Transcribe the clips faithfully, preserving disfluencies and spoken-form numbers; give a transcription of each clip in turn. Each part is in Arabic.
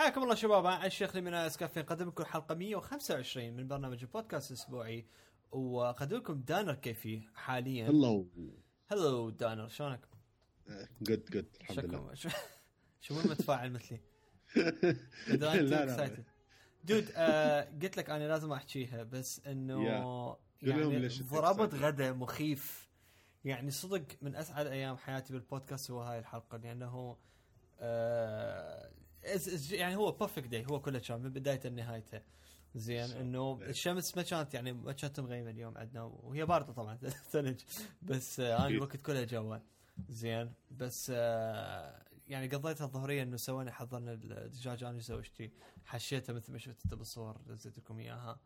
حياكم الله شباب. أنا الشيخ من اسكافين قدم لكم حلقه مية وخمسة وعشرين من برنامج البودكاست الاسبوعي، وقدم لكم دانر كيفي حاليا. هلو هلو دانر، شلونك؟ جود جود الحمد لله. شو مو متفاعل مثلي؟ لا لا دود، آه قلت لك انا لازم احكيها، بس انه يعني ضربت غدا مخيف، يعني صدق من اسعد ايام حياتي بالبودكاست هو هاي الحلقه، لانه آه يعني هو بيرفكت داي، هو كله كان من بدايه لنهايته زين. انه الشمس ما كانت يعني ما كانت مغيمه اليوم عندنا، وهي بارده طبعا ثلج، بس آه انا الوقت كله جوا زين. بس آه يعني قضيتها الظهريه انه سوينا حضرنا الدجاج انا وزوجتي، حشيتها مثل ما شفت انت بالصور نزلت لكم اياها،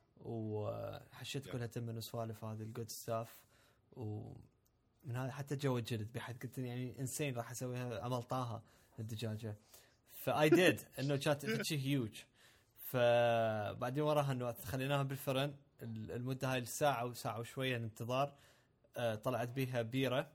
وحشيت كلها تم سوالف هذه الجود ستاف، ومن هذا حتى جو الجلد بحد قلت يعني انسين راح اسويها عمل طاها الدجاجه، فاي ديد انه كانت شيء هيوج. فبعدين وراها انه خليناها بالفرن المده هاي الساعه وساعه وشويه انتظار. طلعت بيها بيره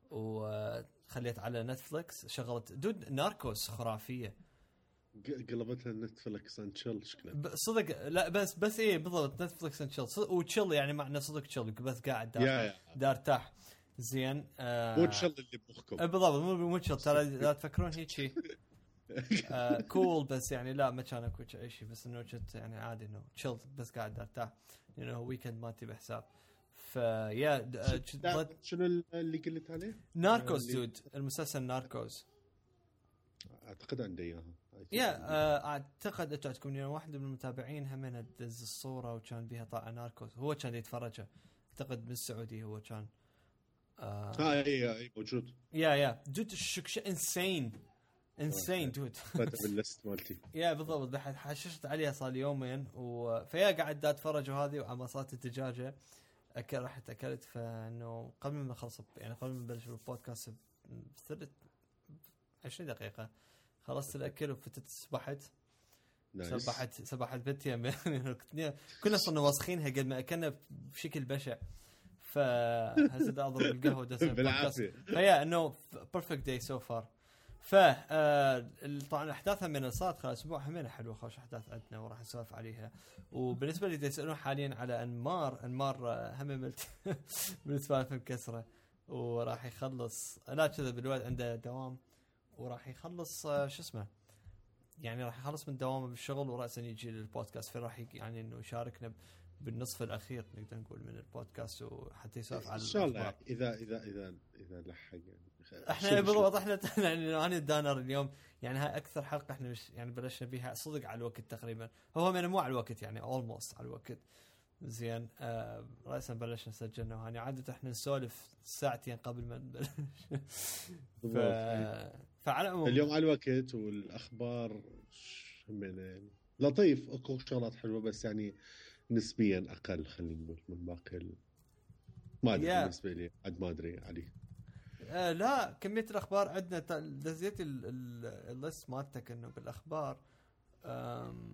وخليت على نتفليكس، شغلت دود ناركوس خرافيه، قلبتها نتفليكس ان تشيل شكلها صدق. لا بس بس ايه بالضبط نتفليكس ان تشيل، وتشيل يعني معنى صدق تشيل، بس قاعد دار دار تاح زين. آه مو تشيل اللي بمخكم بالضبط، مو مو تشيل، ترى لا تفكرون هيك شيء آه كول، بس يعني لا ما كان اكو اي شيء، بس انه كنت يعني عادي انه تشيل بس قاعد دار تاح، لانه يعني ويكند مالتي بحساب. فيا شنو اللي قلت عليه؟ ناركوس دود، المسلسل ناركوس اعتقد عندي اياها. يا آه اعتقد انت تكون يعني واحد من المتابعين هم دز الصوره وكان بها طالع ناركوس، هو كان يتفرجه اعتقد من السعودي، هو كان اه ها اي اي موجود. يا يا دود الشكشه انسين انسين دود بالليست مالتي. يا بالضبط، بحد حششت عليها صار يومين و... فيا قاعد اتفرج وهذه وعمصات الدجاجه اكل رحت اكلت. فانه قبل ما اخلص يعني قبل ما نبلش البودكاست بثلث عشرين دقيقه خلصت الاكل وفتت سبحت سبحت سبحت بنتي كنا صرنا واسخينها قد ما اكلنا بشكل بشع، فهسه اضرب القهوه بالعافيه. فيا انه بيرفكت داي سو فار. ف طبعا الاحداث من صارت خلال اسبوع همين حلوه، خوش احداث عندنا وراح نسولف عليها. وبالنسبه لي يسالون حاليا على انمار، انمار هم ملت بالنسبه له مكسره وراح يخلص، لا كذا بالوقت عنده دوام وراح يخلص شو اسمه، يعني راح يخلص من دوامه بالشغل وراسا يجي للبودكاست، فراح يعني انه يشاركنا بالنصف الاخير نقدر نقول من البودكاست، وحتى يسولف على ان شاء الله اذا اذا اذا اذا لحق يعني. احنا بالضبط احنا يعني انا الدانر اليوم يعني هاي اكثر حلقه احنا مش يعني بلشنا بيها صدق على الوقت تقريبا، هو من مو على الوقت يعني اولموست على الوقت زين. آه راسا بلشنا سجلنا وهاني عاده احنا نسولف ساعتين قبل ما نبلش ف... فعلى عموم اليوم على الوقت والاخبار من لطيف، اكو شغلات حلوه بس يعني نسبيا اقل خلينا نقول من باقي ما ادري yeah. بالنسبه لي عاد ما ادري عليه. آه لا كميه الاخبار عندنا دزيت الليست مالتك انه بالاخبار امم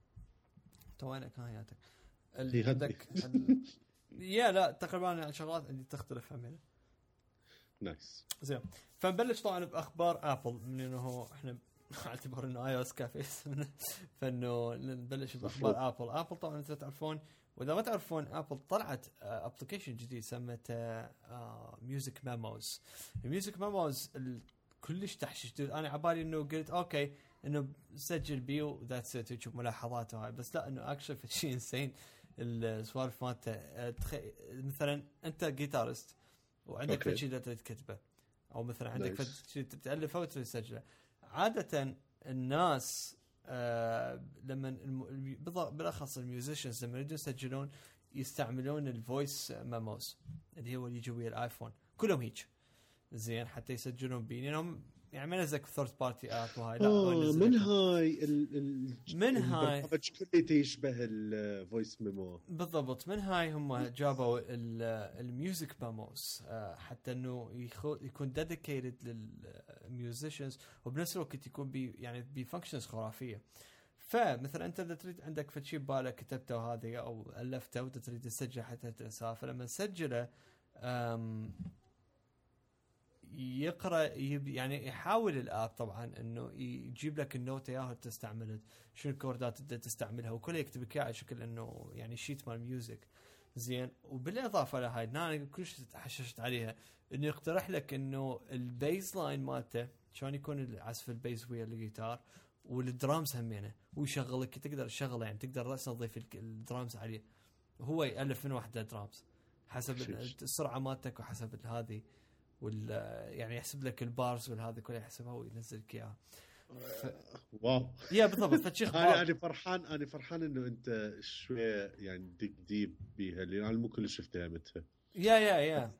توينك هاياتك عندك يا لا تقريبا شغلات عندي تختلف همين. نايس زين. فنبلش طبعا باخبار ابل، من انه احنا اعتبر انه اي او اس كافيس فانه نبلش باخبار ابل. ابل طبعا انتم تعرفون، واذا ما تعرفون ابل طلعت ابلكيشن جديد سمته ميوزك ميموز. الميوزك ميموز كلش تحشيش، انا عبالي انه قلت اوكي انه سجل بيو ذاتس ات تشوف ملاحظات وهاي، بس لا انه اكشلي في شيء انسين السوالف مالته. مثلا انت جيتارست وعندك شيء تريد تكتبه، او مثلا عندك شيء تالفه وتريد تسجله. عاده الناس آه لما الم... بالاخص الميوزيشنز لما يريدون يسجلون يستعملون الفويس ميموز اللي هو اللي يجي ويا الايفون، كلهم هيك زين حتى يسجلون بينهم يعني ما نزلك ثيرد بارتي اب وهاي لا من هاي ال ال من هاي كله تشبه الفويس ميمو بالضبط. من هاي هم جابوا الميوزك ميموز حتى انه يكون ديديكيتد للميوزيشنز وبنفس الوقت يكون بي يعني بفانكشنز خرافيه. فمثلا انت اذا تريد عندك فشي بالك كتبته هذه او الفته وتريد تسجل حتى تنساه، فلما تسجله يقرا يعني يحاول الاب طبعا انه يجيب لك النوت اياها تستعملها، شنو الكوردات اللي تستعملها، وكله يكتب لك اياه على شكل انه يعني شيت مال ميوزك زين. وبالاضافه لهاي انا كلش حششت عليها انه يقترح لك انه البيز لاين مالته شلون يكون العزف البيز ويا الجيتار والدرامز همينه، ويشغل لك تقدر تشغله يعني تقدر راسا تضيف الدرامز عليه، هو يالف من وحده درامز حسب السرعه مالتك وحسب هذه وال يعني يحسب لك البارز والهذا كله يحسبها وينزل لك اياها. ف... واو يا بالضبط. فتشيخ انا انا فرحان انا فرحان انه انت شويه يعني ديك ديب بيها لان انا مو كل شفتها متها. يا يا يا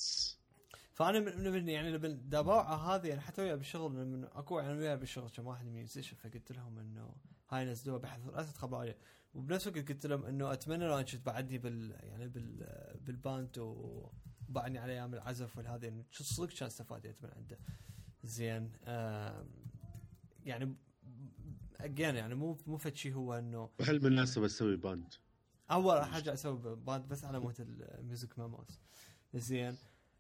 فانا من يعني من دباعه هذه يعني حتى ويا بالشغل من اكو يعني ويا بالشغل كم واحد ميوزيشن، فقلت لهم انه هاي نزلوها بحث راسا تخبروا عليه، وبنفس الوقت قلت لهم انه اتمنى لو انت بعدني بال يعني بال بالباند وبعني على ايام العزف والهذه يعني صدق كان استفادت من عنده زين. يعني اجين يعني مو مو فد شيء هو انه بحلم المناسبه اسوي باند، اول حاجه اسوي باند بس على مود الميوزك ماموس زين.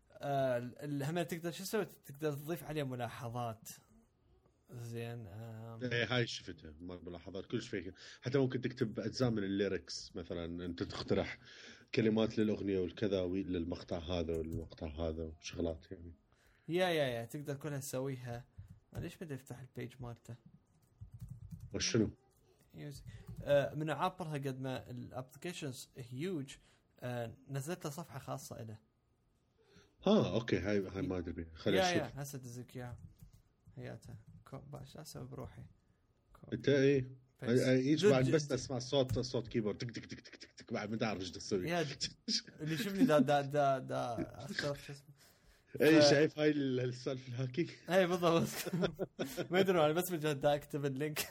الهم تقدر شو تسوي تقدر تضيف عليه ملاحظات زين. ايه هاي شفتها ملاحظات كلش فيها، حتى ممكن تكتب اجزاء من الليركس مثلا، انت تقترح كلمات للاغنيه والكذا للمقطع هذا والمقطع هذا وشغلات يعني. يا يا يا تقدر كلها تسويها. ليش بدي افتح البيج مالته وشنو آه من عابرها قد ما الابلكيشنز هيوج. آه نزلت له صفحه خاصه له. ها اوكي هاي هاي ما ادري خليني اشوف. يا يا هسه دزك اياها هياته باش اسوي بروحي انت ايه ايش بعد بس اسمع صوت صوت كيبورد تك تك تك تك تك بعد ما تعرف ايش تسوي. اللي شوفني دا دا دا دا اختار شو اسمه اي شايف هاي السالفه الهاكي. اي بالضبط. ما ادري انا بس مجرد اكتب اللينك.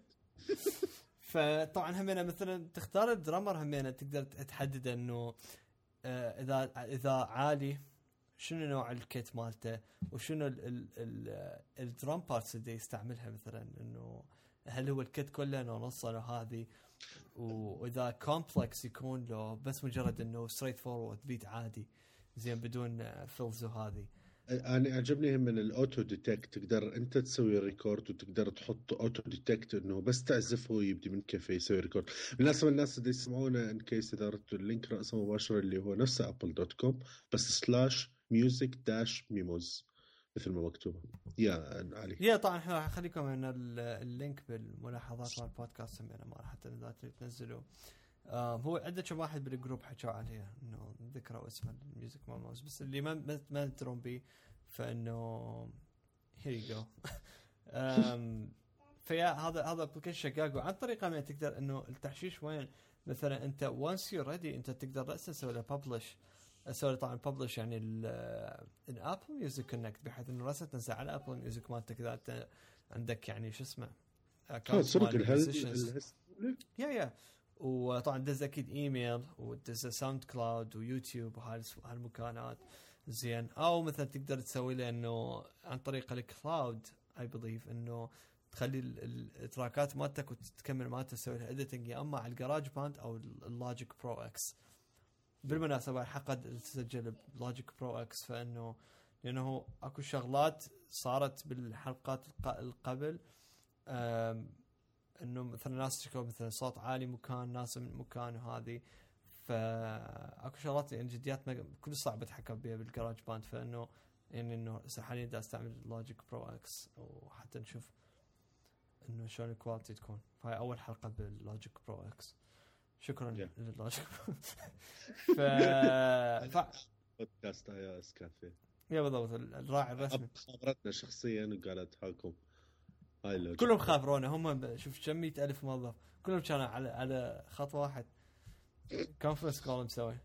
فطبعا همينه مثلا تختار الدرامر همينه تقدر تحدد انه اذا اذا عالي شنو نوع الكيت مالته وشنو الدرام بارتس اللي يستعملها، مثلا انه هل هو الكيت كله انه نصه له هذه، واذا كومبلكس يكون له بس مجرد انه ستريت فورورد بيت عادي زين بدون فيلز. وهذه انا عجبني من الاوتو ديتكت، تقدر انت تسوي ريكورد وتقدر تحط اوتو ديتكت انه بس تعزفه يبدي من كيف يسوي ريكورد. بالنسبه للناس اللي يسمعونا ان كيس اذا ردتوا اللينك راسا مباشره اللي هو نفسه ابل دوت كوم بس سلاش ميوزك داش ميموز مثل ما مكتوبه. يا علي يا طبعا احنا خليكم ان اللينك بالملاحظات مال البودكاست انا ما حتى اذا تنزلوا. آه هو عدة كم واحد بالجروب حكوا عليه انه ذكروا اسم الميوزك ماموس، بس اللي ما ما تدرون بيه فانه here you go. فيا هذا هذا ابلكيشن شقاق عن طريقه ما تقدر انه التحشيش وين مثلا انت once you're ready انت تقدر راسا تسوي له publish اسوي طبعا publish يعني الابل ميوزك كونكت بحيث انه راسا تنزل على ابل ميوزك مالتك اذا انت عندك يعني شو اسمه اكونت يا يا وطبعا دز اكيد ايميل ودز ساوند كلاود ويوتيوب وهالمكانات زين. او مثلا تقدر تسوي له انه عن طريق الكلاود اي بليف انه تخلي التراكات مالتك وتكمل مالتها تسوي لها اديتنج يا اما على الجراج باند او اللوجيك برو اكس. بالمناسبه حقد تسجل بلوجيك برو اكس فانه لانه اكو شغلات صارت بالحلقات القبل انه مثلا ناس تشكوا مثلا صوت عالي مكان ناس من مكان وهذه، فاكو شغلات يعني جديات ما كل صعب اتحكم بها بالجراج باند، فانه يعني انه حاليا دا استعمل لوجيك برو اكس وحتى نشوف انه شلون الكواليتي تكون. هاي اول حلقه باللوجيك برو اكس. شكرا لللوجيك. ف بودكاست اي اس كافيه يا بالضبط الراعي الرسمي خبرتنا شخصيا وقالت هاكم هاي كلهم خابرونا هم شوف كم مئة ألف موظف كلهم كانوا على على خط واحد كونفرنس كول مسوي.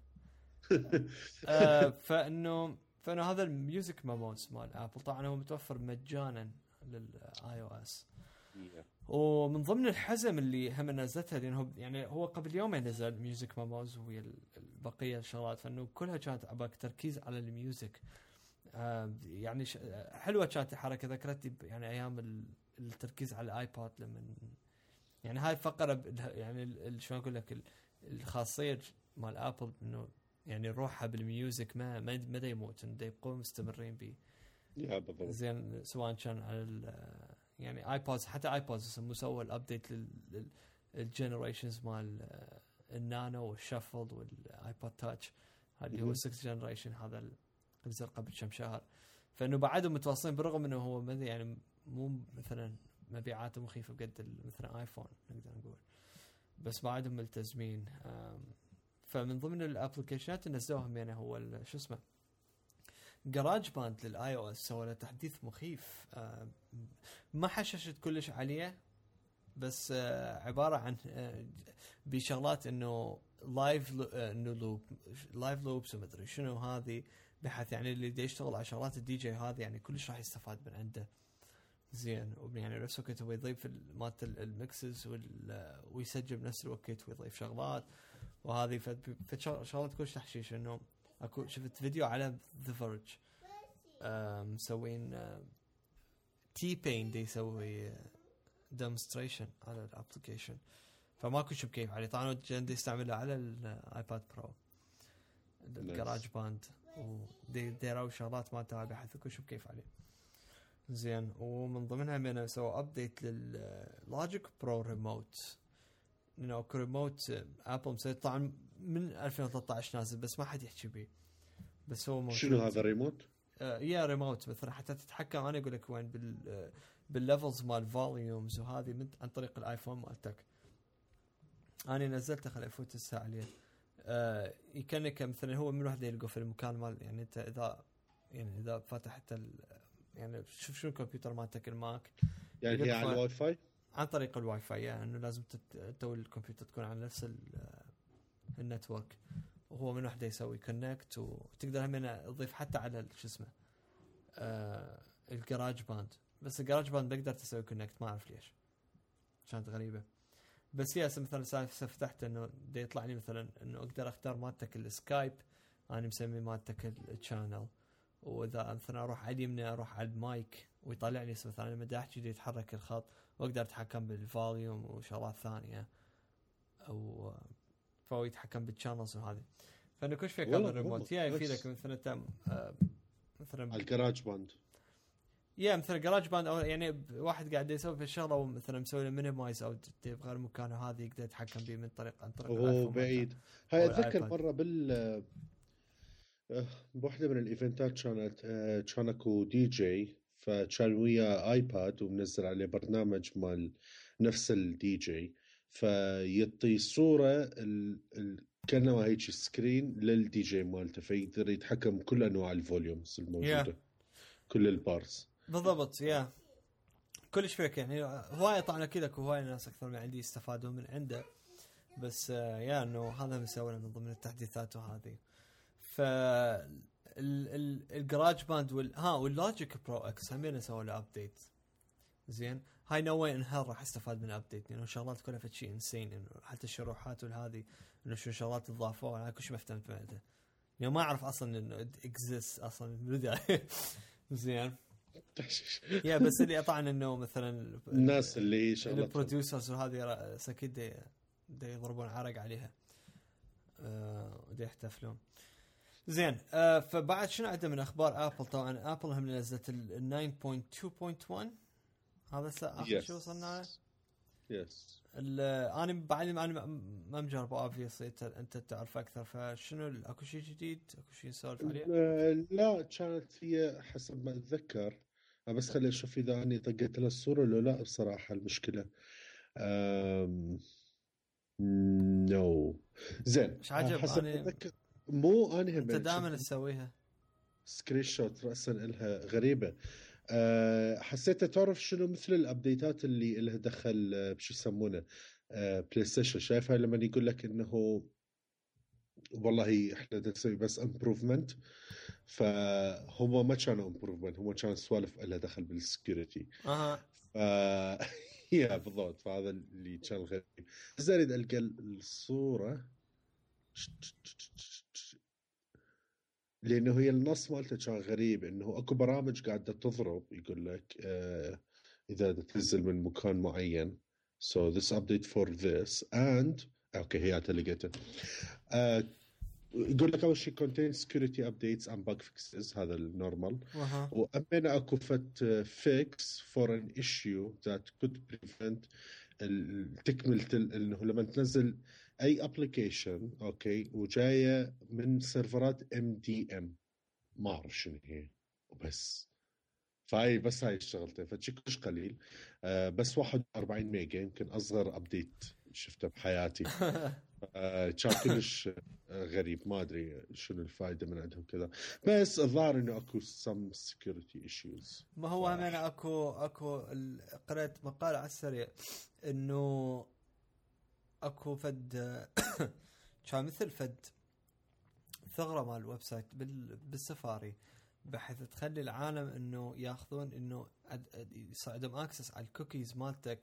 آه فانه فانه هذا الميوزك ماموس مال ابل طبعا هو متوفر مجانا للاي او اس. ومن ضمن الحزم اللي هم نزلتها لانه يعني هو قبل يومين نزل ميوزك ماموس وهي البقيه الشغلات، فانه كلها كانت عباك تركيز على الميوزك. آه يعني حلوه كانت الحركه، ذكرتني يعني ايام التركيز على الايباد لما يعني هاي فقره يعني شو اقول لك الخاصيه مال ابل انه يعني روحها بالميوزك ما ما ما يموت انه يبقوا مستمرين به. زين سواء كان على يعني ايبودز حتى ايبودز مسوي الابديت للجنريشنز مال النانو والشفلد والايبود تاتش اللي هو ستة جنريشن هذا نزل قبل كم شهر. فانه بعدهم متواصلين بالرغم انه هو يعني مو مثلا مبيعاته مخيفه بقد مثلا ايفون نقدر نقول، بس بعدهم ملتزمين. فمن ضمن الابلكيشنات اللي نزلوهم يعني هو شو اسمه جراج باند للاي او اس، سوى له تحديث مخيف. ما حششت كلش عليه، بس عباره عن بشغلات انه لايف انه لوب لايف لوبس وما ادري شنو هذه، بحيث يعني اللي دا يشتغل على شغلات الدي جي هذه يعني كلش راح يستفاد من عنده. زين يعني نفس الوقت هو يضيف مالت الميكسز ويسجل بنفس الوقت ويضيف شغلات وهذه فشغلات كلش تحشيش. انه اكو شفت فيديو على ذا فيرج مسوين تي بين دي يسوي ديمونستريشن على الابلكيشن، فما كنت بكيف عليه. طبعا جندي يستعمله على الايباد برو الجراج باند ودي ديروا شغلات ما تابع حيث كنت بكيف عليه. زين ومن ضمنها من سووا ابديت لللوجيك برو ريموت، انه ريموت ابل مسوي طبعا من ألفين وثلاثة عشر نازل بس ما حد يحكي به، بس هو شنو هذا ريموت؟ آه يا ريموت مثلا حتى تتحكم. انا اقول لك وين بال بالليفلز مال فوليومز وهذه من عن طريق الايفون مالتك. انا نزلته خلي افوت الساعه عليه. آه يكنك مثلا هو من وحده يلقى في المكان مال يعني انت اذا يعني اذا فتحت يعني شوف شو الكمبيوتر مالتك الماك يعني هي على الواي فاي عن طريق الواي فاي، يعني انه لازم تو الكمبيوتر تكون على نفس النتورك، وهو من وحده يسوي كونكت. وتقدر هم تضيف حتى على شو اسمه آه الجراج باند، بس الجراج باند بقدر تسوي كونكت ما اعرف ليش كانت غريبه. بس يا مثلا فتحت انه دا يطلع لي مثلا انه اقدر اختار مالتك السكايب، انا مسمي مالتك الشانل، واذا مثلا اروح على اليمين اروح على المايك ويطلع لي مثلا لما دا احكي يتحرك الخط، واقدر اتحكم بالفوليوم وشغلات ثانيه، او فهو يتحكم بالشانلز وهذه. فانه كل شيء كان الريموت يا يفيدك مثلا انت مثلا الجراج باند يا مثلا جراج باند، او يعني واحد قاعد يسوي في الشغله ومثلا مسوي له مينيمايز او تبغى المكان هذا يقدر يتحكم به من طريق عن طريق الايفون بعيد. هاي اتذكر مره بال بوحده من الايفنتات كانت كان اكو دي جي، فكان ويا ايباد ومنزل عليه برنامج مال نفس الدي جي، فيعطي صوره ال... ال... كانه هيك سكرين للدي جي مالته، فيقدر يتحكم كل انواع الفوليومز الموجوده yeah. كل البارز بالضبط. يا كلش فيك يعني هوايه طبعا كذا هوايه ناس اكثر من عندي يستفادوا من عنده، بس يا انه هذا مسوي من ضمن التحديثات وهذه. ف الجراج باند وال ها واللوجيك برو اكس همين سووا له ابديت. زين هاي نو واي انها راح استفاد من الابديت لانه شغلات كلها في شيء انسين، انه حتى الشروحات والهذه انه شو شغلات تضافوها انا كلش ما فهمت بعدها يعني ما اعرف اصلا انه اكزيست اصلا بدا. زين يا بس اللي طبعا انه مثلا الناس اللي شغلات البروديوسرز وهذه اكيد دا يضربون عرق عليها أه ودي يحتفلون. زين أه فبعد شنو عندنا من اخبار ابل؟ طبعا ابل هم نزلت ال تسعة فاصلة اثنين فاصلة واحد هذا اخر شيء وصلنا يس. انا بعد ما انا ما مجربه اوبفيسلي انت انت تعرف اكثر، فشنو اكو شيء جديد اكو شيء نسولف عليه؟ لا كانت هي حسب ما اتذكر، بس خليني اشوف اذا اني طقيت له الصوره ولا لا. بصراحه المشكله أم... نو زين مش عاجب انا مو انا انت دائما تسويها سكرين شوت راسا لها غريبه. أه حسيت تعرف شنو مثل الابديتات اللي لها دخل بشو يسمونه أه بلاي ستيشن، شايفها لما يقول لك انه والله احنا نسوي بس امبروفمنت، فهم ما كانوا امبروفمنت، هم كانوا سوالف لها دخل بالسكيورتي. اها ف يا بالضبط، فهذا اللي كان غريب. بس اريد القى الصوره لانه هي النص مالته كان غريب، انه اكو برامج قاعده تضرب يقول لك آه اذا تنزل من مكان معين so this update for this and اوكي هي لقيته. آه يقول لك اول شيء contain security updates and bug fixes هذا النورمال أه. وامنا اكو فت fix for an issue that could prevent تكمله انه لما تنزل اي ابلكيشن اوكي وجايه من سيرفرات ام دي ام ما اعرف شنو هي وبس فهي بس هاي اشتغلتها فشي كلش قليل آه بس واحد وأربعين ميجا يمكن اصغر ابديت شفته بحياتي آه كان كلش غريب ما ادري شنو الفائده من عندهم كذا بس الظاهر انه اكو some security issues ما هو هم انا اكو اكو قرأت مقال على السريع انه اكو فد كان مثل فد ثغره مال الويب سايت بالسفاري بحيث تخلي العالم انه ياخذون انه يصير عندهم اكسس على الكوكيز مالتك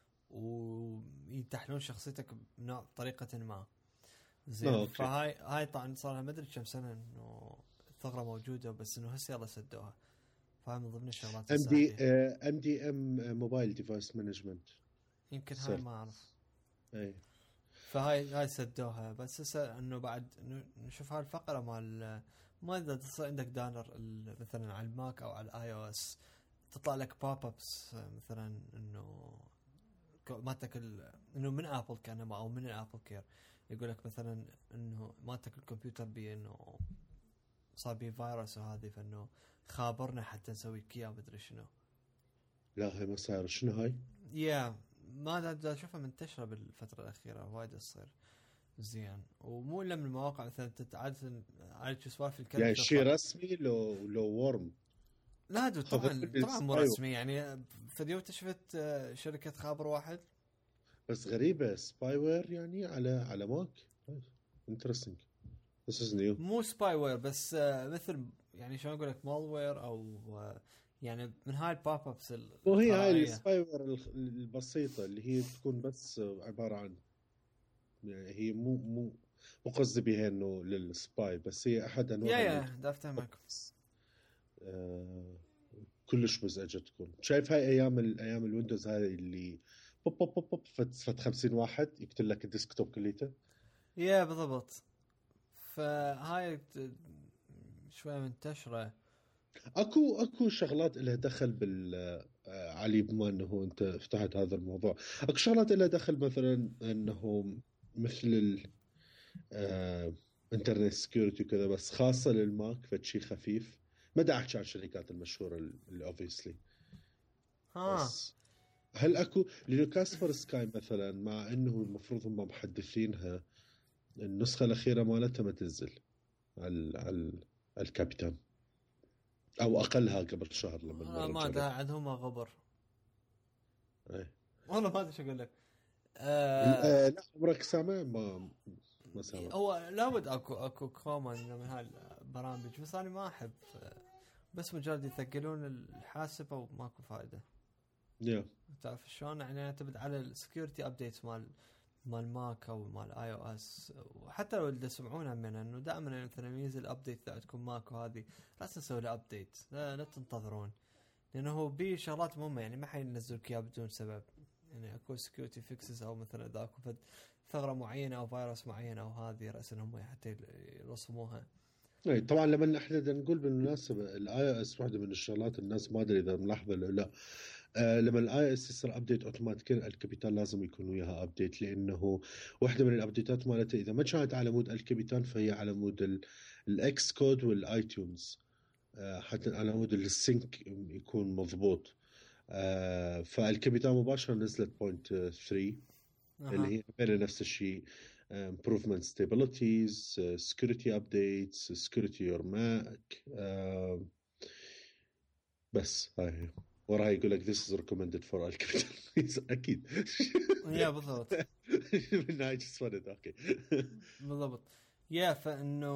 ويتحلون شخصيتك بطريقه ما زين فهاي هاي طبعا صار لها ما ادري كم سنه انه الثغره موجوده بس انه هسه يلا سدوها فهاي من ضمن الشغلات ام دي ام دي ام موبايل ديفايس مانجمنت يمكن هاي ما اعرف اي فهاي هاي سدوها بس هسه انه بعد نشوف هاي الفقره مال ما اذا تصير عندك دانر مثلا على الماك او على الاي او اس تطلع لك بوب ابس مثلا انه مالتك انه من ابل كانما او من الابل كير يقول لك مثلا انه مالتك الكمبيوتر بي انه صار بيه فيروس وهذه فانه خابرنا حتى نسوي كيا مدري شنو لا هي ما صار شنو هاي يا yeah. ما دا اشوفها منتشره بالفتره الاخيره وايد تصير زين ومو الا من المواقع مثلا تتعاد على سوالف الكلام يعني شيء رسمي لو لو ورم لا دو طبعا طبعا مو رسمي يعني فيديو شفت شركه خابر واحد بس غريبه سباي وير يعني على على ماك انترستينج This is new. مو سباي وير بس مثل يعني شلون اقول لك مالوير او يعني من هاي البوب ابس وهي هاي السباي وير البسيطه اللي هي تكون بس عباره عن يعني هي مو مو مو قصدي بها انه للسباي بس هي احد انواع يا يا دافتهمك آه كلش مزعجه تكون شايف هاي ايام الايام الويندوز هاي اللي بوب بوب بوب بوب فت خمسين واحد يقتل لك الديسكتوب كليته يا بالضبط فهاي شويه منتشره اكو اكو شغلات لها دخل بال علي بما انه انت فتحت هذا الموضوع اكو شغلات لها دخل مثلا انه مثل ال آه انترنت سكيورتي وكذا بس خاصه للماك فشي خفيف ما دا احكي عن الشركات المشهوره اللي اوبسلي ها هل اكو لوكاسفر سكاي مثلا مع انه المفروض هم محدثينها النسخه الاخيره مالتها ما تنزل على على الكابيتان او اقلها قبل شهر لما آه ما دا عندهم غبر ايه والله ما ادري شو اقول لك آه لا عمرك سامع ما ما سامع هو لابد اكو اكو كومن من هاي البرامج بس انا ما احب بس مجرد يثقلون الحاسب او ماكو فائده يا yeah. تعرف شلون يعني اعتمد على السكيورتي ابديتس مال مال ماك او مال اي او اس وحتى لو اللي تسمعونها منه انه دائما مثلا ينزل الابديت تاعتكم ماك وهذه لا تنسوا له ابديت لا, لا تنتظرون لانه هو بي شغلات مهمه يعني ما حينزل لك اياها بدون سبب يعني اكو سكيورتي فيكسز او مثلا اذا اكو ثغره معينه او فيروس معين او هذه راسا هم حتى يرسموها. اي طبعا لما احنا نقول بالمناسبه الاي او اس واحده من الشغلات الناس ما ادري اذا ملاحظه ولا لا آه لما الاي او اس يصير ابديت اوتوماتيكيا الكابيتال لازم يكون وياها ابديت لانه واحده من الابديتات مالتها اذا ما كانت على مود الكابيتال فهي على مود الاكس كود والايتونز آه حتى على مود السينك يكون مضبوط آه فالكابيتال مباشره نزلت بوينت ثلاثة أه. اللي هي بين نفس الشيء improvement stabilities uh, security updates security your Mac uh, بس هاي وراها يقول لك this is recommended for all computers اكيد يا بالضبط من هاي just wanted اوكي بالضبط يا فانه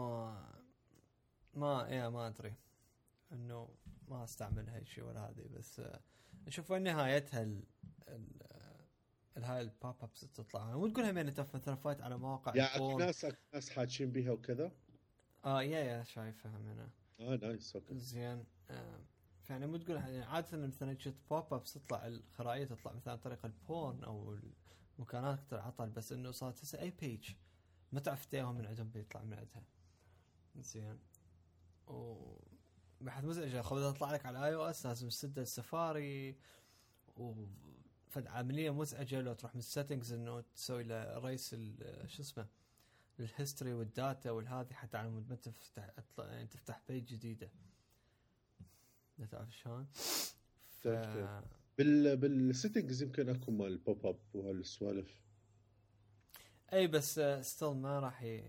ما يا ما ادري انه ما استعمل هاي الشيء ولا هذه بس اشوف وين نهايتها ال الهاي البوب ابس تطلع وتقولها من انت مثلا فايت على مواقع يا ناس ناس حاجين بيها وكذا اه يا يا شايفها منها اه نايس اوكي زين آه. يعني مو تقول يعني عاده مثلا تشوف بوب ابس تطلع الخرائط تطلع مثلا عن طريق البورن او المكانات تعطل بس انه صارت هسه اي بيج ما تعرف تيهم من عندهم بيطلع من عندها زين. و بحث مزعجة خذ تطلع لك على الاي او اس لازم تسد السفاري وفد عملية مزعجة لو تروح من السيتنجز انه تسوي له ريس شو اسمه الهيستوري والداتا والهذه حتى على مود ما تفتح يعني تفتح بيج جديدة لا تعرف شلون. ف... بال بالسيتنجز يمكن اكو مال بوب اب وهالسوالف اي بس ستيل ما راح ي...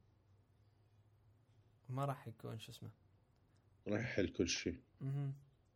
ما راح يكون شو اسمه راح يحل كل شيء. اها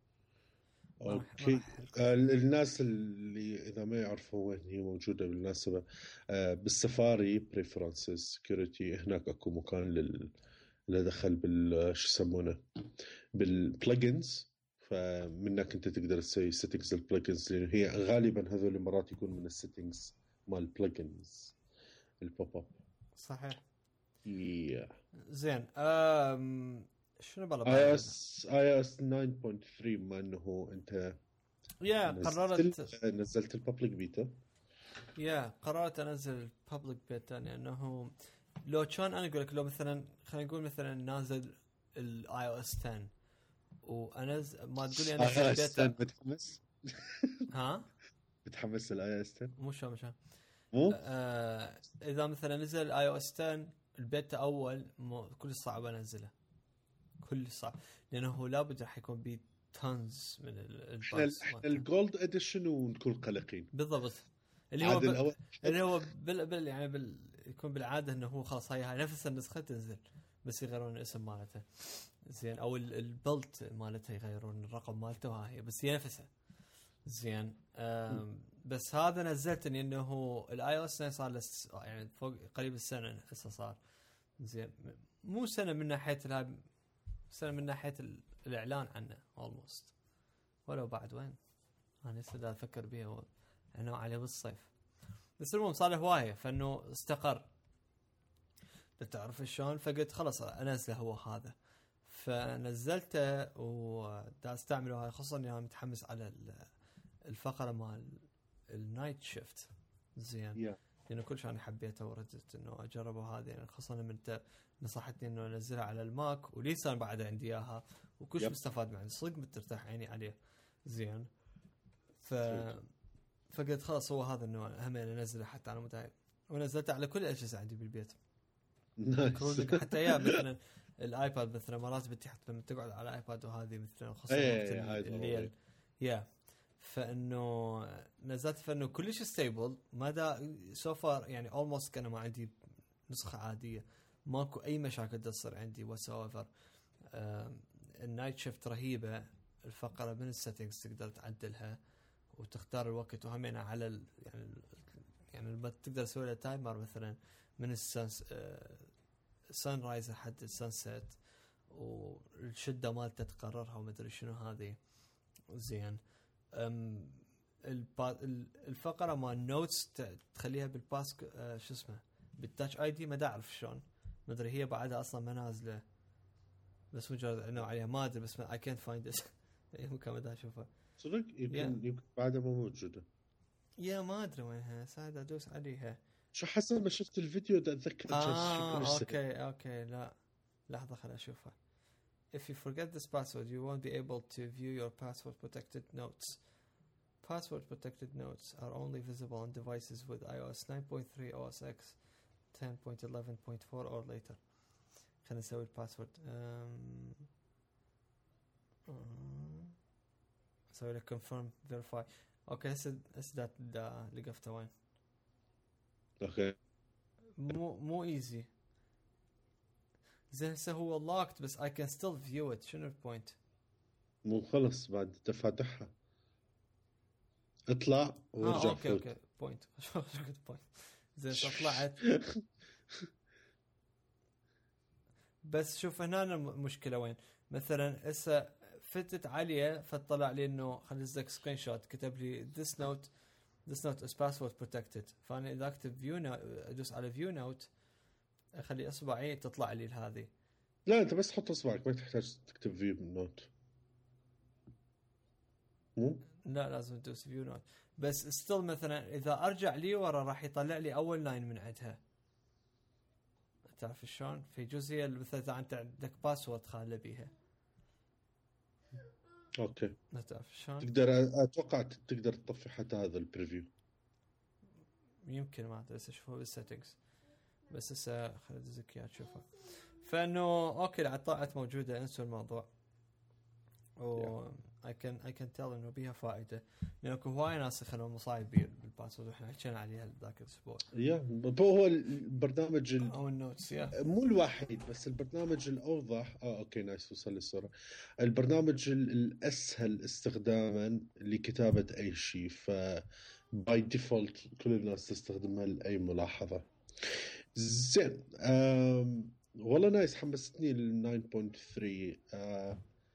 اوكي. آه الناس اللي اذا ما يعرفوا وين هي موجوده بالمناسبه آه بالسفاري بريفرنسز سكيورتي هناك اكو مكان لل اللي دخل بال شو يسمونه بالبلجنز فمنك انت تقدر تسوي سيتنجز البلجنز لان هي غالبا هذول مرات يكون من السيتنجز مال البلجنز البوب اب. صحيح. yeah. زين امم شنو بالله اي اس اي اس تسعة نقطة ثلاثة ما انه انت يا قررت نزلت الببليك بيتا. يا قررت انزل الببليك بيتا لانه لو كان انا اقول لك لو مثلا خلينا نقول مثلا نازل الاي او اس عشرة وانزل ما تقول لي انا بيتا متحمس ها متحمس الاي او اس عشرة مو شو مش مو آه اذا مثلا نزل الاي او اس عشرة البيتا اول كل صعب انزله كل صعب لانه لابد راح يكون بي تونز من الباس الجولد اديشن ونكون قلقين بالضبط اللي هو ب... اللي هو بال... بال... يعني بال... يكون بالعاده انه هو خلاص هاي نفس النسخه تنزل بس يغيرون الاسم مالته زين او البلت مالته يغيرون الرقم مالته وهاي بس هي نفسها زين. بس هذا نزلتني انه الاي او اس صار لس... يعني فوق قريب السنه هسه صار زين مو سنه من ناحيه الهاي سنه من ناحيه الاعلان عنه almost ولو بعد وين انا لسه افكر بيه انه عليه بالصيف بس المهم صار له هوايه فانه استقر تعرف شلون فقلت خلاص انزله هو هذا فنزلته ودا استعمله هاي خصوصا اني انا متحمس على الفقره مال النايت شيفت زين yeah. لانه كل شيء انا حبيته وردت انه اجربه هذه يعني خصوصا لما انت نصحتني انه انزلها على الماك وليس بعد عندي اياها وكل شيء yep. مستفاد معي صدق بترتاح عيني عليه زين. ف فقلت خلاص هو هذا النوع هم انزله حتى على متاعي ونزلته على كل الاجهزه عندي بالبيت حتى يا مثلا الايباد مثلا مرات بتحط لما تقعد على الايباد وهذه مثلا خصوصا وقت الليل يا فانه نزلت فانه كلش ستيبل مدى سوفر يعني اولموست كان ما عندي نسخه عاديه ماكو اي مشاكل تصير عندي واتسوفر. النايت شيفت رهيبه الفقره من السيتنجز تقدر تعدلها وتختار الوقت وهمين على ال يعني يعني ما تقدر تسوي له تايمر مثلا من السنس سان رايز لحد السانسيت والشده مالته تقررها وما ادري شنو هذه زين. ام الفقره مال نوتس تخليها بالباس شو اسمه بالتاتش اي دي ما اعرف شلون ما ادري هي بعدها اصلا ما نازله بس مجرد انه عليها ما ادري بس اي كانت فايند ات ممكن ما اشوفها صدق يمكن yeah. يمكن بعدها مو موجوده يا ما ادري وينها ساعد ادوس عليها شو حسب ما شفت الفيديو ده اتذكر آه اوكي اوكي لا لحظه خليني اشوفها. If you forget this password you won't be able to view your password protected notes. Password protected notes are only visible on devices with iOS nine point three O S X ten point eleven point four or later. خلينا نسوي الباسورد أم... أم... اسوي لك confirm verify اوكي هسه هسه دا لقفته وين اوكي مو مو ايزي زين هسه هو locked بس I can still view it شنو البوينت مو خلص بعد تفاتحها اطلع وارجع آه، اوكي فوت. اوكي بوينت شو قلت بوينت زين طلعت بس شوف هنا المشكله وين مثلا هسه فتت عليه فطلع لي انه خلي ازدك سكرين شوت كتب لي this note this note is password protected فانا اذا اكتب view note ادوس على view note اخلي اصبعي تطلع لي هذه لا انت بس حط اصبعك ما تحتاج تكتب view note مو لا لازم تدوس view note بس still مثلا اذا ارجع لي ورا راح يطلع لي اول لاين من عندها تعرف شلون في جزئيه مثلا انت عندك باسورد خاله بيها. اوكي ما تعرف شلون تقدر اتوقع تقدر تطفي حتى هذا البريفيو يمكن ما ادري اشوفه بالسيتنجز بس هسه خلينا ادزك اياه تشوفه. فانه اوكي العطاءات موجوده انسوا الموضوع و اي كان اي كان تيل انه بيها فائده لانه هواي ناس خلوا مصايب بالباسورد واحنا حكينا عليها ذاك الاسبوع. يا هو البرنامج ال... او النوتس يا مو الوحيد بس البرنامج الاوضح اه اوكي نايس وصل لي الصوره. البرنامج الاسهل استخداما لكتابه اي شيء ف باي ديفولت كل الناس تستخدمها لاي ملاحظه. زين أم... والله نايس حمستني ل تسعة نقطة ثلاثة. أه...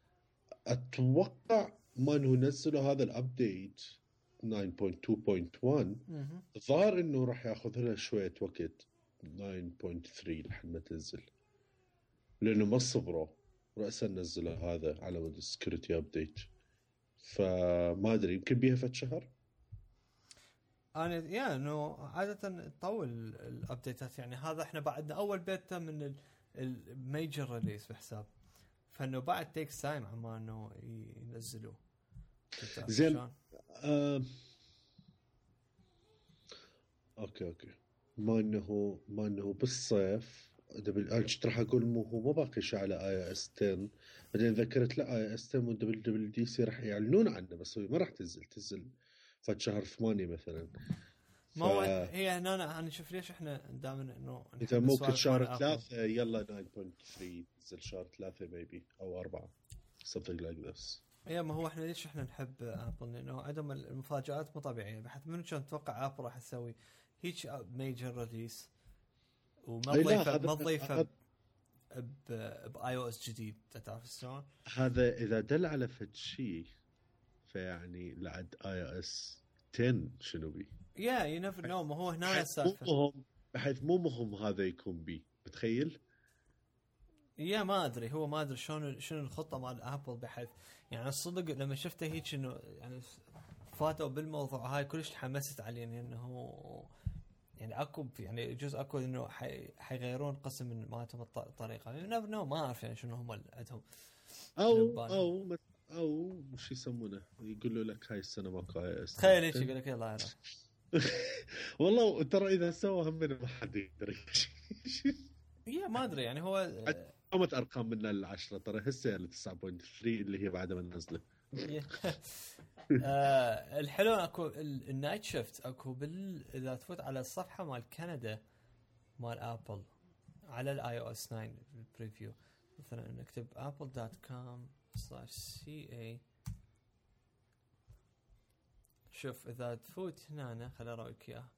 اتوقع ما انه نزلوا هذا الابديت تسعة نقطة اثنين نقطة واحد ظهر انه راح ياخذ لها شويه وقت تسعة نقطة ثلاثة لحد ما تنزل لانه ما صبروا راسا نزلوا هذا على مود السكيورتي ابديت فما ادري يمكن بيها فت شهر. انا يا انه عاده تطول الابديتات يعني هذا احنا بعدنا اول بيتا من الميجر ريليس بحساب فانه بعد تيكس تايم عما انه ينزلوه. زين آه... اوكي اوكي ما انه ما انه بالصيف دبل راح اقول مو هو ما باقي شيء على اي اس عشرة بعدين ذكرت لا اي اس عشرة ودبل دبل دي سي راح يعلنون عنه بس هو ما راح تنزل تنزل في شهر ثمانية مثلا. ما هو هي هنا انا نشوف ليش احنا دائما انه اذا ممكن شهر ثلاثة يلا تسعة نقطة ثلاثة تنزل شهر ثلاثة ميبي او أربعة something like this. ايه ما هو احنا ليش احنا نحب ابل لانه عندهم المفاجآت مو طبيعيه بحيث من كان تتوقع ابل راح تسوي هيك ميجر ريليس وما تضيفه ما تضيفه باي او اس جديد تعرف شلون. هذا اذا دل على فد شيء فيعني لعد اي او اس عشرة شنو بي يا يو نيفر نو. ما هو هنا السالفه بحيث مو مهم هذا يكون بي متخيل. يا ما ادري هو ما ادري شلون شنو الخطه مال ابل بحيث يعني الصدق لما شفته هيك انه يعني فاتوا بالموضوع هاي كلش تحمست عليه انه يعني اكو يعني جزء اكو انه حيغيرون قسم من مالتهم الطريقه يعني نو ما اعرف يعني شنو هم عندهم او او او وش يسمونه يقولوا لك هاي السنه ماكو اي اس تخيل ايش يقول لك يلا يلا والله ترى اذا سوى هم من ما حد يقدر يا ما ادري يعني هو قامت ارقام من العشرة ترى هسه ل تسعة نقطة ثلاثة اللي هي بعد ما نزلت. آه الحلو اكو النايت شيفت اكو بال اذا تفوت على الصفحه مال كندا مال ابل على الاي او اس تسعة البريفيو مثلا نكتب apple dot com slash ca شوف اذا تفوت هنا خليني اراويك اياه.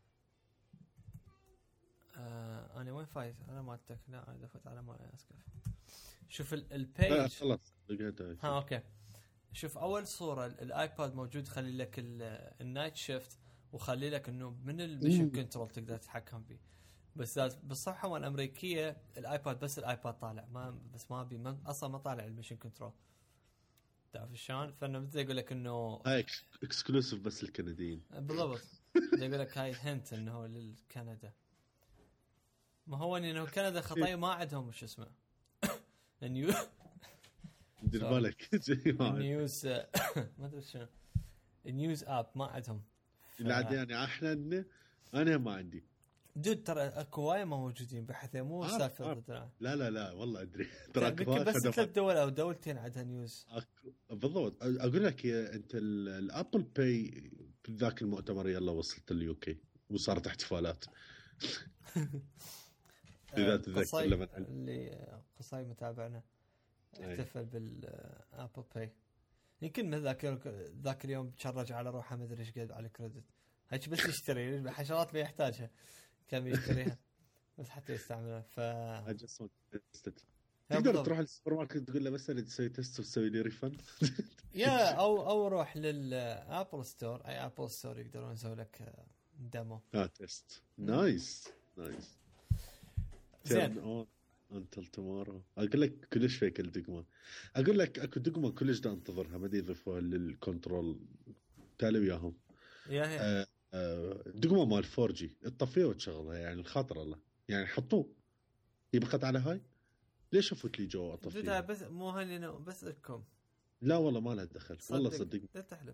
آه انا وين فايت انا مالتك لا اذا فوت على مال اسكف شوف البيج خلاص لقيتها ها اوكي شوف اول صوره الايباد موجود خلي لك النايت شيفت وخلي لك انه من الميشن كنترول تقدر تتحكم فيه بس بالصفحه مال الامريكيه الايباد بس الايباد طالع ما بس ما بي ما اصلا ما طالع الميشن كنترول تعرف شلون. فانه بدي اقول لك انه هاي اكسكلوسيف بس الكنديين بالضبط بدي اقول لك هاي هنت انه للكندا. ما هو انه كندا خطايا ما عندهم وش اسمه النيو دير بالك النيوز ما ادري شنو النيوز اب ما عندهم لا يعني احنا انا ما عندي دود ترى اكو وايد ما موجودين بحيث مو سالفه لا لا لا والله ادري ترى بس ثلاث دول او دولتين عندها نيوز بالضبط. اقول لك انت الابل باي ذاك المؤتمر يلا وصلت اليوكي وصارت احتفالات اذا تتذكر لما اللي قصاي متابعنا احتفل بالابل باي يمكن من ذاك ذاك اليوم تشرج على روحه ما ادري ايش قد على كريدت هيك بس يشتري الحشرات ما يحتاجها كم يشتريها بس حتى يستعملها ف تقدر تروح للسوبر ماركت تقول له بس انا تسوي تست وتسوي لي ريفند يا او او روح للابل ستور اي ابل ستور يقدرون يسوي لك ديمو اه تست نايس نايس زين until tomorrow. اقول لك كلش فيك الدقمه اقول لك اكو دقمه كلش دا انتظرها ما يضيفوها للكنترول تالي وياهم يا هي آه آه دقمه مال فور جي تطفيها وتشغلها يعني الخاطر الله يعني حطوه يبقت على هاي ليش افوت لي جوا اطفيها بس مو هاي بس لكم. لا والله ما لها دخل والله صدق لا تحلف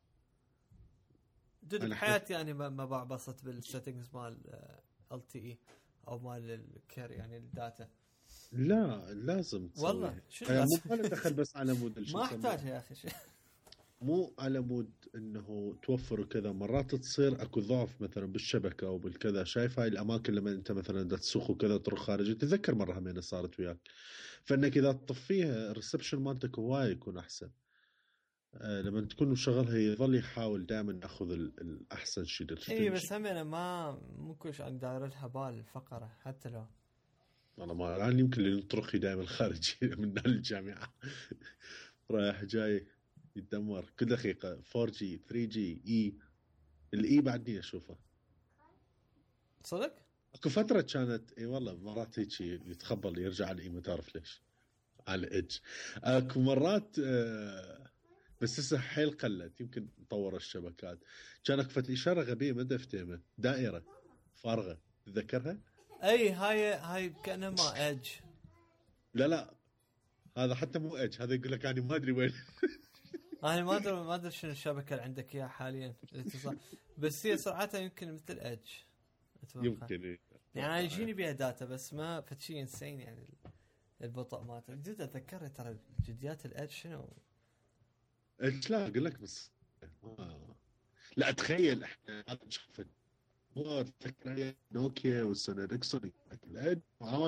جد بحياتي يعني ما بعبصت بالسيتنجز مال ال تي اي او مال الكير يعني الداتا. لا لازم تسوي والله يعني مو ما دخل بس على مود ما احتاج يا اخي شيء مو على مود انه توفر وكذا. مرات تصير اكو ضعف مثلا بالشبكه او بالكذا. شايف هاي الاماكن لما انت مثلا بدك تسوق وكذا تروح خارج. تذكر مره همين صارت وياك فانك اذا تطفيها الريسبشن مالتك هواي يكون احسن. آه لما تكون مشغلها يظل يحاول دائما اخذ الاحسن شيء. اي بس هم انا ما مو كلش عن دايرتها بال الفقره حتى لو والله ما الان يمكن اللي نطرخي دائما خارج من الجامعه رايح جاي يتدمر كل دقيقه. فور جي ثري جي اي الاي بعدني اشوفه صدق. اكو فتره كانت اي والله مرات هيك يتخبل يرجع على الاي ما تعرف ليش على الايدج. اكو مرات آه بس هسه حيل قلت يمكن طور الشبكات. كان اكو فتره اشاره غبيه ما دفتيمه دائره فارغه تذكرها. اي هاي هاي كانها ما ايدج. لا لا هذا حتى مو ايدج. هذا يقول لك انا ما ادري وين انا ما ادري ما ادري شنو الشبكه اللي عندك اياها حاليا الاتصال بس هي سرعتها يمكن مثل ايدج يمكن يعني انا يجيني بيها داتا بس ما فتشي انسين يعني البطء مالته. جد اتذكر ترى جديات الادج شنو ايش. لا اقول لك بس آه. لا تخيل احنا هذا شفت مو تذكر نوكيا والسوني اريكسون الادج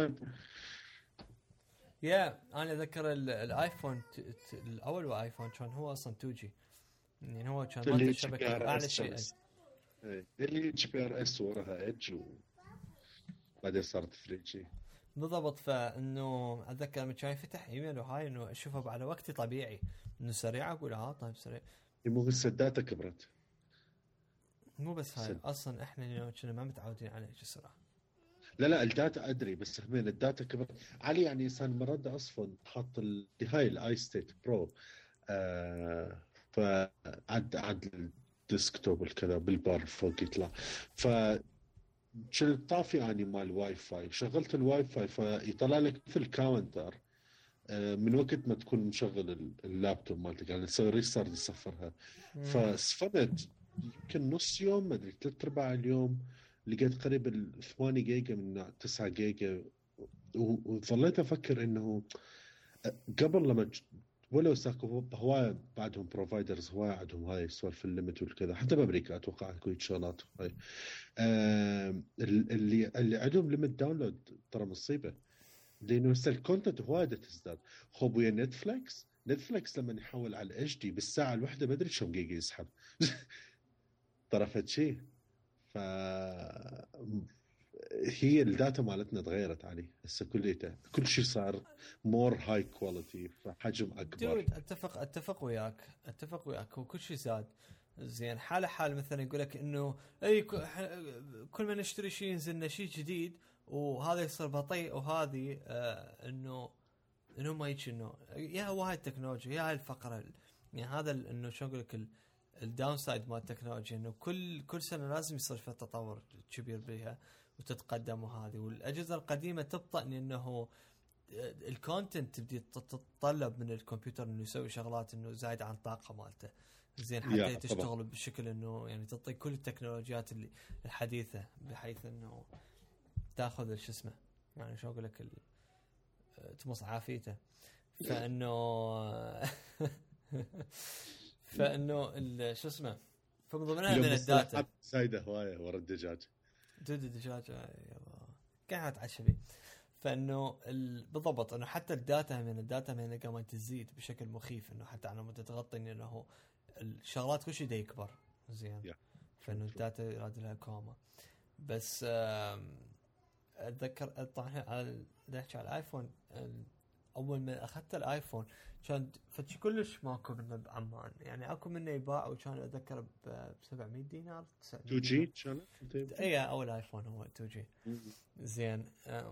يا انا اتذكر الايفون الاول وايفون كان هو اصلا تو جي يعني هو كان مالته الشبكه اعلى شيء اي اللي جي بي ار اس وراها ايدج وبعدين صارت ثري جي بالضبط. فانه اتذكر لما كان يفتح ايميل وهاي انه اشوفه على وقت طبيعي انه سريع اقول اه طيب سريع. مو بس الداتا كبرت مو بس هاي اصلا احنا كنا ما متعودين على هيك السرعه. لا لا الداتا ادري بس همين الداتا كبرت علي يعني صار مرد اصفن حط هاي الاي ستيت برو آه فعد عد الديسكتوب والكذا بالبار فوق يطلع. ف شلت طافي اني مال واي فاي شغلت الواي فاي فيطلع لك مثل كاونتر من وقت ما تكون مشغل اللابتوب مالتك يعني تسوي ريستارت يصفرها. فصفنت يمكن نص يوم ما ادري ثلاث ارباع اليوم لقيت قريب ال ثمانية جيجا من تسعة جيجا. وظليت افكر انه قبل لما ولو ساكو هواي بعدهم بروفايدرز هواي عندهم هاي سوالف الليمت والكذا حتى بامريكا اتوقع اكو شغلات هاي آه اللي اللي عندهم ليمت داونلود ترى مصيبه لانه هسه الكونتنت هواي تزداد. خب ويا نتفليكس نتفليكس لما يحول على الاتش دي بالساعه الواحده ما ادري كم جيجا يسحب طرفت شيء. ف هي الداتا مالتنا تغيرت عليه هسه كليته كل شيء صار مور هاي كواليتي فحجم اكبر. اتفق اتفق وياك اتفق وياك وكل شيء زاد زين. حاله حال مثلا يقول لك انه اي كل ما نشتري شيء ينزل لنا شيء جديد وهذا يصير بطيء وهذه آه انه انه ما يجي انه يا هو هاي التكنولوجيا يا هاي الفقره يعني هذا انه شو اقول لك الداون سايد مال التكنولوجيا انه كل كل سنه لازم يصير في تطور كبير بها وتتقدم. وهذه والاجهزه القديمه تبطئ لانه الكونتنت تبدي تتطلب من الكمبيوتر انه يسوي شغلات انه زايد عن طاقه مالته زين حتى تشتغل بشكل انه يعني تعطي كل التكنولوجيات اللي الحديثه بحيث انه تاخذ شو اسمه يعني شو اقول لك تمص عافيته. فانه فانه شو اسمه فمن ضمنها من الداتا سايده هوايه ورا الدجاج دود الدجاج يلا قاعد عشبي. فانه بالضبط انه حتى الداتا من الداتا من قامت تزيد بشكل مخيف انه حتى على مدى تغطي انه الشغلات كل شيء دا يكبر زين. yeah. فانه الداتا يراد لها كوما. بس اتذكر طبعا على نحكي على الايفون اول ما اخذت الايفون كان فتش كلش ماكو منه بعمان يعني اكو منه يباع وكان اتذكر ب سبعمية دينار تو جي كان اي اول ايفون هو تو جي زين.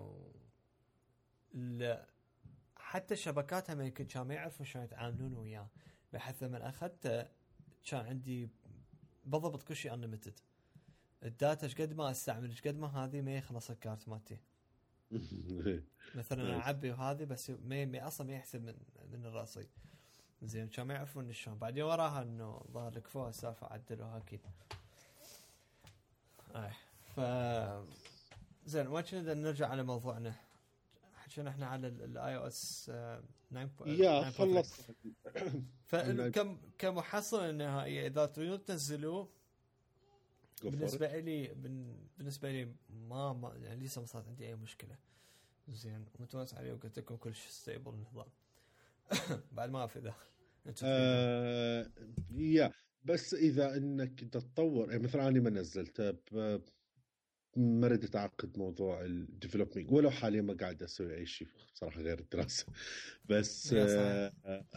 لا حتى شبكاتها ما يمكن كانوا ما يعرفوا شلون يتعاملون وياه بحيث لما اخذته كان عندي بالضبط كل شيء انليمتد الداتا ايش قد ما استعمل ايش قد ما هذه ما يخلص الكارت مالتي مثلا اعبي وهذه بس ما ما اصلا ما يحسب من من الرصيد زين كان ما يعرفون شلون بعدين وراها انه ظهر لك فوق السالفه عدلوها اكيد اي ف زين وكنا نرجع على موضوعنا حكينا احنا على الاي او اس تسعة يا خلص فكم كمحصله نهائيه اذا تريدون تنزلوه بالنسبه لي بالنسبه لي ما, ما يعني لسه ما صارت عندي اي مشكله زين ومتواصل عليه وقلت لكم كل شيء ستيبل النظام بعد ما في ذا آه يا بس اذا انك تتطور يعني مثلا انا ما نزلته ما ردت اعقد موضوع الديفلوبمنج ولو حاليا ما قاعد اسوي اي شيء صراحه غير الدراسه بس آه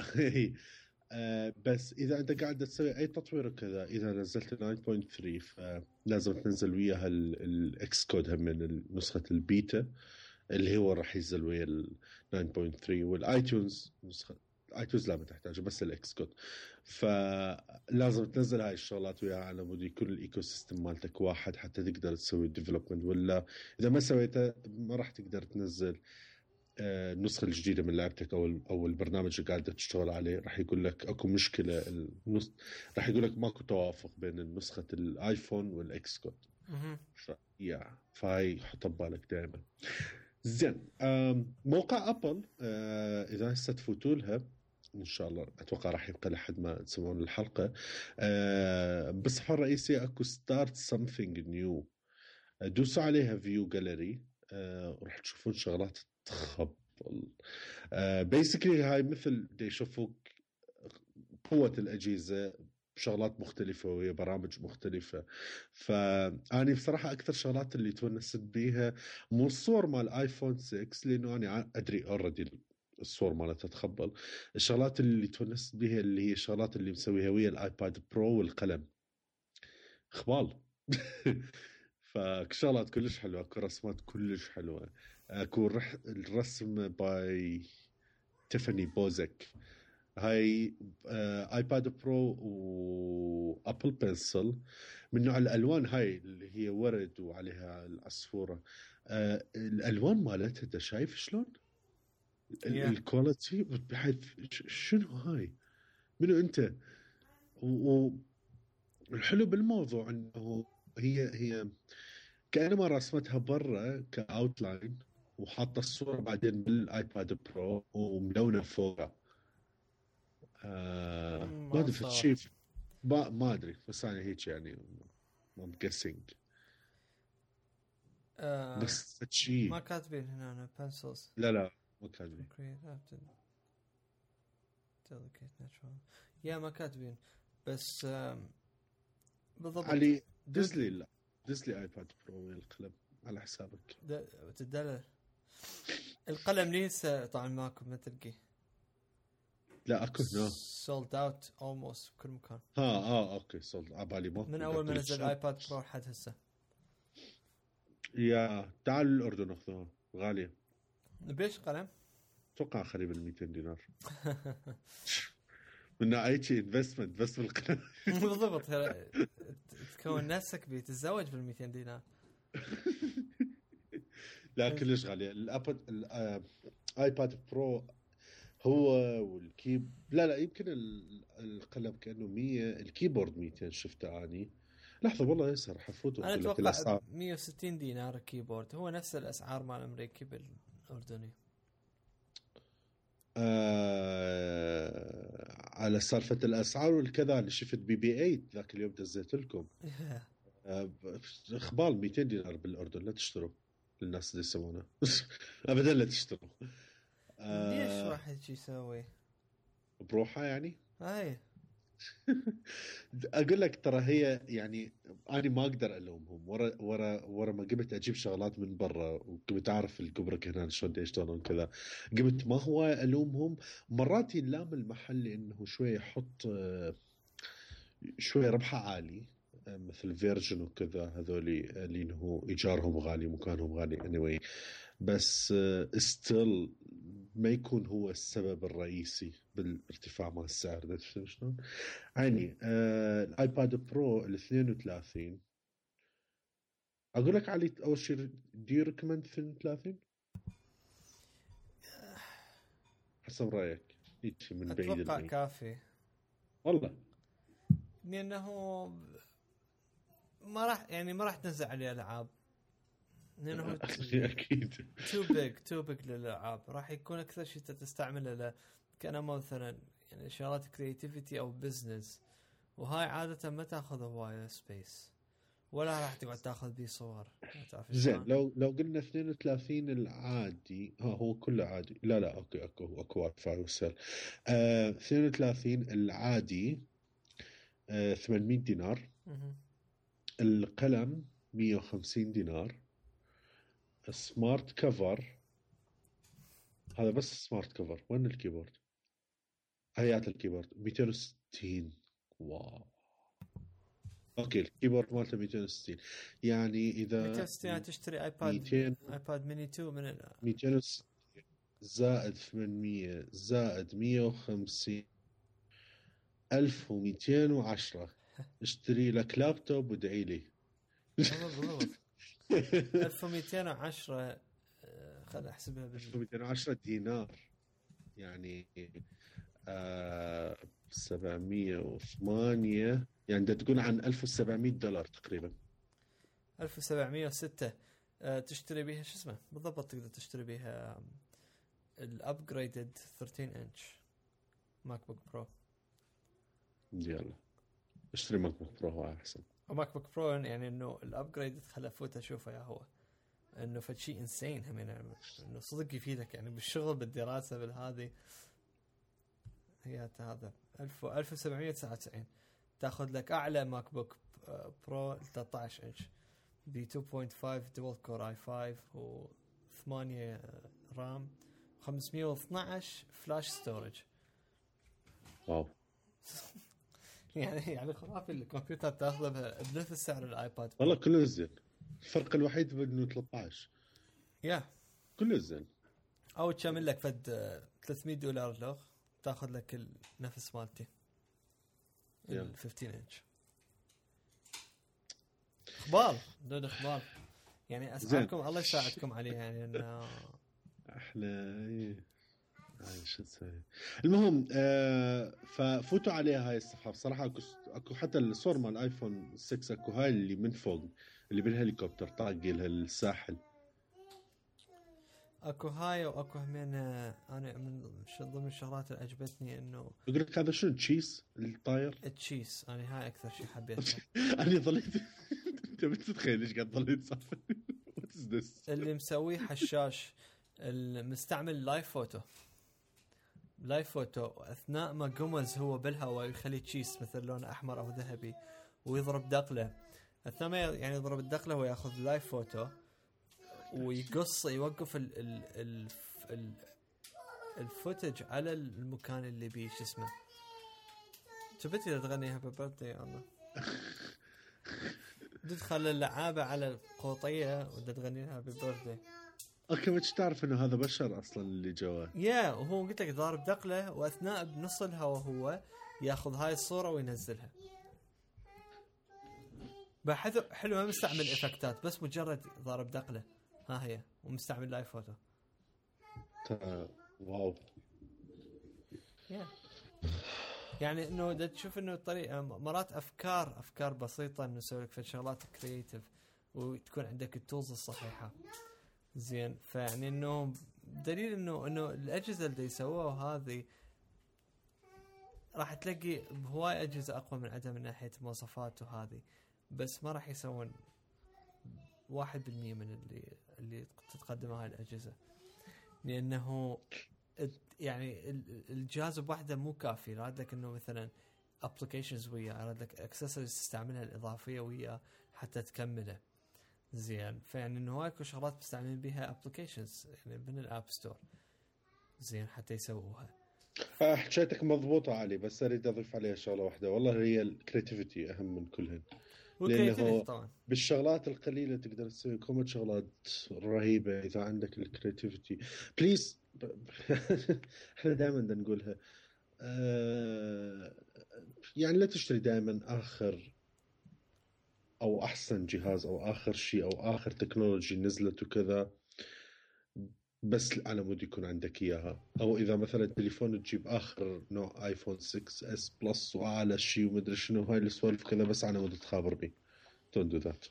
آه بس اذا انت قاعد تسوي اي تطوير وكذا اذا نزلت تسعة فاصلة ثلاثة فلازم تنزل وياها الاكس كود هم من نسخه البيتا اللي هو راح ينزل ويا ال تسعة فاصلة ثلاثة والايتونز نسخه ايتونز لا ما تحتاج بس الاكس كود فلازم تنزل هاي الشغلات وياها على مود يكون الايكو سيستم مالتك واحد حتى تقدر تسوي الديفلوبمنت ولا اذا ما سويته ما راح تقدر تنزل النسخه الجديده من لعبتك او او البرنامج اللي قاعد تشتغل عليه راح يقول لك اكو مشكله النص راح يقول لك ماكو توافق بين نسخه الايفون والاكس كود ف يا فهي حط ببالك دائما زين موقع ابل اذا هسه تفوتوا لها ان شاء الله اتوقع راح يبقى لحد ما تسمعون الحلقه بالصفحه الرئيسيه اكو ستارت سمثينج نيو دوسوا عليها فيو جاليري وراح تشوفون شغلات تخبل بيسكلي هاي مثل دي يشوفوك قوه الاجهزه شغلات مختلفة وهي برامج مختلفة فأنا بصراحة أكثر شغلات اللي تونست بيها مو الصور مال آيفون ستة لأنه أنا أدري أوردي الصور مالتها تخبل الشغلات اللي تونست بيها اللي هي الشغلات اللي مسويها ويا الآيباد برو والقلم خبال فشغلات كلش حلوة أكو رسمات كلش حلوة أكو الرسم باي تيفاني بوزك هاي ايباد برو وابل بنسل من نوع الالوان هاي اللي هي ورد وعليها العصفوره آه الالوان مالتها انت شايف شلون yeah. الكواليتي بحيث شنو هاي منو انت والحلو بالموضوع انه هي هي كانما رسمتها برا كاوتلاين وحاطه الصوره بعدين بالايباد برو وملونه فوقها آه ما ادري شيء ما ما ادري بس انا هيك يعني ام جيسينج آه بس شيء ما كاتبين هنا أنا بنسلز لا لا ما كاتبين يا ما كاتبين بس بالضبط علي دزلي لا دزلي ايباد برو القلم على حسابك تدلل القلم لسه طبعا ماكو ما تلقيه لا اكو هنا سولد اوت اولموست بكل مكان ها اه اوكي سولد عبالي مو من اول ما نزل ايباد برو لحد هسه يا تعال الاردن اخذوها غاليه بيش قلم اتوقع قريب ال مئتين دينار من اي شيء انفستمنت بس بالقلم بالضبط تكون نفسك بتتزوج بال مئتين دينار لا كلش غاليه الابل الايباد برو هو والكيب لا لا يمكن القلم كأنه مية الكيبورد مئتين شفته اني لحظه والله يسر حفوت انا اتوقع مية وستين دينار الكيبورد هو نفس الاسعار مال الامريكي بالاردني آه على سالفه الاسعار والكذا اللي شفت بي بي ثمانية ذاك اليوم دزيت لكم آه اخبال مئتين دينار بالاردن لا تشتروا للناس اللي يسوونه ابدا لا تشتروا آه ليش واحد شي يسوي بروحه يعني هاي اقول لك ترى هي يعني انا ما اقدر الومهم ورا ورا ورا ما قمت اجيب شغلات من برا وقمت اعرف الكبرك هنا شلون يشتغلون كذا قمت ما هو الومهم مرات يلام المحل انه شويه يحط شويه ربحه عالي مثل فيرجن وكذا هذولي اللي انه ايجارهم غالي مكانهم غالي anyway بس استيل ما يكون هو السبب الرئيسي بالارتفاع مال السعر ده شلون يعني آه الايباد برو ال اثنين وثلاثين اقول لك علي اول شيء دي ريكومند اثنين وثلاثين حسب رايك هيك من بعيد اتوقع كافي والله، لانه ما راح يعني ما راح تنزل عليه العاب لانه اكيد تو بيج تو بيج للالعاب. راح يكون اكثر شيء تستعمله ل كان مثلا يعني شغلات كرياتيفيتي او بزنس، وهاي عاده ما تاخذ هوايه سبيس ولا راح تقعد تاخذ بيه صور. زين لو لو قلنا اثنين وثلاثين العادي، ها هو كله عادي، لا لا اوكي اكو اكو واي فاي وصل. آه اثنين وثلاثين العادي آه ثمانمية دينار. م- القلم مية وخمسين دينار. سمارت كفر، هذا بس سمارت كفر. وين الكيبورد؟ هيات الكيبورد مئتين وستين. واو اوكي الكيبورد مالته مئتين وستين، يعني اذا مئتين وستين تشتري ايباد مئتين ايباد ميني تو من ال... مئتين وستين زائد ثمانمية زائد مية وخمسين ألف ومئتين وعشرة. اشتري لك لابتوب وادعي لي. بالضبط ألف ومئتين وعشرة. خل احسبها بال ألف ومئتين وعشرة دينار، يعني آه سبعمية وثمانية، يعني بدك تقول عن ألف وسبعمية دولار تقريبا. ألف وسبعمية وستة. أه تشتري بيها شو اسمه بالضبط، تقدر تشتري بيها الابجريدد ثلاثة عشر انش ماك بوك برو. يلا اشتري ماك بوك برو هو احسن. وماك بوك برو يعني انه الابجريدد خل افوت اشوفه يا هو انه فشي انسين هم يعني انه صدق يفيدك يعني بالشغل بالدراسه بالهذه. هي هذا ألف ألف وسبعمية وتسعة وتسعين تاخذ لك اعلى ماك بوك برو ثلاثة عشر انش ب اثنين فاصلة خمسة دول كور اي خمسة و ثمانية رام خمسمية واثناشر فلاش ستورج. واو يعني يعني خرافي الكمبيوتر تاخذه بنفس سعر الايباد. والله كله زين، الفرق الوحيد بانه ثلاثة عشر يا كله زين. او تشامل لك فد ثلاثمية دولار لو تاخذ لك النفس مالتي ال خمسة عشر انش. اخبار دود اخبار يعني اسعاركم الله يساعدكم عليها يعني انه احنا ايه شو تسوي. المهم آه ففوتوا عليها هاي الصفحه بصراحه. اكو اكو حتى الصور مال ايفون ستة اكو هاي اللي من فوق اللي بالهليكوبتر طاقي لها الساحل. اكو هاي واكو همين. انا من ضمن الشغلات اللي عجبتني انه يقول لك هذا شنو تشيس الطاير التشيس. انا هاي اكثر شيء حبيته. انا ظليت انت بتتخيل ايش قاعد ظليت صار اللي مسويه حشاش المستعمل لايف فوتو لايف فوتو اثناء ما قمز هو بالهواء يخلي تشيس مثل لون احمر او ذهبي ويضرب دقله. اثناء ما يعني يضرب الدقله وياخذ لايف فوتو ويقص يوقف ال ال ال ال الفوتج على المكان اللي بيه شو اسمه. شفتي تغنيها ببردي الله تدخل اللعابة على القوطية ودا تغنيها ببردي. اوكي مش تعرف انه هذا بشر اصلا اللي جواه. يا وهو قلت لك ضارب دقله واثناء بنص الهواء هو ياخذ هاي الصورة وينزلها. بحث حلو ما مستعمل افكتات بس مجرد ضارب دقله. ها هي ومستعمل لايف فوتو. واو yeah. يعني انه دا تشوف انه الطريقه مرات افكار افكار بسيطه انه نسوي لك في شغلات كرييتيف وتكون عندك التولز الصحيحه زين. فيعني انه دليل انه انه الاجهزه اللي يسووها هذه راح تلاقي بهواي اجهزه اقوى من عدم من ناحيه مواصفات وهذه، بس ما راح يسوون واحد بالمية من اللي اللي تتقدم هاي الاجهزه لانه يعني الجهاز بوحده مو كافي. راد لك انه مثلا ابلكيشنز وياه، راد لك اكسسوارز تستعملها الاضافيه وياه حتى تكمله زين. فيعني انه هاي كل شغلات بتستعمل بها ابلكيشنز يعني من الاب ستور زين حتى يسووها. حكيتك مضبوطه علي، بس اريد اضيف عليها شغله واحده والله هي الكرياتيفيتي اهم من كلهن. لانه طبعا بالشغلات القليله تقدر تسوي كومنت شغلات رهيبه اذا عندك الكرياتيفيتي. بليز احنا دائما نقولها أه يعني لا تشتري دائما اخر او احسن جهاز او اخر شيء او اخر تكنولوجي نزلت وكذا. بس على مود يكون عندك اياها، او اذا مثلا التليفون تجيب اخر نوع ايفون ستة اس بلس واعلى شيء ومدري شنو هاي السوالف كذا، بس على مود تخابر بي دونت دو ذات.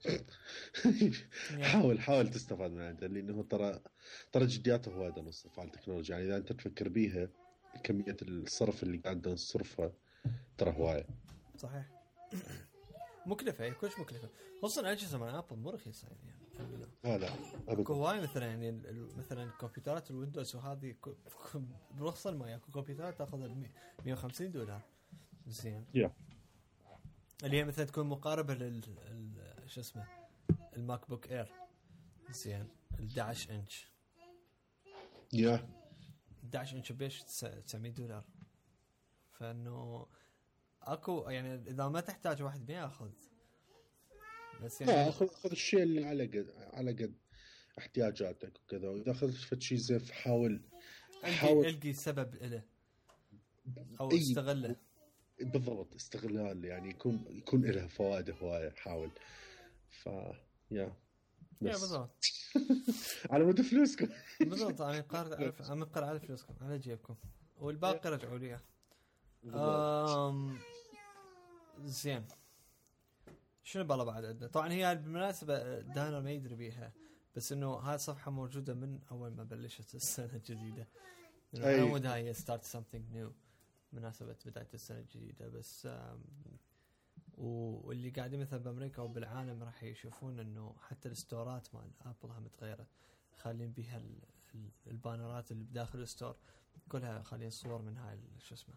حاول حاول تستفاد من عنده، لانه ترى ترى جدياته هوايه نصرف على التكنولوجيا. يعني اذا انت تفكر بيها كميه الصرف اللي قاعد نصرفها ترى هوايه. صحيح. مكلفه، هي كلش مكلفه، خصوصا اجهزه من ابل مو رخيصه يعني. لا لا اكو هواي مثلا يعني مثلا الكمبيوترات الويندوز وهذه برخص ما اكو كمبيوترات تاخذها ب مية وخمسين دولار زين. yeah. اللي هي مثلا تكون مقاربه لل شو اسمه الماك بوك اير زين ال احد عشر انش. يا yeah. احد عشر انش بيش تسعمية دولار. فانه اكو يعني اذا ما تحتاج واحد بياخذ، بس يعني اخذ خذ الشيء اللي على قد على قد احتياجاتك وكذا. واذا اخذت شيء زيف حاول حاول القي سبب له او استغله. بالضبط، استغلال يعني يكون يكون لها فوائد هوايه. حاول ف يا يا بالضبط. على مود فلوسكم. بالضبط، انا قارد انا قارد على فلوسكم على جيبكم والباقي رجعوا لي. امم زين شنو بالله بعد عندنا؟ طبعا هي بالمناسبه دانا ما يدري بيها، بس انه هاي الصفحه موجوده من اول ما بلشت السنه الجديده. على مود هاي ستارت سمثينج نيو مناسبه بدايه السنه الجديده. بس واللي قاعدين مثلا بامريكا وبالعالم راح يشوفون انه حتى الستورات مال ابل هم متغيره، خالين بيها البانرات اللي بداخل الستور كلها خالين صور من هاي شو اسمه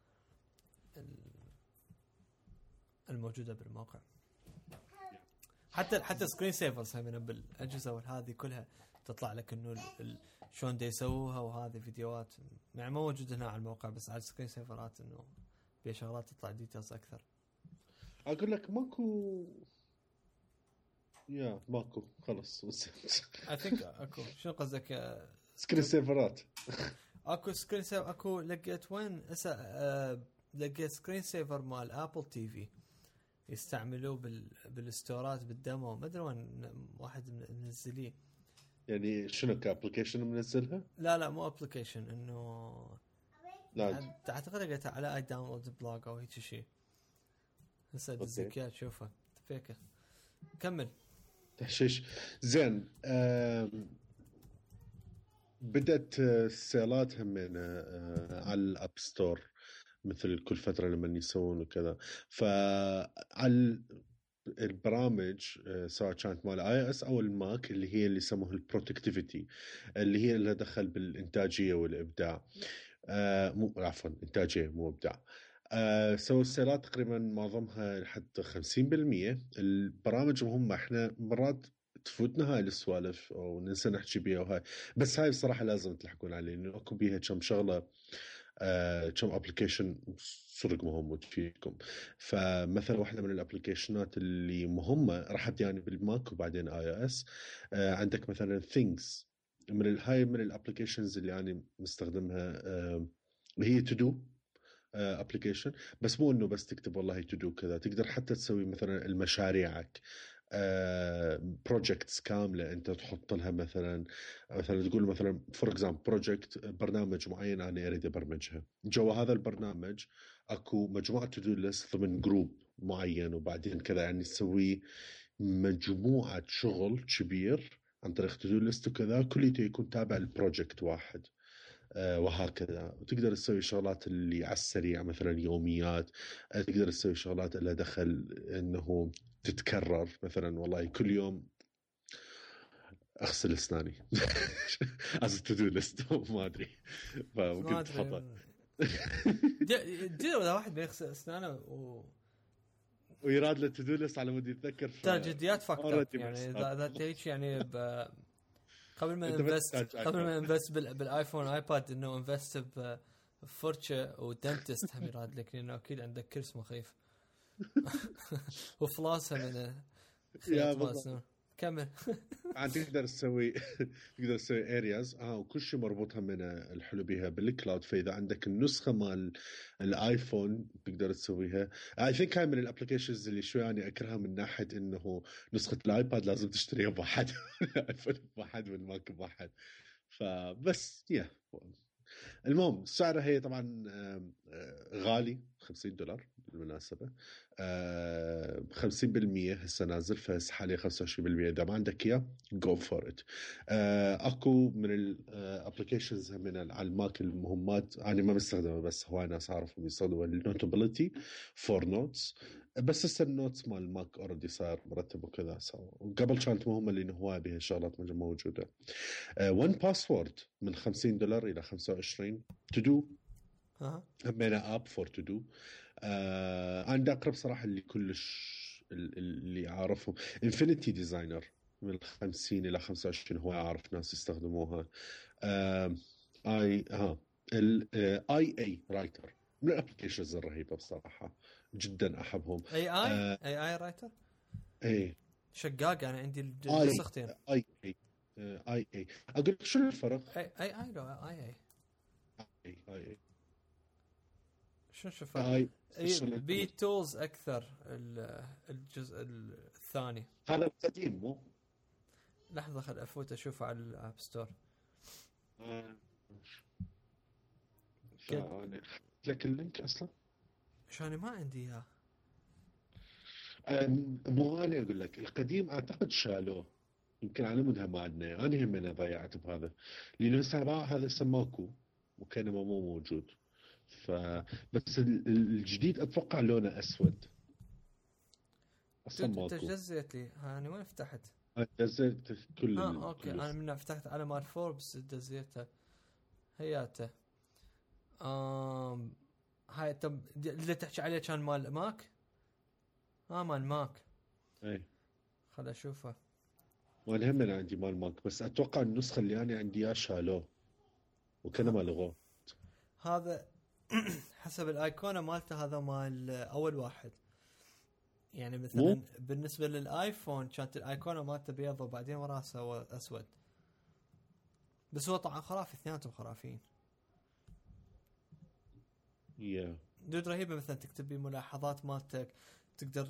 الموجوده بالموقع. حتى حتى سكرين سيفرز هم من بالاجهزه وهذه كلها تطلع لك انه شلون دا يسووها، وهذه فيديوهات يعني ما موجوده هنا على الموقع، بس على السكرين سيفرات انه بيها شغلات تطلع ديتيلز اكثر. اقول لك ماكو يا ماكو خلص. اي ثينك اكو شنو قصدك سكرين سيفرات؟ اكو سكرين سيفر اكو لقيت وين هسه أه لقيت سكرين سيفر مال ابل تي في يستعملوه بال بالستورات بالدمو، ما ادري وين واحد منزليه. يعني شنو كابليكيشن منزلها؟ لا لا مو ابليكيشن، انه لا اعتقد لقيتها على اي داونلود بلوج او هيك شيء. هسه دزك تشوفه فيك. كمل تحشيش. زين بدأت السيلات همين على الاب ستور مثل كل فترة لما يسوون وكذا. فعلى البرامج سواء كانت مال اي اس او الماك اللي هي اللي يسموها البرودكتيفيتي، اللي هي اللي دخل بالانتاجية والابداع، آه مو عفوا انتاجية مو ابداع. آه سووا السيلات تقريبا معظمها لحد خمسين بالمية. البرامج مهمة، احنا مرات تفوتنا هاي السوالف او ننسى نحكي بيها وهاي، بس هاي بصراحة لازم تلحقون عليه لانه اكو بيها كم شغلة آه، كم ابلكيشن صدق مهم وتفيدكم. فمثلا واحدة من الابلكيشنات اللي مهمة راح ابدي يعني بالماك وبعدين اي اس. آه، عندك مثلا ثينكس من الهاي من الابلكيشنز اللي انا مستخدمها، آه، هي تو دو ابلكيشن. بس مو انه بس تكتب والله تو دو كذا، تقدر حتى تسوي مثلا المشاريعك بروجكتس uh, كامله انت تحط لها مثلا مثلا تقول مثلا فور اكزامبل بروجكت برنامج معين انا اريد ابرمجها. جوا هذا البرنامج اكو مجموعه تو دو ليست ضمن جروب معين، وبعدين كذا يعني تسوي مجموعه شغل كبير عن طريق تو دو ليست وكذا، كليته يكون تابع لبروجكت واحد. آه وهكذا. وتقدر تسوي شغلات اللي على السريع مثلا يوميات، آه تقدر تسوي شغلات اللي دخل انه تتكرر، مثلا والله كل يوم اغسل اسناني از تو دو ليست ما ادري فممكن تحطها. جد ولا واحد بيغسل اسنانه و ويراد له تو دو ليست على مود يتذكر ترى جديات فاكتور يعني اذا اذا تيجي يعني ب... قبل ما انفست قبل ما انفست بالايفون ايباد انه انفست بفرشه ودنتست هم يراد لك، لانه اكيد عندك كرس مخيف وفلاس من خياط. كمل. عاد تقدر تسوي تقدر تسوي ارياز اه وكل شيء مربوطها من الحلو بها بالكلاود. فاذا عندك النسخه مال الايفون تقدر تسويها. اي ثينك هاي من الابلكيشنز اللي شوي انا اكرهها من ناحيه انه نسخه الايباد لازم تشتريها بواحد الايفون بواحد والماك بواحد. فبس يا المهم سعرها هي طبعا غالي خمسين دولار بالمناسبة. خمسين بالمية هسه نازل، فهسه حاليا خمسة وعشرين بالمية إذا ما عندك إياه جو فور إت. أكو من الابلكيشنز من على الماك المهمات أنا ما بستخدمها، بس هواي ناس عارفهم يستخدموا النوتابيلتي فور نوتس، بس هسه النوتس مال الماك اوريدي صار مرتب وكذا، قبل كانت مهمة لأنه هواي بها شغلات موجودة. ون باسورد من خمسين دولار إلى خمسة وعشرين. تدو أه. همينة اب فور تو دو. عند اقرب صراحه اللي كلش اللي اعرفهم انفينيتي ديزاينر من خمسين الى خمسة وعشرين، هو اعرف ناس يستخدموها. آه اي ها الاي اي رايتر من الابلكيشنز الرهيبه بصراحه، جدا احبهم. اي اي اي اي رايتر اي شقاق. انا عندي النسختين اي اي اي اي اقول لك شو الفرق. اي اي اي لو اي اي اي اي شو شوف اي بي تولز اكثر. الجزء الثاني هذا القديم مو لحظه خل افوت اشوفه على الاب ستور. آه. لك اللينك اصلا شاني ما عندي اياه. مو انا اقول لك القديم اعتقد شالوه، يمكن على مدها ما عندنا. انا هم انا ضيعت بهذا لانه هسه هذا سماكو وكان مو موجود. فبس الجديد اتوقع لونه اسود اصلا ماكو. انت جزيت لي انا وين فتحت؟ جزيت كل اه اوكي كل انا من فتحت على مال فوربس جزيتها هياته. امم هاي طب اللي تحكي عليه كان مال ماك. اه مال ماك اي خل اشوفه. وانا هم عندي مال ماك، بس اتوقع النسخه اللي انا عندي اياها شالوه وكان ما لغوه. هذا حسب الايقونه مالته هذا مال اول واحد. يعني مثلا مو؟ بالنسبه للايفون كانت الايقونه مالته بيض وبعدين وراسه اسود، بس هو طبعا خرافي، اثنيناتهم خرافيين. يا yeah. دود رهيبه. مثلا تكتب بي ملاحظات مالتك، تقدر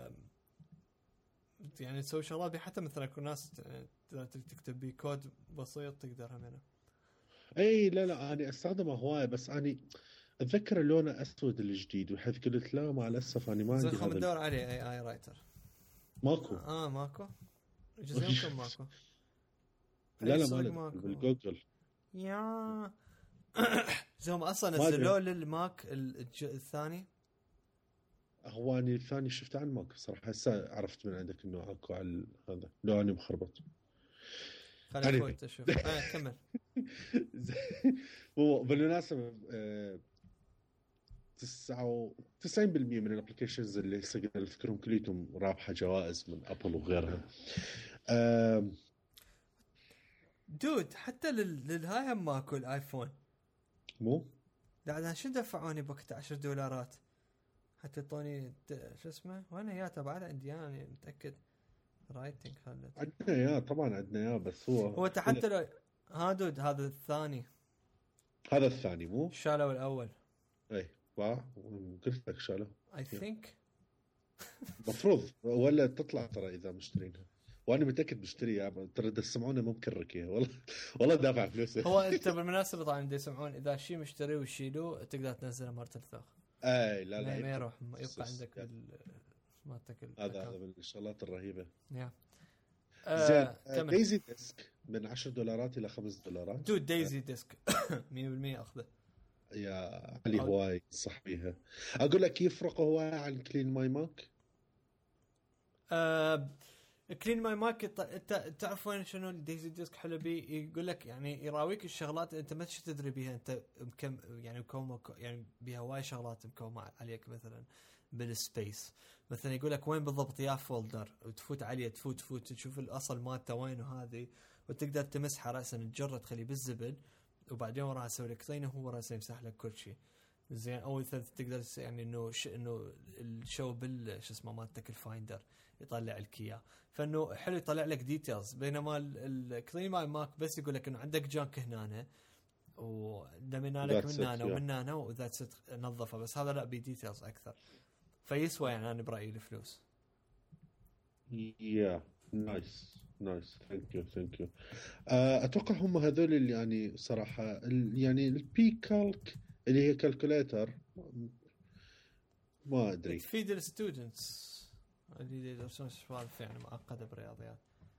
يعني تسوي شغلات. حتى مثلا يكون ناس تكتب بي كود بسيط تقدر همينه. اي لا لا انا استخدمه هوايه، بس اني اتذكر لونه اسود الجديد وحيث قلت لا مع الاسف انا ما عندي هذا. خلينا ندور عليه اي اي رايتر. ماكو اه ماكو جزءكم ماكو. لا لا ماكو بالجوجل يا زوم اصلا نزلوا للماك الجزء الثاني. هو اني الثاني شفته عن ماك صراحه، هسه عرفت من عندك انه اكو على هذا. لو اني مخربط خليني افوت اشوف. اه كمل. هو بالمناسبه تسعين بالمية من الابلكيشنز اللي هسه اذكرهم كليتهم رابحه جوائز من ابل وغيرها. دود حتى للهاي هم ماكو الايفون مو لا انا شو دفعوني بوقت عشرة دولارات حتى طوني شو اسمه. وانا ياته بعد عندي يعني متاكد رايتنج خلت عندنا يا طبعا عندنا يا بس هو هو حتى لو ها دود هذا الثاني هذا الثاني مو شالوا الاول. اي واو قلت لك شالوا اي ثينك مفروض ولا تطلع ترى اذا مشترينها. وانا متاكد بشتريها ترى تسمعونه ممكن ركيه والله والله دافع فلوسه. هو انت بالمناسبه طبعا بدي يسمعون اذا شيء مشتري ويشيلوه تقدر تنزله مره ثالثه. اي لا لا ما يروح يبقى عندك بال مالتك. هذا هذا من الشغلات الرهيبه. يا آه زين دايزي ديسك من عشرة دولارات الى خمسة دولارات. دود دايزي ديسك مية بالمية اخذه يا علي هواي صح بيها. اقول لك يفرق هواي عن كلين ماي ماك. آه كلين ماي ماك انت تعرف وين شنو الدايزي ديسك حلو بيه؟ يقول لك يعني يراويك الشغلات انت ما تدري بيها انت مكم يعني مكومه يعني بيها وايد شغلات مكومه عليك. مثلا بالسبيس مثلا يقول لك وين بالضبط يا فولدر وتفوت عليه تفوت تفوت تشوف الاصل مالته وين وهذه وتقدر تمسحها راسا تجرد تخليه بالزبل وبعدين وراها تسوي لك طينه وهو راسا يمسح لك كل شيء زين. اول ثلاث تقدر يعني انه ش... انه الشو بال شو اسمه مالتك الفايندر يطلع لك اياه. فانه حلو يطلع لك ديتيلز. بينما الكلين ماي ماك بس يقول لك انه عندك جانك هنا ودمنا لك من هنا ومن هنا وذات ست نظفه. بس هذا لا بديتيلز اكثر فيسوى يعني انا برايي الفلوس. يا نايس نايس ثانك يو ثانك يو. اتوقع هم هذول اللي يعني صراحه يعني البي كالك اللي هي كالكوليتر ما ادري تفيد الستودنتس اللي يدرسون سوالف يعني معقده بالرياضيات.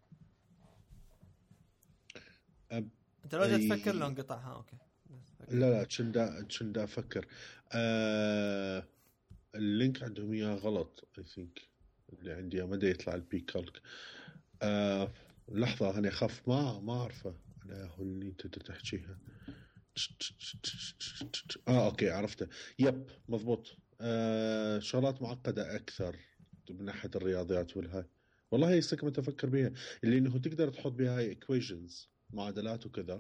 أب... انت لو جيت تفكر لو انقطعها اوكي. لا لا كندا كندا افكر أه... اللينك عندهم اياه غلط اي ثينك اللي عندي ما دا يطلع البي كالك. أه... لحظه انا اخاف ما ما اعرفه انا هو اللي انت تحكيها. اه اوكي عرفته يب مضبوط. آه شغلات معقده اكثر من ناحيه الرياضيات والهاي. والله هي السكه متفكر بها اللي انه تقدر تحط بها هاي equations معادلات وكذا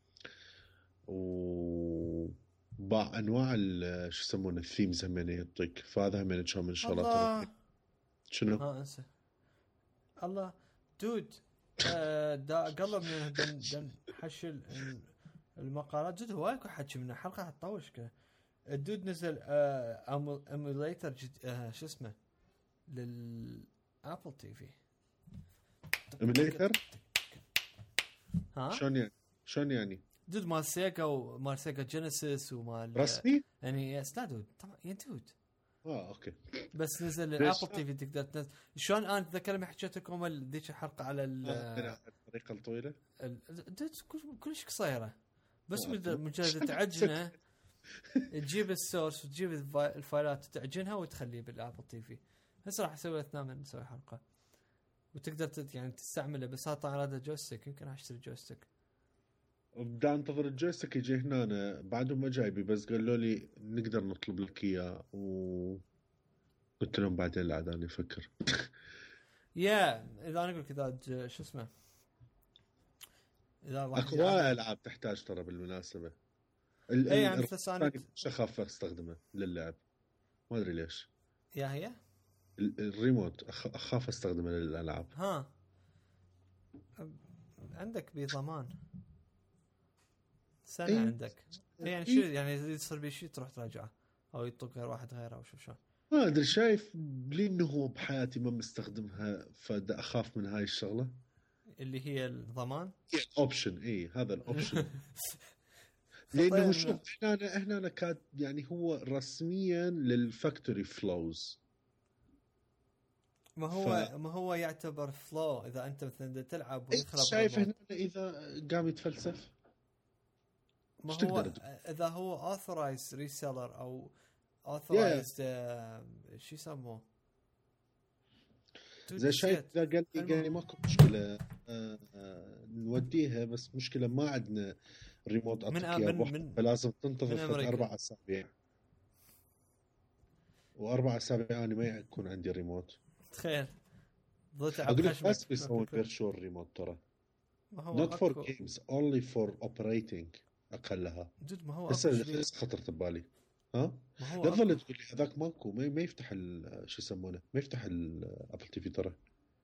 وباع انواع شو يسمونه الثيمز هم يعطيك فهذا هم من شو من شغلات شنو ها انسى الله دود آه دا قلب من دن دن حش المقالات جد هواي حكي من حلقه حتطوش كذا. الدود نزل آه ايميوليتر آه شو اسمه للابل تي في. ايميوليتر ها شلون يعني شلون يعني دود مال سيجا ومال سيجا جينيسيس ومال رسمي يعني استاذ طبعا يا دود اه اوكي بس نزل الابل تي في تقدر تنزل. شلون انا اتذكر ما حكيت لكم ذيك الحلقه على الطريقه الطويله دود كلش قصيره بس مجرد تعجنه تجيب السورس وتجيب الفايلات وتعجنها وتخليه بالابل تي في. هسه راح اسوي اثنين نسوي حلقه وتقدر يعني تستعمله بس طبعا هذا جويستيك يمكن اشتري جويستيك. بدي انتظر الجويستيك يجي هنا أنا بعدهم ما جايبي بس قالوا لي نقدر نطلب لك اياه و قلت لهم بعدين لا عاد انا افكر. يا اذا انا اقول كذا شو اسمه اذا اكو العاب تحتاج ترى بالمناسبه اي يعني ثاني اخاف استخدمه للعب ما ادري ليش. يا هي الريموت اخاف استخدمه للالعاب. ها عندك بضمان سنه أي. عندك يعني شو يعني يصير بشيء تروح تراجعه او يطق غير واحد غيره او شوف شلون ما ادري شايف لانه هو بحياتي ما مستخدمها فدا اخاف من هاي الشغله اللي هي الضمان اوبشن. اي هذا الاوبشن لانه شوف احنا احنا كاد يعني هو رسميا للفاكتوري فلوز ما هو ف... ما هو يعتبر فلو اذا انت مثلا تلعب ويخرب شايف هنا اذا قام يتفلسف ما هو اذا هو authorized reseller او authorized yeah. شو يسموه زي شايف اذا قال لي قال لي ماكو مشكله آه آه نوديها بس مشكله ما عندنا ريموت اطلق فلازم تنتظر اربع اسابيع واربع اسابيع انا ما يكون عندي ريموت. تخيل ضلت العب بس بيسوون فيرتشوال ريموت ترى not for games only for operating اقلها جد ما هو هسه خطرت ببالي ها لا تظل تقول لي هذاك ماكو ما يفتح شو يسمونه ما يفتح الابل تي في ترى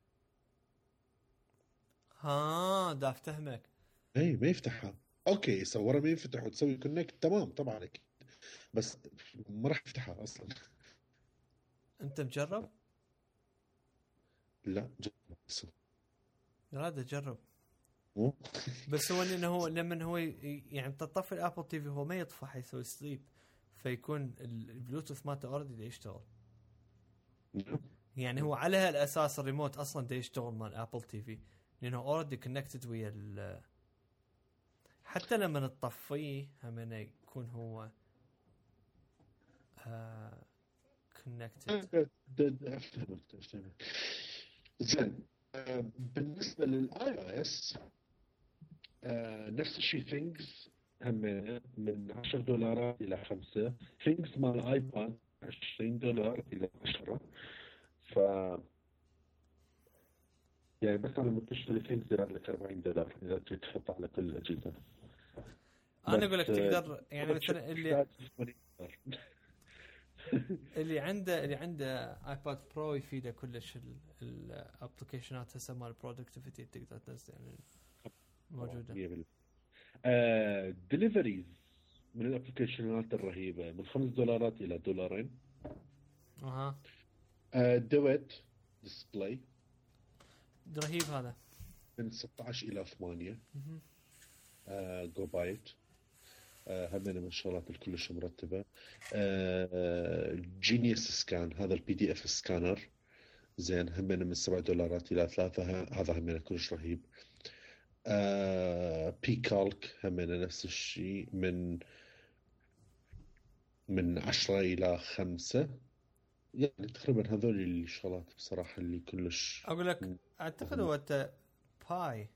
ها دا افتهمك اي ما يفتحها اوكي صوره ما يفتح وتسوي كونكت تمام طبعا اكيد بس ما راح يفتحها اصلا. انت مجرب؟ لا جرب لا ده جرب بس هو انه هو لما هو يعني تطفي الابل تي في هو ما يطفى حيسوي سليب فيكون البلوتوث مالته اوريدي يشتغل يعني هو على هالاساس الريموت اصلا دا يشتغل مال ابل تي في لانه اوريدي كونكتد ويا ال حتى لما نطفيه هم يكون هو كونكتد. زين بالنسبه للاي او اس نفس الشيء ثينكس هم من عشرة دولارات الى خمسة ثينكس مال ايباد عشرين دولار الى عشرة ف يعني مثلا لما تشتري ثينكس يصير لك أربعين دولار اذا تريد تحط على كل الاجهزه. انا اقول لك تقدر يعني مثلا اللي اللي عنده اللي عنده ايباد برو يفيده كلش الابلكيشنات هسه مال برودكتيفيتي تقدر تنزل يعني موجوده. آه ديليفريز من الابلكيشنات الرهيبه من خمس دولارات الى دولارين. اها آه دوت ديسبلاي رهيب هذا من ستة عشر الى ثمانية آه جو بايت. آه همين من الشغلات الكلش مرتبة. آه جينيوس سكان، هذا البي دي اف سكانر زين، همين من سبعة دولارات الى ثلاثة، هذا همين كلش رهيب. آه بي كالك همين نفس الشيء، من من عشرة الى خمسة، يعني تقريبا هذول الشغلات بصراحة اللي كلش اقول لك. اعتقد هو انت باي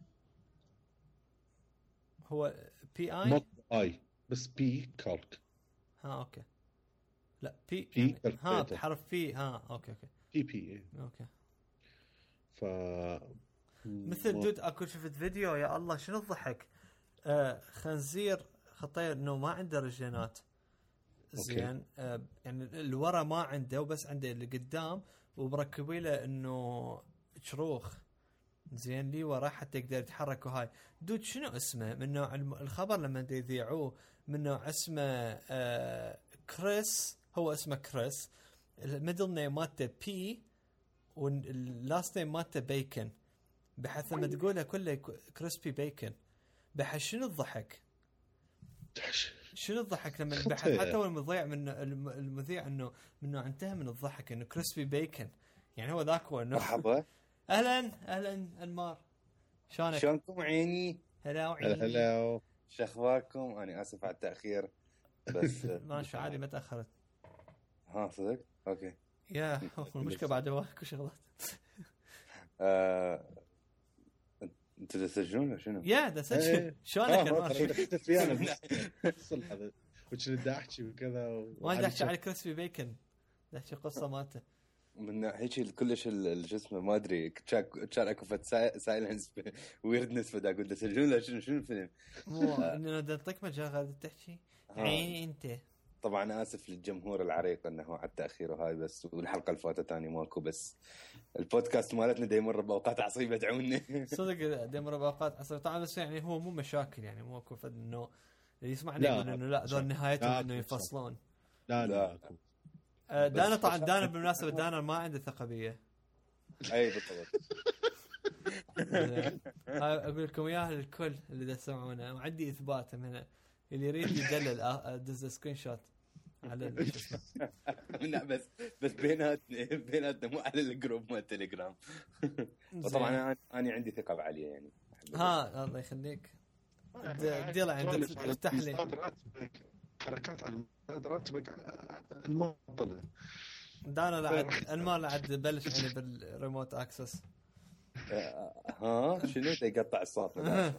هو بي اي مو اي بس بي كالك. ها اوكي، لا بي, بي يعني ها بحرف بي. ها اوكي اوكي بي بي اوكي. ف مثل دود اكو شفت فيديو يا الله شنو الضحك. آه خنزير خطير انه ما عنده رجلينات زين. آه يعني اللي ورا ما عنده وبس عنده اللي قدام، ومركبي له انه شروخ زين لي ورا حتى يقدر يتحرك. وهاي دود شنو اسمه من نوع الخبر لما يذيعوه من نوع اسمه آه كريس. هو اسمه كريس، الميدل نيم مالته بي واللاست نيم مالته بيكن، بحيث لما تقولها كله كريسبي بيكن. بحيث شنو الضحك شنو الضحك لما بحث حتى هو المذيع من المذيع انه منه انتهى من الضحك انه كريسبي بيكن. يعني هو ذاك هو انه مرحبا اهلا اهلا انمار، شلونك؟ شلونكم عيني؟ هلا وعيني. هلا شو اخباركم؟ انا اسف على التاخير بس ماشي عادي ما تاخرت. ها صدق اوكي يا المشكله بعد واكو شغلات. انتوا تسجلون شنو؟ يا ده سجل. شلونك انمار؟ اختفي انا بس هذا وش بدي احكي وكذا ما بدي احكي على كريسبي بيكن، بدي احكي قصه مالته من هيك كلش الجسم ما ادري كان اكو فت سايلنس ويردنس فدا اقول تسجلون شنو شنو الفيلم مو انه نعطيك مجال غادي تحكي عيني انت. طبعا اسف للجمهور العريق انه على التاخير وهاي، بس والحلقه اللي فاتت ثاني ماكو، بس البودكاست مالتنا دا يمر باوقات عصيبه دعونا. صدق دا يمر باوقات عصيبه طبعا، بس يعني هو مو مشاكل، يعني مو اكو فد انه اللي يسمعني يقول انه لا ذول نهايتهم انه ينفصلون. لا لا دانا طبعا دانا بالمناسبه دانا ما عنده ثقه بيه. اي بالضبط. اقول لكم اياها الكل اللي تسمعونه، وعندي اثبات من هنا اللي يريد يدلل دز سكرين شوت على لا بس بس بيناتنا بيناتنا مو على الجروب مال تليجرام. وطبعا انا انا عندي ثقه بعاليه يعني. ها الله يخليك دير عندك افتح لي حركات على راتبك المعطله. دانا لعد انمار لعد بلش يعني بالريموت اكسس. ها شنو يقطع الصوت؟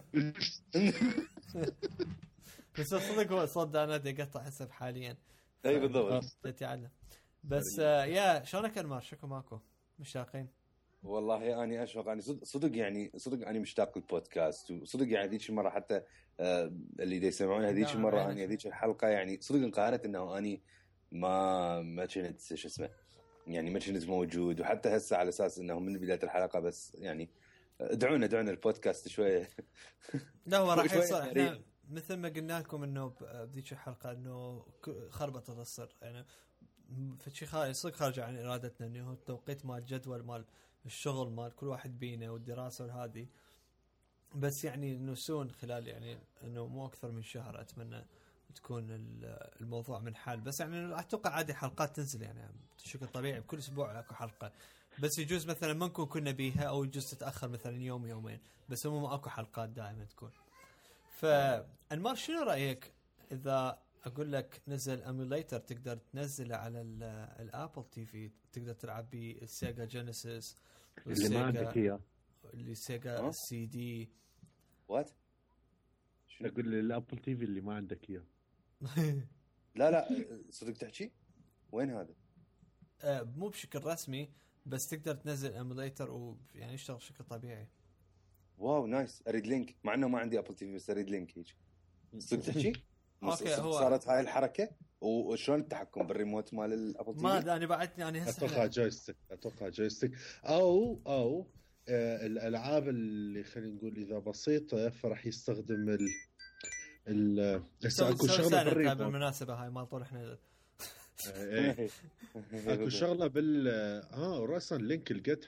بس صدق هو صوت دانا يقطع حسب حاليا. اي بالضبط تتعلم. بس آه يا شلونك انمار؟ شكو ماكو مشتاقين؟ والله اني اشوق يعني صدق يعني صدق اني مشتاق للبودكاست، وصدق يعني هذيك المره حتى آه اللي دي يسمعون هذيك المره اني هذيك الحلقه يعني صدق انقهرت انه اني ما ما كنت شو اسمه يعني ما كنت موجود، وحتى هسه على اساس انه من بدايه الحلقه، بس يعني ادعونا ادعونا البودكاست شويه. لا هو راح يصير احنا مثل ما قلنا لكم انه بذيك الحلقه انه خربطه الصر يعني فشي خارج صدق خارج عن ارادتنا، انه التوقيت مال الجدول مال الشغل مال كل واحد بينا والدراسه وهذه، بس يعني انه سون خلال يعني انه مو اكثر من شهر اتمنى تكون الموضوع من حال. بس يعني اتوقع عادي حلقات تنزل يعني بشكل طبيعي بكل اسبوع اكو حلقه، بس يجوز مثلا ما نكون كنا بيها او يجوز تتاخر مثلا يوم يومين، بس مو ما اكو حلقات دائما تكون. فانمار شنو رايك اذا اقول لك نزل ايميوليتر تقدر تنزله على الابل تي في، تقدر تلعب بالسيجا جينيسيس اللي ما عندك اياه، اللي سيجا السي دي وات شنو اقول لي الابل تي في اللي ما عندك اياه. لا لا صدق تحكي وين هذا؟ آه مو بشكل رسمي، بس تقدر تنزل ايميوليتر ويعني يشتغل بشكل طبيعي. واو نايس. اريد لينك مع انه ما عندي ابل تي في، بس اريد لينك هيك. صدق تحكي؟ اوكي هو صارت هاي الحركه. وشلون التحكم بالريموت مال الابل تي في؟ ما انا بعدني انا هسه اتوقع جويستيك اتوقع جويستيك او او آه الالعاب اللي خلينا نقول اذا بسيطه فراح يستخدم ال ال اكو شغله بالمناسبه هاي ما طول احنا اكو شغله بال اه راسا لينك الجيت هاب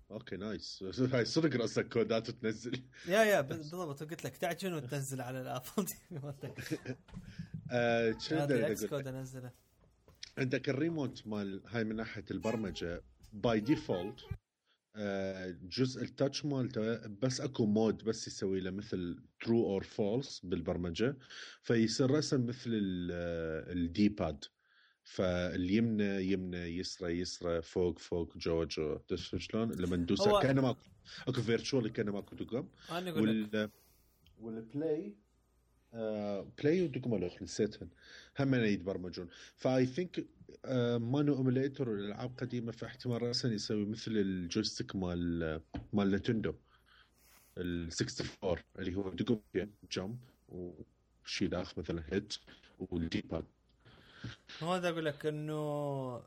اوكي نايس. هاي صدق راسك كودات وتنزل. يا يا بالضبط قلت لك تعجن وتنزل على الابل تي في مالتك. آه شنو هذا اكس كود انزله. عندك الريموت مال هاي من ناحيه البرمجه باي ديفولت جزء التاتش مالته بس اكو مود بس يسوي له مثل ترو اور فولس بالبرمجه فيصير رسم مثل الدي باد فاليمنى يمنى يسرى يسرى فوق فوق جو جو تشوف شلون لما ندوس كانه ماكو اكو فيرتشوال كانه ماكو دقم وال والبلاي بلاي ودقم الاخ نسيتهن هم يتبرمجون فاي ثينك مانو ايميليتر الالعاب قديمه فاحتمال راسا يسوي مثل الجويستيك مال مال نينتندو ال أربعة وستين اللي هو دقمتين جمب وشي داخل مثلا هيد والدي باد. هذا اقول لك انه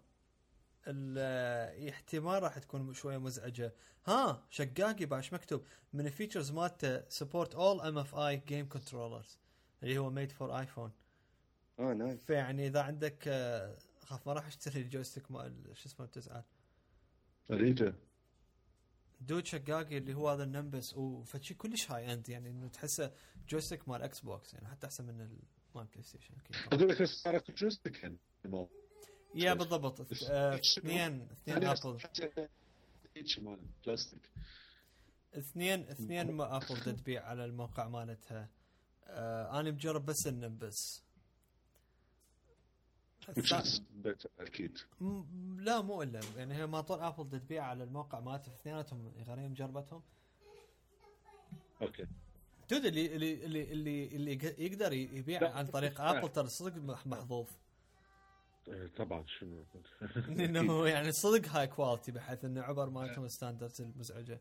الاحتمال راح تكون شويه مزعجه. ها شقاقي باش مكتوب من الفيتشرز مالته سبورت اول ام اف اي جيم كنترولرز اللي هو ميد فور ايفون. اه نايس. فيعني اذا عندك خاف ما راح اشتري الجويستيك مال شو اسمه بتزعل ريته دود شقاقي اللي هو هذا النمبس وفتشي كلش هاي اند يعني انه تحسه جويستيك مال اكس بوكس يعني حتى احسن من مال بلاي ستيشن اكيد. اقول لك صار جويستيك يعني يا بالضبط اثنين اثنين ابل ايش مال بلاستيك اثنين اثنين ما ابل تبيع على الموقع مالتها. آه انا مجرب بس النمبس اكيد لا مو الا يعني هي ما طول ابل تبيع على الموقع مالتها اثنيناتهم غير مجربتهم. اوكي تود اللي اللي اللي اللي, اللي يقدر يبيع عن طريق ابل ترى صدق محظوظ طبعا شنو انه يعني صدق هاي كواليتي بحيث انه عبر مالتهم ستاندردز المزعجه.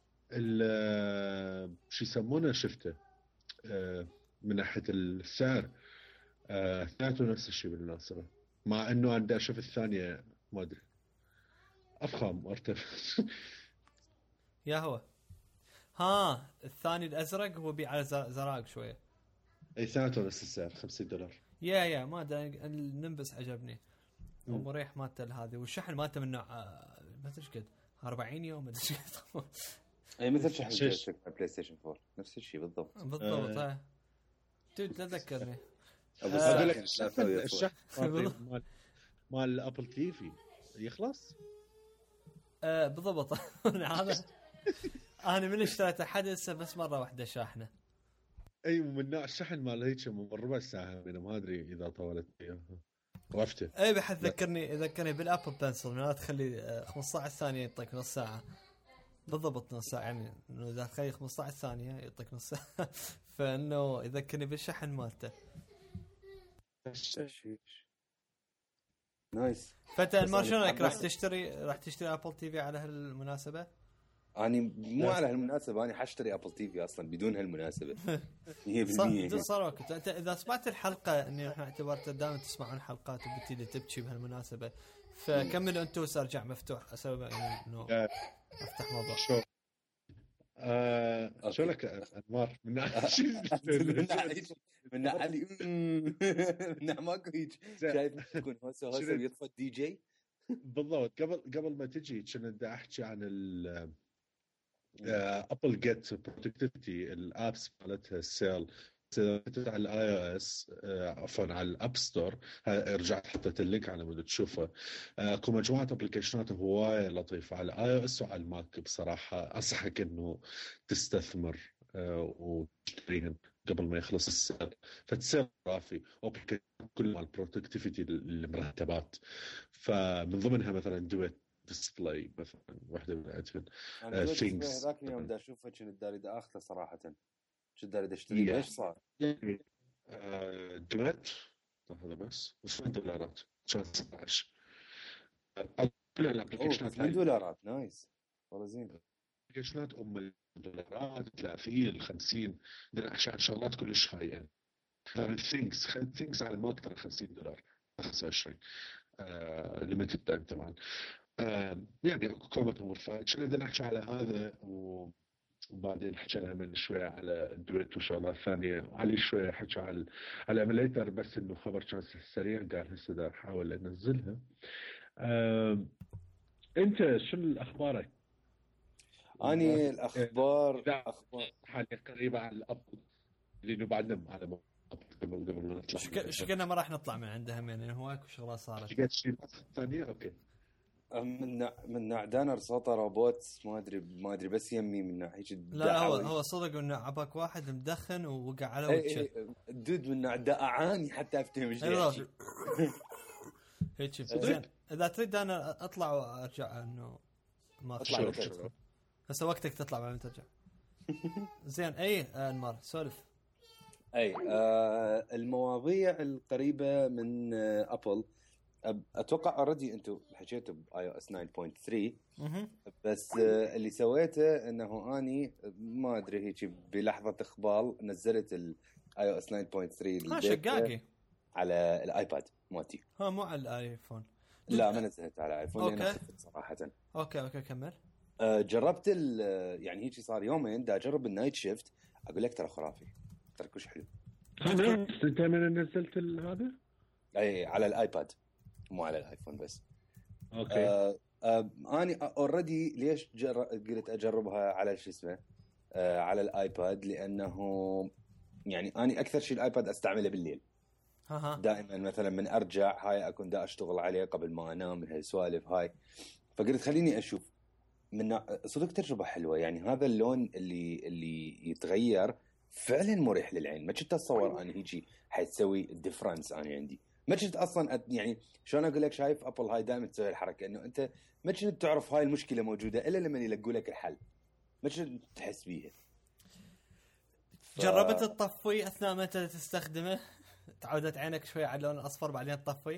ال شو يسمونه شفته من ناحيه السعر اثنيناتهم نفس الشيء بالمناسبه مع انه عندي اشوف الثانيه ما ادري افخم وارتفع. يا هو ها الثاني الازرق هو بيع على زراق شويه اي اثنيناتهم نفس السعر خمسين دولار. يا يا ما ادري النمبس عجبني ومريح مالته هذه والشحن مالته من نوع ما ادري قد أربعين يوم ما ادري قد اي مثل شحن بلاي ستيشن فور نفس الشيء بالضبط بالضبط. ها تود تذكرني اقول لك الشحن مال مال ابل تي في يخلص آه بالضبط. هذا انا من اشتريته حدث بس مره واحده شاحنه. اي من نوع الشحن مال هيك من ربع ساعه من ما ادري اذا طولت اياها عرفته. اي بحث ذكرني ذكرني بالابل بنسل لا تخلي خمسة عشر ثانيه يعطيك نص ساعه بالضبط نص ساعه يعني انه اذا تخلي خمسة عشر ثانيه يعطيك نص ساعه. فانه يذكرني بالشحن مالته. نايس. فتى ما شلونك راح تشتري راح تشتري ابل تي في على هالمناسبه؟ اني مو على هالمناسبه انا حاشتري ابل تي في اصلا بدون هالمناسبه. مية بالمية صار وقت انت اذا سمعت الحلقه اني احنا اعتبرت دائما تسمعون حلقات وبتيجي تبكي بهالمناسبه فكملوا انتم وسارجع مفتوح اسوي يعني انه افتح موضوع شو آه شو لك انوار من من علي من ماكو هيك شايف تكون هوسه هوسه يطفى الدي جي بالضبط. قبل قبل ما تجي كنا بدي احكي عن ال ابل جيت بروتكتيفيتي الابس مالتها السيل على الاي او اس عفوا على الاب ستور. رجعت حطيت اللينك على مود تشوفه. اكو مجموعه ابلكيشنات هوايه لطيفه على الاي او اس وعلى الماك. بصراحه انصحك انه تستثمر وتشتريهم قبل ما يخلص السيل فتصير رافي كل مال بروتكتيفيتي المرتبات. فمن ضمنها مثلا دويت ديسبلاي مثلا واحده من عندهم ثينكس. ذاك اليوم بدي اشوفه كنت داري دا اخذه صراحه كنت داري اشتري. ليش صار دويت هذا بس وثمان دولارات كان ستة عشر كل الابلكيشنات ثمانية دولارات. نايس والله زين. ابلكيشنات ام الدولارات ثلاثين خمسين عشان شغلات كلش هاي يعني. ثينكس ثينكس على ما اكثر خمسين دولار خمسة وعشرين ليميتد تايم طبعا. يعني كومة امور. فكنا بدنا نحكي على هذا وبعدين حكينا من شويه على دويت وشغلات ثانيه. علي شويه حكي على على ايميليتر بس انه خبر كان سريع قال هسه دا احاول انزلها. انت شو اخبارك اني الاخبار اخبار حاجه قريبه على الابل لانه بعدنا على ما قبل ما نطلع شكلنا ما راح نطلع من عندها من هواك وشغلات صارت جت شيء ثانيه. اوكي من من نوع دانر صوته روبوت ما ادري ما ادري بس يمي من نوع هيك. لا هو هو صدق انه عباك واحد مدخن ووقع على وجهه الدود من نوع داعاني حتى افتهم ايش هيك زين. اذا تريد انا اطلع وارجع انه ما اطلع هسه وقتك تطلع بعدين ترجع. زين اي انمار سولف. اي آه المواضيع القريبه من آه ابل اتوقع اوريدي انتم حكيتوا باي او اس تسعة نقطة ثلاثة بس آه اللي سويته انه اني ما ادري هيك بلحظه اخبال نزلت الاي او اس تسعة نقطة ثلاثة ها شقاقي على الايباد مالتي. ها مو على الايفون. لا ما نزلت على الايفون لان خفت صراحه. اوكي اوكي كمل. أه جربت يعني هيك صار يومين دا اجرب النايت شيفت اقول لك ترى خرافي ترى كلش حلو. انت من نزلت هذا؟ اي على الايباد مو على الايفون بس. اوكي. أه أه اني اوريدي ليش جر... قلت اجربها على شو اسمه أه على الايباد لانه يعني اني اكثر شيء الايباد استعمله بالليل. ها دائما مثلا من ارجع هاي اكون دا اشتغل عليه قبل ما انام من هالسوالف هاي. فقلت خليني اشوف من صدق تجربه حلوه يعني. هذا اللون اللي اللي يتغير فعلا مريح للعين. ما كنت اتصور انا هيجي حتسوي ديفرنس. انا عندي ما كنت اصلا يعني شلون اقول لك شايف ابل هاي دائما تسوي الحركه انه انت ما كنت تعرف هاي المشكله موجوده الا لما يلقوا لك الحل. ما كنت تحس بيها. ف... جربت تطفي اثناء ما تستخدمه؟ تعودت عينك شوي على اللون الاصفر بعدين تطفي؟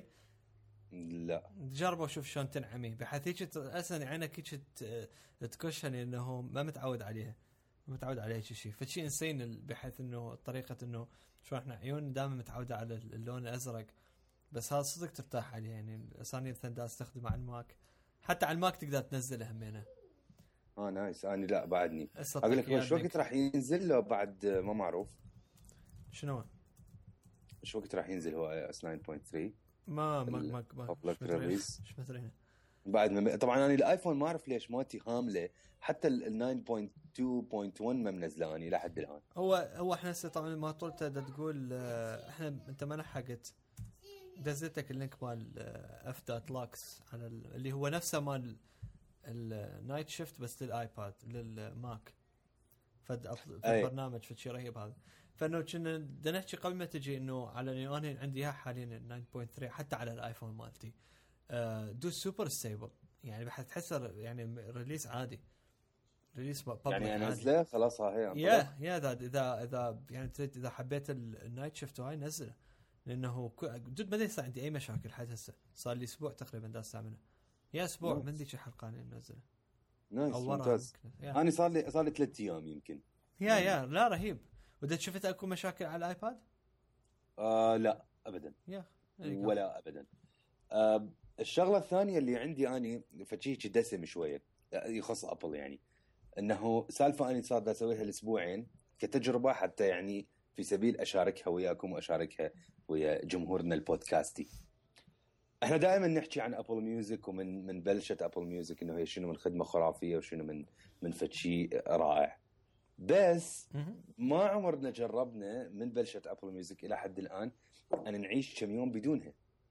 لا جربوا وشوف شلون تنعمي بحيث هيك اصلا عينك هيك تكشن انه ما متعود عليها ما متعود عليه شيء فشي انسين بحيث انه طريقه انه شو احنا عيون دائما متعوده على اللون الازرق بس هذا صدق ترتاح عليه يعني. ثاني مثلا دا استخدمه على الماك حتى على الماك تقدر تنزله همينه. اه نايس. انا لا بعدني اقول لك وش وقت راح ينزل له بعد ما معروف شنو وش وقت راح ينزل هو اس تسعة نقطة ثلاثة ما ما ما ما ريليس مش مدري بعد ما طبعا انا الايفون ما اعرف ليش مالتي كامله حتى ال تسعة نقطة اثنين نقطة واحد ما منزلاني لحد الان. هو هو احنا طبعا ما طولته دا تقول احنا انت ما لحقت دزتك اللينك مال اف دوت لوكس على اللي هو نفسه مال النايت شيفت بس للايباد للماك فد البرنامج فشي رهيب هذا. فانه كنا بدنا نحكي قبل ما تجي انه على انا عندي اياها حاليا تسعة نقطة ثلاثة حتى على الايفون مالتي أه دو سوبر ستيبل يعني بحيث تحسه يعني ريليس عادي ريليس يعني انزله خلاص هاي يا يا اذا اذا اذا يعني تريد اذا حبيت النايت شيفت هاي نزله لانه جد ما يصير عندي اي مشاكل حتى هسه صار لي اسبوع تقريبا دا استعمله يا اسبوع من ذيك الحلقه اللي منزله نايس ممتاز. انا صار لي صار لي ثلاث ايام يمكن يا يا لا رهيب. وده شفت اكو مشاكل على الايباد؟ آه لا ابدا يا ولا ابدا. آه الشغله الثانيه اللي عندي اني فشيء دسم شويه يخص ابل يعني انه سالفه اني صار دا اسويها الاسبوعين كتجربه حتى يعني في سبيل اشاركها وياكم واشاركها ويا جمهورنا البودكاستي. احنا دائما نحكي عن ابل ميوزك ومن من بلشه ابل ميوزك انه هي شنو من خدمه خرافيه وشنو من من فشي رائع بس ما عمرنا جربنا من بلشة أبل ميوزك إلى حد الآن أن نعيش كم يوم بدونها.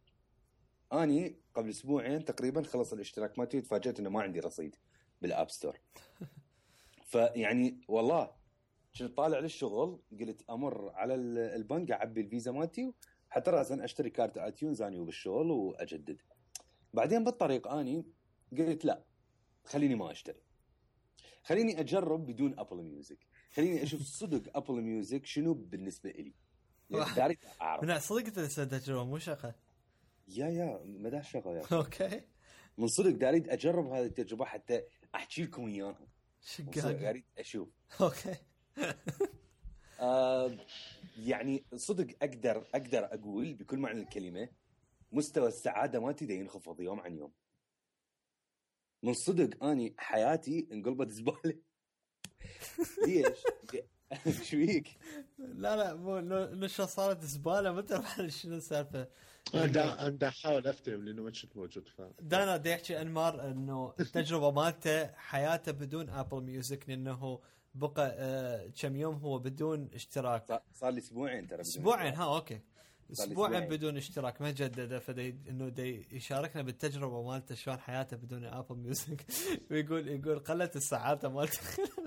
أني قبل أسبوعين تقريبا خلص الاشتراك مالتي وتفاجأت إنه ما عندي رصيد بالآب ستور. فيعني والله كنت طالع للشغل قلت أمر على البنك أعبي الفيزا مالتي حتى رأسا أشتري كارت آتيونز أني وبالشغل وأجدد. بعدين بالطريق أني قلت لا خليني ما أشتري خليني أجرب بدون أبل ميوزك خليني أشوف صدق أبل ميوزك شنو بالنسبة إلي يعني داري أعرف من صدق تجربة مو شقة يا يا مدى شقة يا أوكي من صدق داري أجرب هذه التجربة حتى أحكي لكم إياها داري أشوف أوكي آه يعني صدق أقدر أقدر أقول بكل معنى الكلمة مستوى السعادة مالتي دا ينخفض يوم عن يوم. من صدق أني حياتي انقلبت زبالة. ليش؟ شو فيك؟ لا لا مو نش صارت زباله ما تعرف شنو السالفه. انا انا احاول افتهم لانه ما كنت موجود. ف دانا دا يحكي انمار انه التجربه مالته حياته بدون ابل ميوزك لانه بقى آه كم يوم هو بدون اشتراك. صار لي اسبوعين ترى اسبوعين ها اوكي اسبوعين بدون اشتراك ما جدد فدي انه دي يشاركنا بالتجربه مالته شلون حياته بدون ابل ميوزك. ويقول يقول قلت السعاده مالته.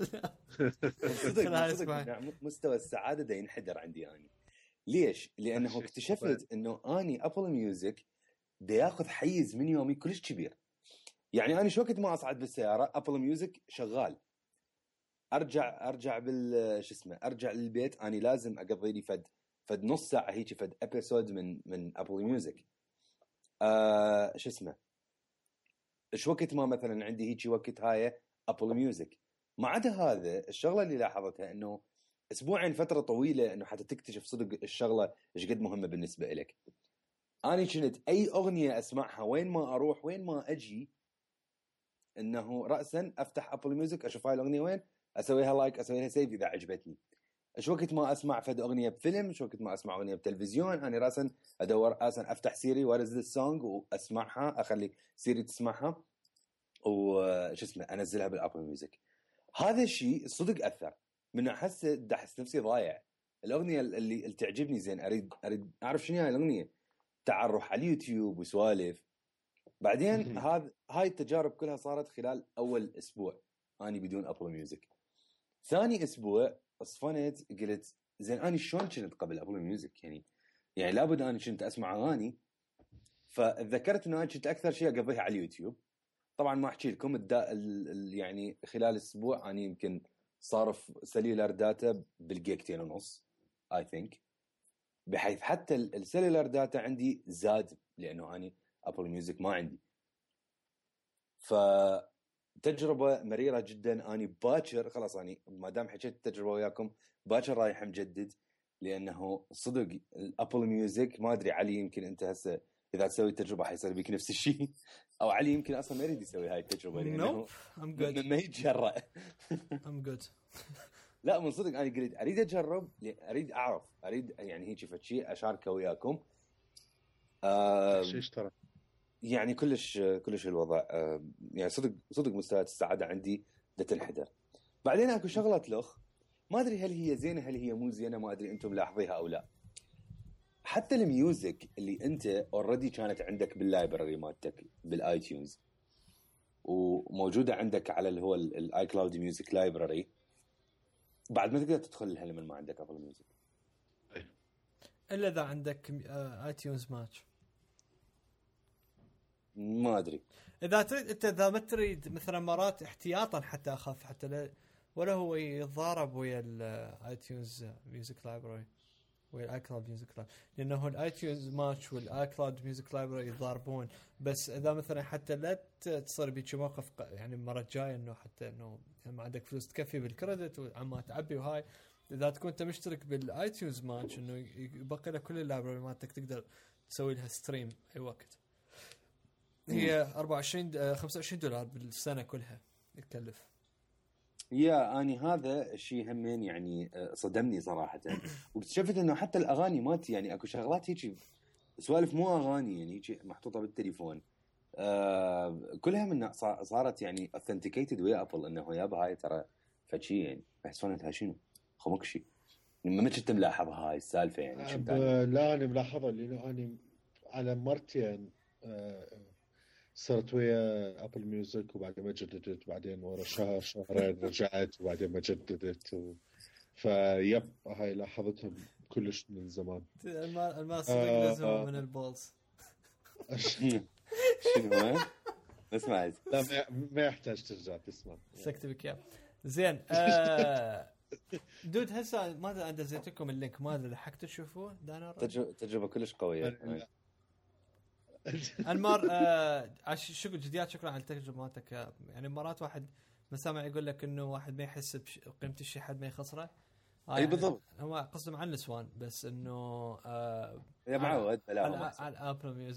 مستوى السعاده دا ينحدر عندي اني. ليش؟ لانه اكتشفت انه اني ابل ميوزك دا ياخذ حيز من يومي كلش كبير. يعني انا شو وقت ما اصعد بالسياره ابل ميوزك شغال، ارجع ارجع بال شو اسمه ارجع للبيت اني لازم اقضي لي فد فد نص ساعه هيك فد ابيسود من من ابل ميوزك. آه شو اسمه ايش وقت ما مثلا عندي هيك وقت هاي ابل ميوزك. ما عدا هذا الشغله اللي لاحظتها انه اسبوعين فتره طويله انه حتى تكتشف صدق الشغله ايش قد مهمه بالنسبه لك. انا كنت اي اغنيه اسمعها وين ما اروح وين ما اجي انه راسا افتح ابل ميوزك اشوف هاي الاغنيه وين اسويها لايك اسويها سيف اذا عجبتني. ايش وقت ما اسمع فد اغنيه بفيلم ايش وقت ما اسمع اغنيه بتلفزيون انا راسا ادور راسا افتح سيري وات از ذس سونج واسمعها اخلي سيري تسمعها وش اسمه انزلها بالابل ميوزك. هذا الشيء صدق اثر من احس احس نفسي ضايع. الاغنيه اللي, اللي تعجبني زين اريد اريد اعرف شنو هاي الاغنيه تعرف على اليوتيوب وسوالف. بعدين هذا هاي التجارب كلها صارت خلال اول اسبوع اني بدون ابل ميوزك. ثاني اسبوع اصفنت قلت زين اني شلون كنت قبل ابل ميوزك يعني يعني لابد اني كنت اسمع اغاني. فذكرت انه انا كنت اكثر شيء اقضيها على اليوتيوب. طبعا ما احكي لكم الدا يعني خلال اسبوع اني يمكن صارف سيلولار داتا بالجيجتين ونص اي ثينك، بحيث حتى السيلولار داتا عندي زاد لانه اني ابل ميوزك ما عندي. فتجربه مريره جدا. اني باكر خلاص اني ما دام حكيت التجربه وياكم باكر رايح مجدد لانه صدق الابل ميوزك ما ادري علي يمكن انت هسه اذا تسوي التجربه حيصير بيك نفس الشيء او علي يمكن اصلا ما يريد يسوي هاي التجربه لانه ما يتجرأ. ام جود. لا من صدق انا قلت اريد اجرب اريد اعرف اريد يعني هيك فشي اشاركه وياكم. آه شيء ترى يعني كلش كلش الوضع آه يعني صدق صدق مستوى السعاده عندي دا تنحدر. بعدين اكو شغله لخ ما ادري هل هي زينه هل هي مو زينه ما ادري انتم لاحظيها او لا. حتى الميوزك اللي انت اوريدي كانت عندك باللايبراري مالتك بالاي تيونز وموجوده عندك على اللي هو الاي كلاود ميوزك لايبراري بعد ما تقدر تدخل لها لما ما عندك ابل ميوزك الا اذا عندك اي تيونز ماتش. ما ادري اذا تريد انت اذا ما تريد مثلا مرات احتياطا حتى اخف حتى لا ولا هو يتضارب ويا الاي تيونز ميوزك لايبراري والاي كلاود ميوزك لايبراري لانه الاي تيونز ماتش والاي كلاود ميوزك لايبراري يتضاربون. بس اذا مثلا حتى لا تصير بيك موقف يعني المره الجايه انه حتى انه ما عندك فلوس تكفي بالكريدت وعما تعبي وهاي اذا تكون انت مشترك بالاي تيونز ماتش انه يبقى لك كل اللايبراري مالتك تقدر تسوي لها ستريم اي وقت. هي أربعة وعشرين خمسة وعشرين دولار بالسنه كلها تكلف. يا اني هذا الشيء همين يعني صدمني صراحه. واكتشفت انه حتى الاغاني مالتي يعني اكو شغلات هيك سوالف مو اغاني يعني هيك محطوطه بالتليفون آه كلها من صارت يعني authenticated ويا ابل انه يابا هاي ترى فشي يعني احس انها شنو خمك شيء ما كنت ملاحظ هاي السالفه يعني أب... لا انا ملاحظه لانه انا على مرتين آه صرت ويا ابل ميوزك وبعدين ما جددت بعدين ورا شهر شهرين رجعت وبعدين ما جددت و... فيب هاي لاحظتهم كلش من زمان. الما الما صدق لازم آه من البولز. شنو ما سمعت. لا ما يحتاج ترجع تسمع سكتبك يا زين. آه دود هسه ما ادري انا دزيت لكم اللينك ما ادري لحقت تشوفوه دانا تجربه تجربه كلش قويه. انمار آه شكرا جديات شكرا على التجربه مالتك. يعني مرات واحد مسامع يقول لك انه واحد ما يحس بقيمه الشيء حد ما يخسره. اي بالضبط هو قصدهم عن النسوان بس انه آه يا معود على, على ابل ميوزك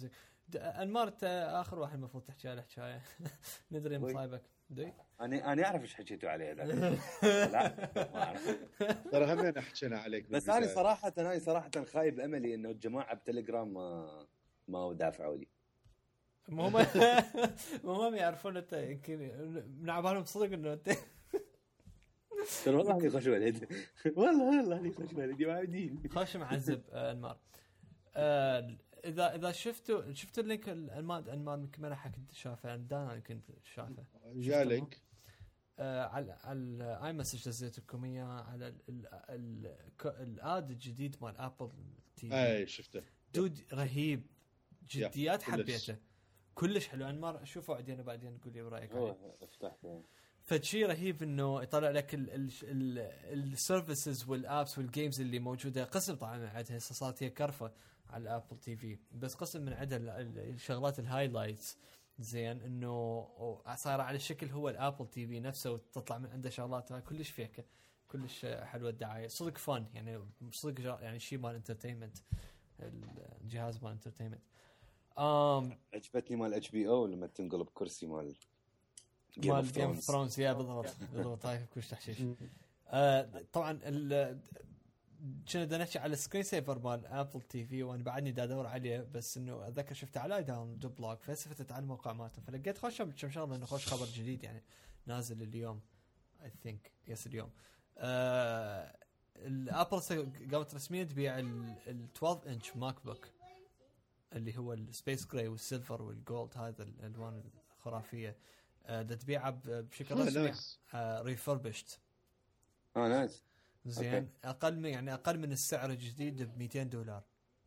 انمار انت اخر واحد المفروض تحكي على حكايه ندري مصايبك دوي. انا انا اعرف ايش حكيتوا عليه هذا. لا ما اعرف ترى هم حكينا عليك بس انا صراحه انا صراحه خايب املي انه الجماعه بتليجرام ما ما دافعوا لي. مو هم مو هم يعرفون انت يمكن من عبالهم صدق انه انت ترى والله اني خوش ولد والله والله اني خوش ولد يا عبدين خوش معذب انمار. آه اذا اذا شفتوا شفتوا اللينك انمار انمار يمكن ما حد شافه دانا يمكن شافه جاء لينك آه على على اي مسج نزلت لكم اياه على ال ال الاد الجديد مال ابل تي في. اي شفته دود رهيب جديات حبيته كلش حلو. انمار شوفوا بعدين بعدين قول لي برايك عليه. افتحته فشي رهيب انه يطلع لك السيرفيسز والابس والجيمز اللي موجوده. قسم طبعا عندها هسه صارت هي كرفه على الابل تي في بس قسم من عندها الشغلات الهايلايتس زين انه صار على الشكل هو الابل تي في نفسه وتطلع من عنده شغلات كلش فيك كلش حلوه الدعايه صدق فن يعني صدق يعني شيء مال انترتينمنت الجهاز مال انترتينمنت. امم عجبتني مال اتش بي او لما تنقلب كرسي مال جيم اوف ثرونز يا بالضبط بالضبط هاي كلش تحشيش. آه طبعا ال كنا بدنا نحكي على السكرين سيفر مال ابل تي في وانا بعدني دا ادور عليه بس انه اتذكر شفته على داون دو بلوج فلسفتت على الموقع مالته فلقيت خوش كم شغله انه خوش خبر جديد يعني نازل اليوم اي ثينك يس اليوم. آه الابل قامت رسميا تبيع ال اثنا عشر انش ماك بوك اللي هو السبيس جراي والسيلفر والجولد هذا الالوان الخرافيه آه تبيعها بشكل رسمي آه ريفربشت. اه نايس زين اقل من يعني اقل من السعر الجديد ب مئتين دولار.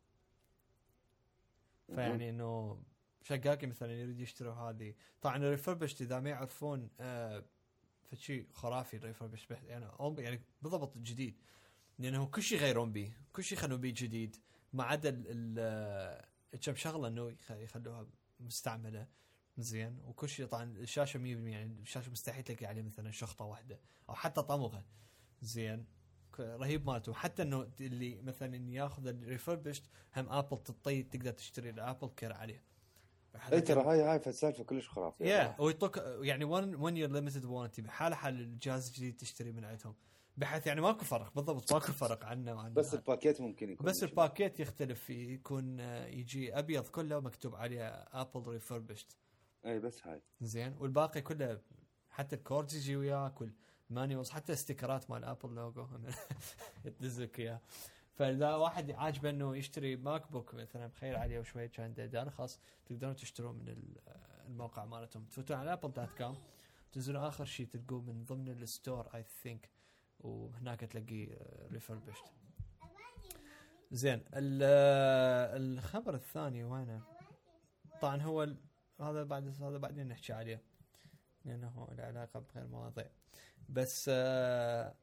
فيعني انه شقاقي مثلا يريد يشتروا هذه طبعا الريفربشت اذا ما يعرفون آه فشي خرافي الريفربشت يعني يعني بالضبط جديد لانه كل شيء غيرون به كل شيء خلوا به جديد ما عدا ال كم شغله انه يخلوها مستعمله زين وكل شيء طبعا الشاشه مية بالمية يعني الشاشه مستحيل تلاقي عليه مثلا شخطه واحده او حتى طمغه زين رهيب مالته. حتى انه اللي مثلا ياخذ الريفربشت هم ابل تطي تقدر تشتري الابل كير عليه. اي ترى هاي هاي فلسفه كلش خرافيه يا ويطق يعني وان وان يير ليميتد وارنتي بحاله حال الجهاز الجديد تشتري من عندهم بحيث يعني ماكو فرق بالضبط ماكو فرق عنه وعن بس الباكيت ممكن يكون بس الباكيت يختلف يكون يجي ابيض كله مكتوب عليه ابل ريفربشت اي بس هاي زين والباقي كله حتى الكوردز يجي وياك والمانيوز حتى استيكرات مال ابل لوجو تدزك اياه. فاذا واحد عاجبه انه يشتري ماك بوك مثلا بخير عليه وشويه كان ده ارخص تقدرون تشتروه من الموقع مالتهم تفوتون على ابل دوت كوم تنزلوا اخر شيء تلقوه من ضمن الستور اي ثينك وهناك تلاقي ريفربشت. زين الخبر الثاني وينه طبعا هو هذا بعد هذا بعدين نحكي عليه لانه له علاقه بغير مواضيع بس آه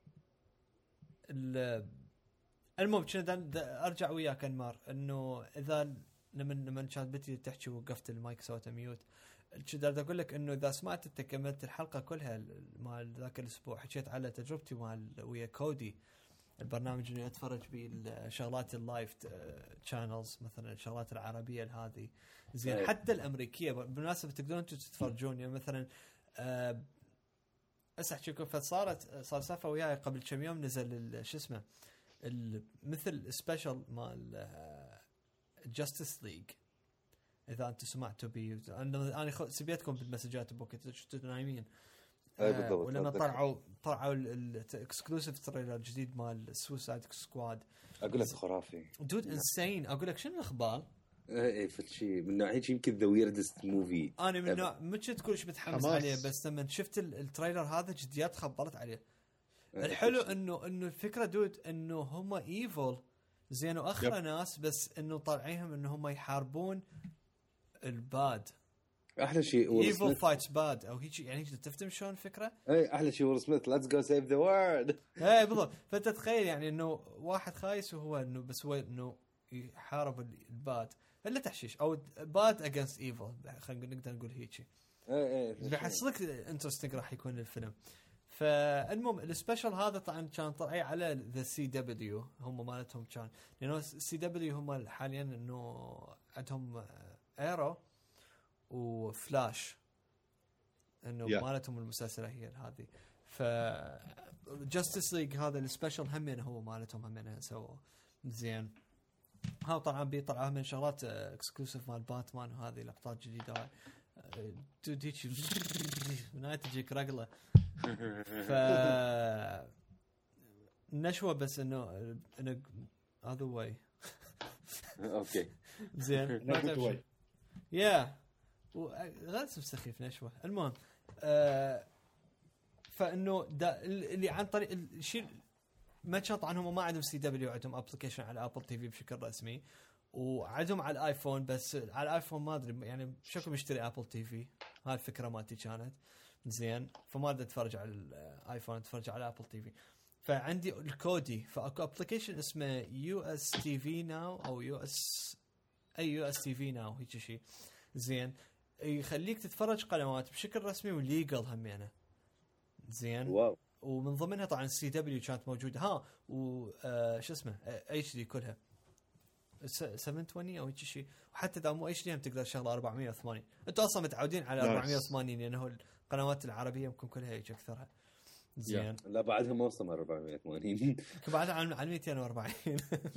المهم كنا ارجع وياك انمار انه اذا لما لما كانت بنتي تحكي وقفت المايك سويته ميوت كنت اقول لك انه اذا سمعت انت كملت الحلقه كلها مال ذاك الاسبوع حكيت على تجربتي مال ويا كودي البرنامج اللي اتفرج به الشغلات اللايف تشانلز مثلا الشغلات العربيه هذه زين حتى الامريكيه بالمناسبه تقدرون انتم تتفرجون يعني مثلا أه اسحكيكم فصارت صار سالفه وياي قبل كم يوم نزل شو اسمه مثل سبيشال مال جاستس ليج اذا انتم سمعتوا بي انا انا سبيتكم بالمسجات بوكيت كنتوا نايمين آه ولما طلعوا طلعوا الاكسكلوسيف تريلر الجديد مال سوسايد سكواد اقول لك خرافي دود انسين اقول لك شنو الاخبار اي فشي من نوعيه يمكن ذا ويردست موفي انا من نوع مش تقول شو متحمس عليه بس لما شفت التريلر هذا جديات خبرت عليه. الحلو انه انه الفكره دود انه هم ايفل زين واخر ناس بس انه طالعينهم انه هم يحاربون الباد. احلى شيء ايفل فايتس باد او هيك يعني تفتهم شلون الفكره؟ اي احلى شيء ويل سميث ليتس جو سيف ذا وورلد. اي بالضبط. فانت تخيل يعني انه واحد خايس وهو انه بس هو انه يحارب الباد الا تحشيش او باد اجينست ايفل خلينا نقدر نقول هيك. اي اي بحسلك انترستنج راح يكون الفيلم. فالمهم السبيشال هذا طبعا كان طلعي على ذا سي دبليو هم مالتهم كان لانه سي دبليو هم حاليا انه عندهم ايرو وفلاش انه Yeah. مالتهم المسلسله هي هذه. ف جاستس ليج هذا السبيشل همين هو مالتهم همين سووا زين. ها طبعا بيطلع من شغلات اكسكلوسيف مال باتمان وهذه لقطات جديده توديك من تجيك رقله. ف نشوه بس انه انه هذا واي اوكي زين نقول يا غير سخيف نشوه. المهم آه فانه اللي عن طريق الشيء ما شرط عنهم ما عندهم سي دبليو عندهم ابلكيشن على ابل تي في بشكل رسمي وعندهم على الايفون بس على الايفون ما ادري يعني شكو مشتري ابل تي في. هاي الفكره مالتي كانت زين فما ادري اتفرج على الايفون اتفرج على ابل تي في. فعندي الكودي فاكو ابلكيشن اسمه يو اس تي في ناو او يو اس اي يو اس تي في ناو هيك شيء زين يخليك تتفرج قنوات بشكل رسمي وليجل همينه زين. واو. ومن ضمنها طبعا سي دبليو كانت موجوده ها وش اسمه اتش دي كلها سبعمية وعشرين او هيك شيء وحتى اذا مو اتش دي هم تقدر شغله أربعمية وثمانين. انتوا اصلا متعودين على أربعمية وثمانين لانه يعني القنوات العربيه يمكن كلها هيك اكثرها زين. لا بعدها ما وصل أربعمية وثمانين بعدها على مئتين وأربعين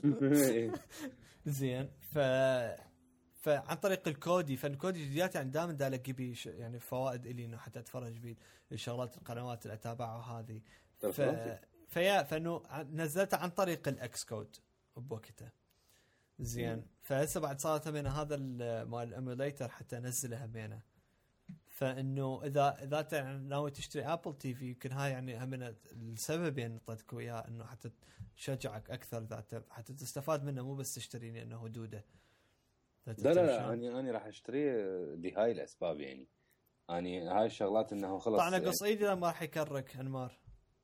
زين. ف فعن طريق الكودي فالكودي الجديات يعني دائما دالك بي يعني فوائد الي انه حتى اتفرج بيه الشغلات القنوات اللي اتابعها هذه. ف... فيا فانه نزلته عن طريق الاكس كود بوقتها زين. فهسه بعد صارت همينه هذا مال الاميوليتر حتى انزله همينه. فانه اذا اذا انت ناوي تشتري ابل تي في يمكن هاي يعني همينه السببين نطيتك اياه انه حتى تشجعك اكثر ذات حتى تستفاد منه مو بس تشتري انه هدوده. لا لا لا أنا أنا راح أشتريه لهاي الأسباب يعني. أنا هاي الشغلات إنه خلص. طبعا قص إيدي لما راح يكرك أنمار.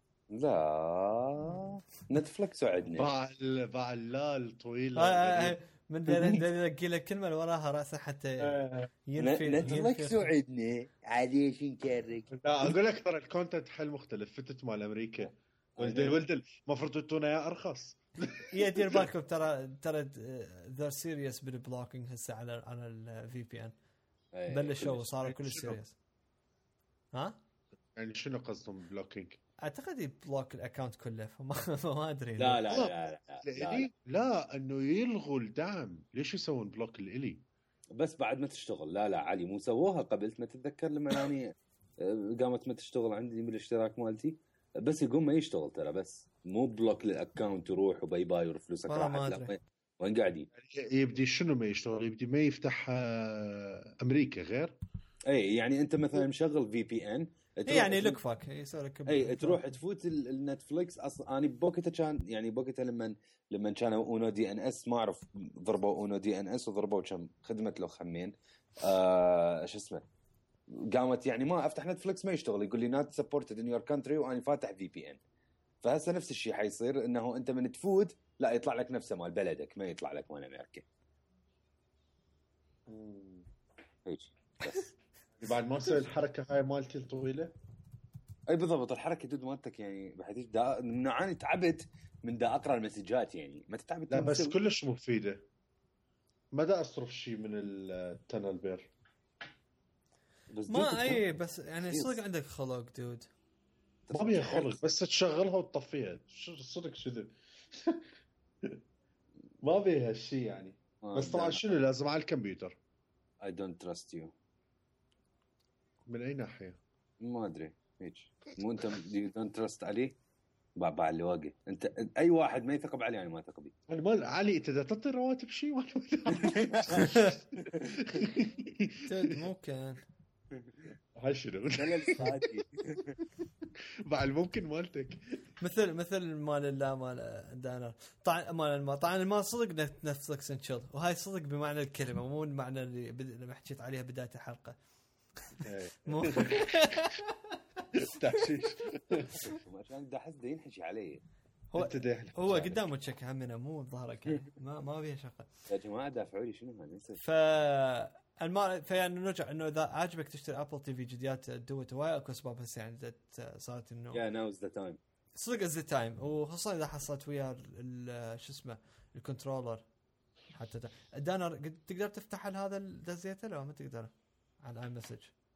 لا نتفلكس وعدنا. باع باع اللال طويلة. آه من دين دين كيله كلمة وراها رأسه حتى ينفي. نتفلكس وعدنا عليش نكرك. لا أقول لك ترى الكونتنت حل مختلف فتت مال أمريكا. ولد ولد المفروض تتونا يا أرخص. يا دير بالكم ترى ترى ذا سيريس بالبلوكينج هسه على على الفي بي ان بلشوا صاروا كل سيريس. ها يعني شنو قصدهم بلوكينج؟ اعتقد يبلوك الاكونت كله فما ما ادري. لا لا لا لا, لا, لا, لا انه يلغوا الدعم. ليش يسوون بلوك الالي بس بعد ما تشتغل؟ لا لا علي مو سووها قبل ما تتذكر لما يعني قامت ما تشتغل عندي بالاشتراك مالتي بس يقوم ما يشتغل ترى بس مو بلوك للاكونت يروح وباي باي وفلوسك راحت. وين قاعدين يبدي شنو ما يشتغل؟ يبدي ما يفتح امريكا غير. اي يعني انت مثلا مشغل في بي ان يعني لكفك يصير لك اي تروح تفوت النتفليكس اصلا. انا بوقتها كان يعني بوقتها لما لما كانوا اونو دي ان اس ما اعرف ضربوا اونو دي ان اس وضربوا كم خدمه له خمين آه شو اسمه قامت يعني ما افتح نتفليكس ما يشتغل يقول لي نوت سبورتد ان يور كونتري وانا فاتح في بي ان. فهسه نفس الشيء حيصير انه انت من تفوت لا يطلع لك نفسه مال بلدك ما يطلع لك مال امريكا. هيك بس بعد ما تصير الحركه هاي مالتي الطويله. اي بالضبط الحركه دود مالتك يعني بحيث دا نوعاني تعبت من دا اقرا المسجات يعني ما تتعبت. لا بس كلش مفيده. ما دا اصرف شيء من التنل بير ما اي بس يعني صدق عندك خلق دود. ما بيها خلق بس تشغلها وتطفيها صدق شذب ما بيها شيء يعني. بس طبعا شنو لازم على الكمبيوتر. I don't trust you. من اي ناحيه؟ ما ادري هيك مو انت you don't trust علي بابا اللي واقف انت اي واحد ما يثق علي انا ما اثق بيه. انا ما علي انت دا تعطي رواتب شيء ولا ممكن هاي شنو بعد ممكن مالتك مثل مثل مال لا مال دانا طبعا مال ما طبعا ما صدق نفسك انشل وهاي صدق بمعنى الكلمه مو المعنى اللي لما حكيت عليها بدايه الحلقه. مو تحشيش ما كان دا حس ينحكي علي. هو هو قدامه تشك همنا مو بظهرك يعني. ما ما فيها شغله يا جماعه دافعوا لي شنو هذا. ف الما فيعني نرجع انه اذا عاجبك تشتري ابل تي في جديات دوت واي اكو اسباب هسه يعني صارت انه يا ناوز ذا تايم صدق از ذا تايم وخصوصا اذا حصلت ويا شو اسمه الكنترولر حتى دانر تقدر تفتح هذا الدزيته لو ما تقدر على اي مسج.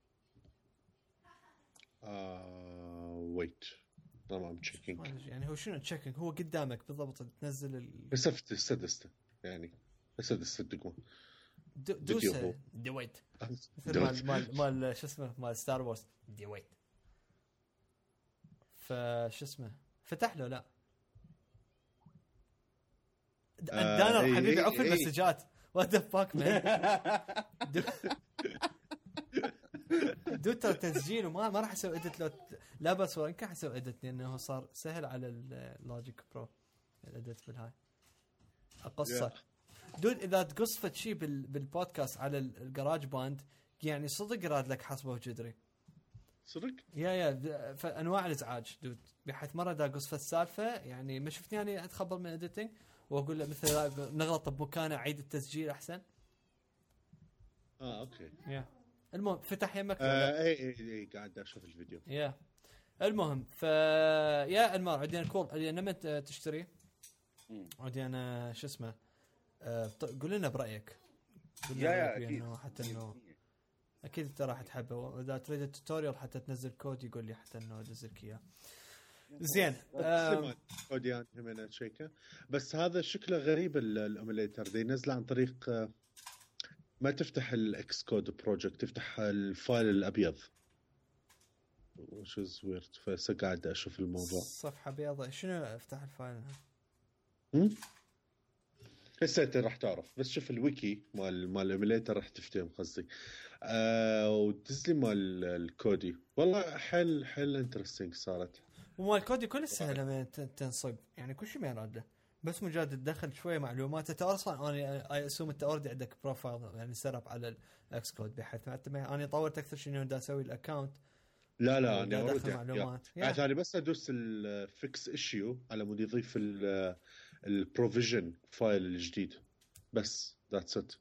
اه ويت طبعا تشيكينج يعني هو شنو تشيكينج هو قدامك بالضبط تنزل ال... بس السدسته يعني بس السدقه دوسه دويت مال مال مال شو اسمه مال ستار وورز دويت فش اسمه فتح له لا آه دانر ايه حبيبي ايه عف ايه المسجات وات ذا فاك مان دوتر تسجيل وما ما راح اسوي اديت لو لا بس وين كان اسوي اديت لانه صار سهل على اللوجيك برو الاديت بالهاي القصه yeah. دود اذا تقص فد شيء بالبودكاست على الجراج باند يعني صدق راد لك حسبه وجدري صدق يا يا فانواع الازعاج دود بحيث مره دا قص السالفه يعني ما شفتني يعني اتخبر من اديتنج واقول له مثل نغلط بمكانه اعيد التسجيل احسن اه اوكي يا yeah. المهم فتح يمك آه اي اي اي قاعد اشوف الفيديو يا yeah. المهم ف يا المار عندي انا كول اللي انا تشتري عندي انا شو اسمه أه قول لنا برايك قول لنا انه حتى انه اكيد انت راح تحبه واذا تريد التوتوريال حتى تنزل كود يقول لي حتى انه ادزلك اياه زين كود يعني همنا تشيكه بس هذا شكله غريب الاميليتر دي ينزل عن طريق ما تفتح الاكس كود بروجكت تفتح الفايل الابيض وش ويرد فسقعد اشوف الموضوع صفحه بيضاء شنو افتح الفايل هم هسه انت راح تعرف بس شوف الويكي مال مال الايميليتر راح تفتهم قصدي آه ودز لي مال الكودي والله حل حل انترستينج صارت ومال الكودي كل سهله ما تنصب يعني كل شيء ما يراد له بس مجرد تدخل شويه معلومات انت اصلا انا اي اسوم انت اوريدي عندك بروفايل يعني سيرب على الاكس كود بحيث ما انا طورت اكثر شيء انه دا اسوي الاكونت لا لا انا اوريدي معلومات يعني ثاني بس ادوس الفيكس ايشيو على مود يضيف البروفيجن فايل الجديد بس ذاتس ات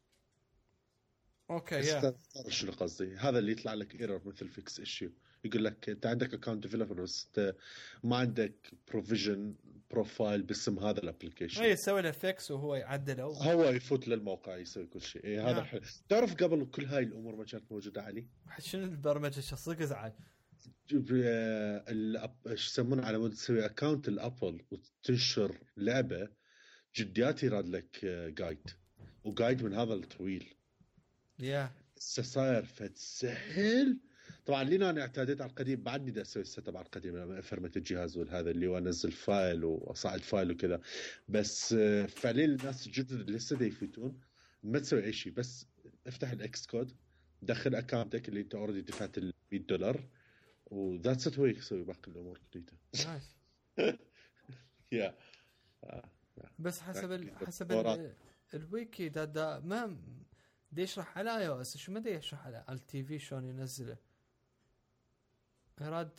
اوكي يا شنو قصدي هذا اللي يطلع لك ايرور مثل فيكس ايشيو يقول لك انت عندك اكونت ديفلوبر بس انت ما عندك بروفيجن بروفايل باسم هذا الابلكيشن اي يسوي له فيكس وهو يعدله هو يفوت للموقع يسوي كل شيء اي هذا حل. تعرف قبل كل هاي الامور ما كانت موجوده علي شنو البرمجه الشخصيه زعل ايش يسمونه على مود تسوي اكونت الابل وتنشر لعبه جديات يراد لك جايد وجايد من هذا الطويل يا صاير فتسهل طبعا لينا انا اعتادت على القديم بعدني دا اسوي السيت اب على القديم لما افرمت الجهاز والهذا اللي هو انزل فايل واصعد فايل وكذا بس فعليا الناس الجدد اللي لسه دا يفوتون ما تسوي اي شيء بس افتح الاكس كود دخل اكاونتك اللي انت اوريدي دفعت ال مية دولار وذاتس ات هو يسوي باقي الامور كلها نايس يا بس حسب ال... حسب ال... الويكي دا, دا ما دي يشرح على اي او اس شو ما دي يشرح على التي في شلون ينزله اراد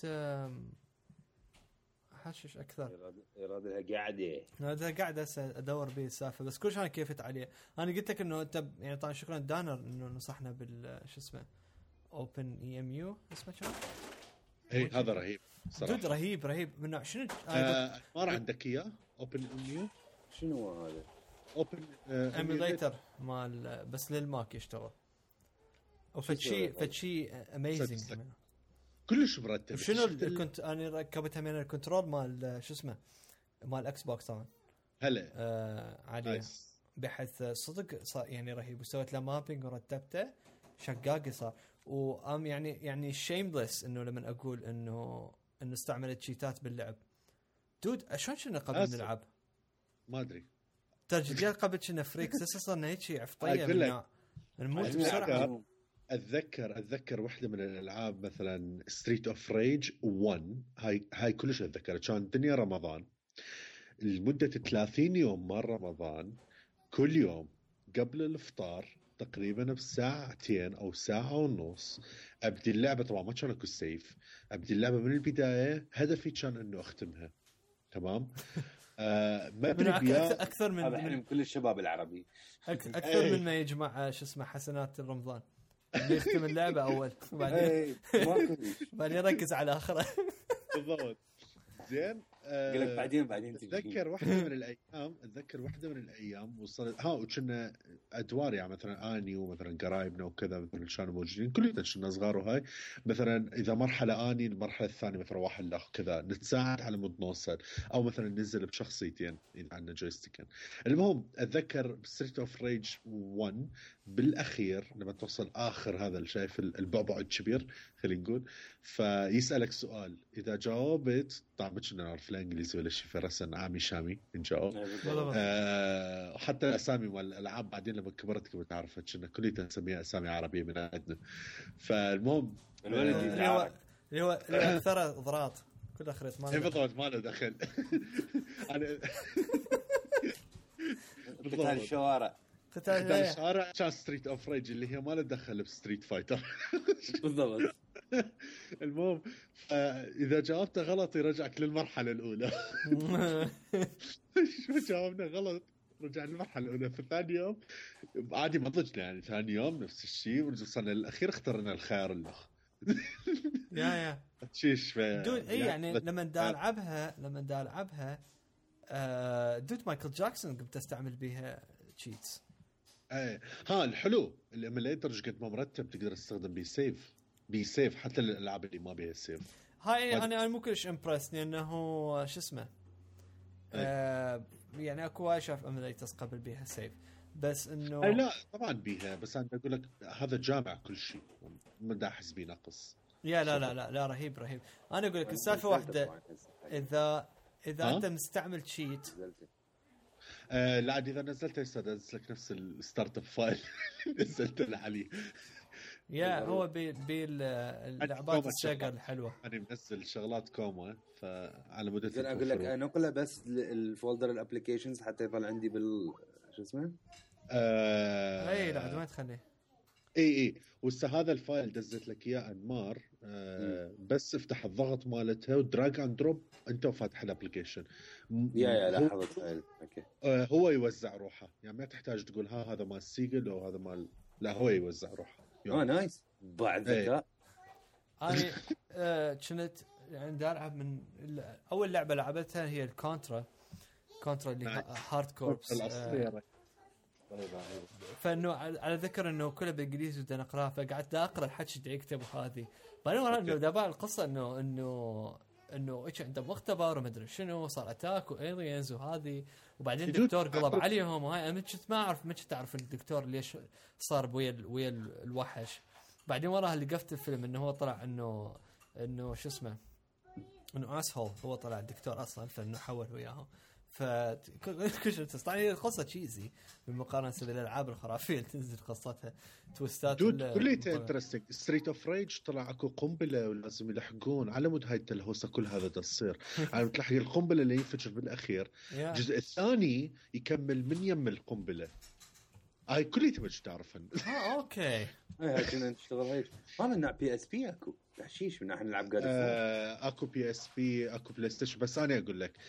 حشش اكثر ارادها قاعده هذا قاعد ادور به السالفه بس كل شيء كيفت عليه انا قلت لك انه انت يعني طبعا شكرا دانر انه نصحنا بال شو اسمه اوبن اي ام يو اسمه شو اي هذا رهيب صراحه جد رهيب رهيب من نوع شنو آه ما عندك اياه اوبن ام يو شنو هذا اوبن ايميوليتر مال بس للماك يشتغل وفتشي فتشي اميزنج كلش مرتب شنو كنت انا ركبتها من الكنترول مال شو اسمه مال اكس بوكس طبعا هلا آه عادي بحيث صدق صار يعني رهيب وسويت له مابينج ورتبته شقاقي صار وام يعني يعني شيمليس انه لما اقول انه انه استعملت شيتات باللعب دود شلون كنا قبل نلعب ما ادري ترجيات قبل كنا فريكس اساسا هيك شيء عفطيه من نموت بسرعه اتذكر اتذكر واحده من الالعاب مثلا ستريت اوف ريج واحد هاي هاي كلش اتذكر كان الدنيا رمضان لمده ثلاثين يوم مال رمضان كل يوم قبل الافطار تقريبا بساعتين او ساعه ونص ابدي اللعبه طبعا ما كان اكو سيف ابدي اللعبه من البدايه هدفي كان انه اختمها تمام آه ما ادري اكثر من هذا حلم كل الشباب العربي اكثر من ما يجمع شو اسمه حسنات رمضان يختم اللعبه اول وبعدين بعدين يركز على اخره بالضبط زين قال لك بعدين بعدين اتذكر واحده من الايام اتذكر واحده من الايام وصلت ها وكنا ادوار يعني مثلا اني ومثلا قرايبنا وكذا مثلا كانوا موجودين كلنا كنا صغار وهاي مثلا اذا مرحله اني المرحله الثانيه مثلا واحد الاخ كذا نتساعد على مود نوصل او مثلا ننزل بشخصيتين اذا عندنا جويستيكين. المهم اتذكر ستريت اوف ريج واحد بالاخير لما توصل اخر هذا شايف البعبع الكبير خلينا نقول فيسالك سؤال اذا جاوبت طبعا ما كنا نعرف لا انجليزي ولا شيء فرسن عامي شامي نجاوب آه حتى الاسامي مال الالعاب بعدين لما كبرت كنت عارفه كنا كلنا نسميها اسامي عربيه من عندنا. فالمهم الولد اللي هو اللي هو اكثر ضراط كل خريط ما بالضبط ما له دخل انا قتال الشوارع قتال الشوارع كان ستريت اوف ريج اللي هي ما له دخل بستريت فايتر بالضبط. المهم اذا جاوبت غلط يرجعك للمرحله الاولى. شو جاوبنا غلط رجع للمرحله الاولى. في ثاني يوم عادي ما ضجنا يعني ثاني يوم نفس الشيء وصلنا للاخير اخترنا الخيار الاخ. يا يا تشيش ف دود اي يعني لما دا العبها لما دا العبها آه دود مايكل جاكسون قمت استعمل بيها تشيتس. ايه ها الحلو الاميليتر قد ما مرتب تقدر تستخدم بي سيف بي سيف حتى الالعاب اللي ما بيها سيف. هاي انا انا مو كلش امبرسني انه شو اسمه آه يعني اكو وايد شاف اميليترز قبل بيها سيف بس انه اي لا طبعا بيها بس انا اقول لك هذا جامع كل شيء ما داحس بيه نقص. يا لا لا لا لا رهيب رهيب. انا اقول لك السالفه واحده اذا اذا انت مستعمل تشيت آه لا اذا نزلت ينزل لك نفس الستارت اب فايل نزلت عليه. يا هو بي باللعبات السيجا الحلوه انا منزل شغلات كوما فعلى مود انا اقول لك انقله بس الفولدر الابلكيشنز حتى يطلع عندي بال شو اسمه آه... اي لا ما تخليه اي اي وهسه هذا الفايل دزت لك اياه انمار آه بس افتح الضغط مالتها ودراج اند دروب انت وفاتح الابلكيشن يا يا لاحظت فايل اوكي آه هو يوزع روحه يعني ما تحتاج تقول ها هذا مال سيجل او هذا مال لا هو يوزع روحه. اه نايس بعد ذكاء. انا آه كنت يعني دا العب من اول لعبه لعبتها هي الكونترا كونترا اللي هارد كوربس الاصليه. فانه على ذكر انه كله بالانجليزي بدنا نقراه فقعدت اقرا الحكي اللي يكتب وهذه بعدين ورا انه دابا القصه انه انه انه ايش عنده مختبر وما ادري شنو صار اتاك والينز وهذه وبعدين الدكتور قلب عليهم وهاي انا كنت ما اعرف ما كنت اعرف الدكتور ليش صار ويا ويا الوحش. بعدين وراها اللي قفت الفيلم انه هو طلع انه انه شو اسمه انه اسهول هو طلع الدكتور اصلا فانه حول وياهم فكل شيء تستطيع قصة تشيزي بالمقارنة بالألعاب الخرافية اللي تنزل قصتها تويستات. دود كليته انترستينج. ستريت اوف ريج طلع اكو قنبلة ولازم يلحقون على مود هاي التلهوسة كل هذا تصير على تلحق القنبلة اللي ينفجر بالأخير. الجزء الثاني يكمل من يم القنبلة. هاي كليته مش تعرفن. اه اوكي. هاي كنا نشتغل هيك. ما لنا بي اس بي اكو تحشيش من احنا نلعب قاعد. آه اكو بي اس بي اكو بلاي ستيشن بس انا اقول لك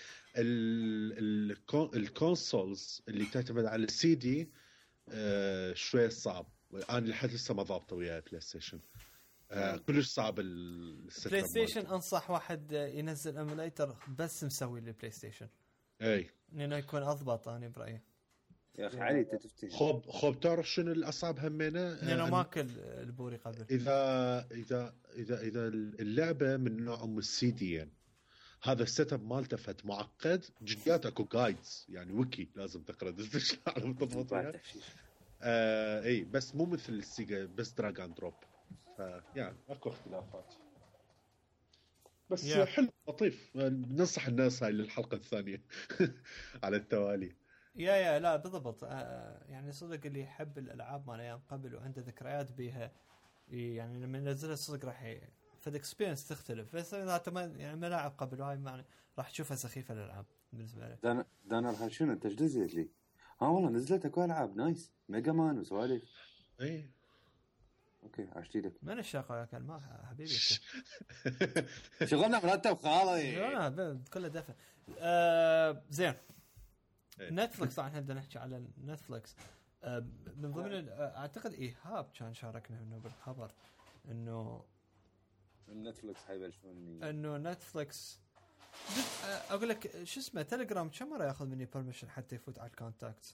الكونسولز اللي تعتمد على السي دي آه شوي صعب. انا لحد لسه ما ضابطه ويا بلاي ستيشن آه كلش صعب. البلاي ستيشن انصح واحد ينزل ايميليتر بس مسوي للبلاي ستيشن اي لانه يكون اضبط. انا برايي يا اخي علي انت تفتي خوب خوب تعرف شنو الاصعب همينه لانه آه ماكل البوري قبل. اذا اذا اذا اذا اللعبه من نوع ام السي دي يعني هذا السيت اب مالته فت معقد جديات اكو جايدز يعني ويكي لازم تقرا دش على تضبط يعني. آه اي بس مو مثل السيجا بس دراج اند دروب فيعني اكو اختلافات بس yeah. حلو لطيف. ننصح الناس هاي للحلقه الثانيه على التوالي. يا يا لا بالضبط آه يعني صدق اللي يحب الالعاب مال ايام قبل وعنده ذكريات بيها يعني لما ينزلها صدق راح فد اكسبيرينس تختلف. بس اذا انت يعني ملاعب قبل هاي يعني راح تشوفها سخيفه الالعاب بالنسبه لك. دانا دانا شنو انت ايش دزيت لي؟ ها والله نزلت اكو العاب نايس ميجا مان وسوالف. اي اوكي عشتي لك من الشاقه كان ما حبيبي شغلنا مرتب خالي شغلنا كله دفع. آه زين نتفلكس طبعا احنا بدنا نحكي على نتفلكس. آه من ضمن اعتقد ايهاب كان شاركنا انه بالخبر انه نتفلكس حيبلشون انه نتفلكس اقول لك شو اسمه تليجرام كم مره ياخذ مني بيرميشن حتى يفوت على الكونتاكت؟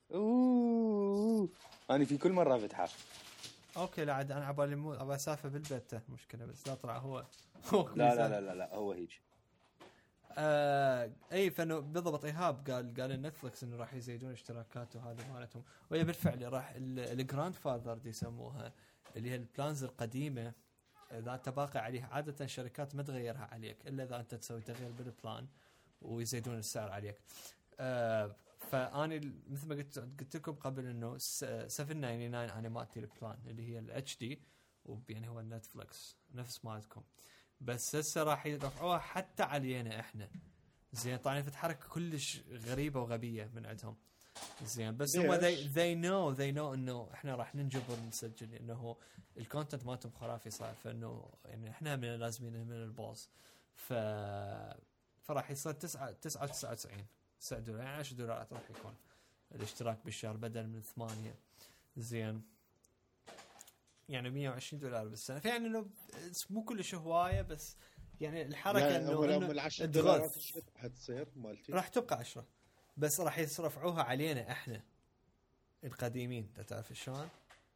اوه انا في كل مره افتحها. اوكي لا عاد انا عبالي مو ابى اسافر بالبيت مشكله بس لا طلع هو لا لا لا لا لا هو هيك. آه اي فانه بالضبط ايهاب قال قال نتفلكس انه راح يزيدون اشتراكات وهذا مالتهم وهي بالفعل راح الجراند فاذر دي يسموها اللي هي البلانز القديمه اذا انت باقي عليه عاده الشركات ما تغيرها عليك الا اذا انت تسوي تغيير بالبلان ويزيدون السعر عليك. آه فاني مثل ما قلت قلت لكم قبل انه سبعة تسعة وتسعين انا مالتي البلان اللي هي الاتش دي ويعني هو نتفلكس نفس مالتكم بس هسه راح يرفعوها حتى علينا احنا. زين طبعا في حركه كلش غريبه وغبيه من عندهم. زين بس هم they, they know they know انه احنا راح ننجبر نسجل انه الكونتنت مالتهم خرافي صار فانه يعني احنا من لازمين من البوس ف فراح يصير تسعة تسعة وتسعين تسعة دولار يعني عشرة دولارات راح يكون الاشتراك بالشهر بدل من ثمانية. زين يعني مية وعشرين دولار بالسنه فيعني انه مو كلش هوايه بس يعني الحركه انه انه العشرة دولارات حتصير مالتي راح تبقى عشرة بس راح يصرفعوها علينا احنا القديمين تعرف شلون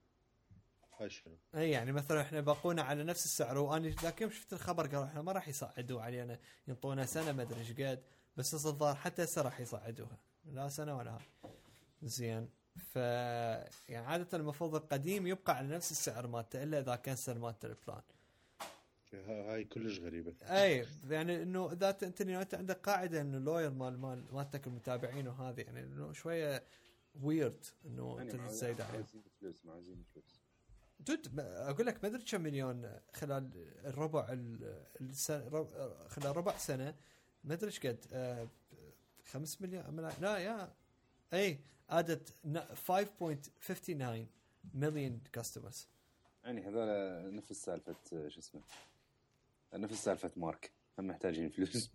عشرة اي يعني مثلا احنا باقونا على نفس السعر وانا ذاك يوم شفت الخبر قالوا احنا ما راح يصعدوا علينا ينطونا سنه ما ادري ايش قد بس الظاهر حتى هسه راح يصعدوها لا سنه ولا هاي. زين ف يعني عاده المفروض القديم يبقى على نفس السعر مالته الا اذا كنسل مالته البلان. هاي كلش غريبه. اي يعني انه اذا انت انت عندك قاعده انه لوير مال مال مالتك المتابعين وهذه يعني انه شويه ويرد انه انت تزايد عليه فلوس مع زين فلوس. دود اقول لك ما ادري كم مليون خلال الربع السنه خلال ربع سنه ما ادري ايش قد خمسة مليون لا يا اي عدد خمسة فاصلة خمسة وخمسين مليون كاستمرز. يعني هذول نفس سالفه شو اسمه نفس سالفه مارك هم محتاجين فلوس.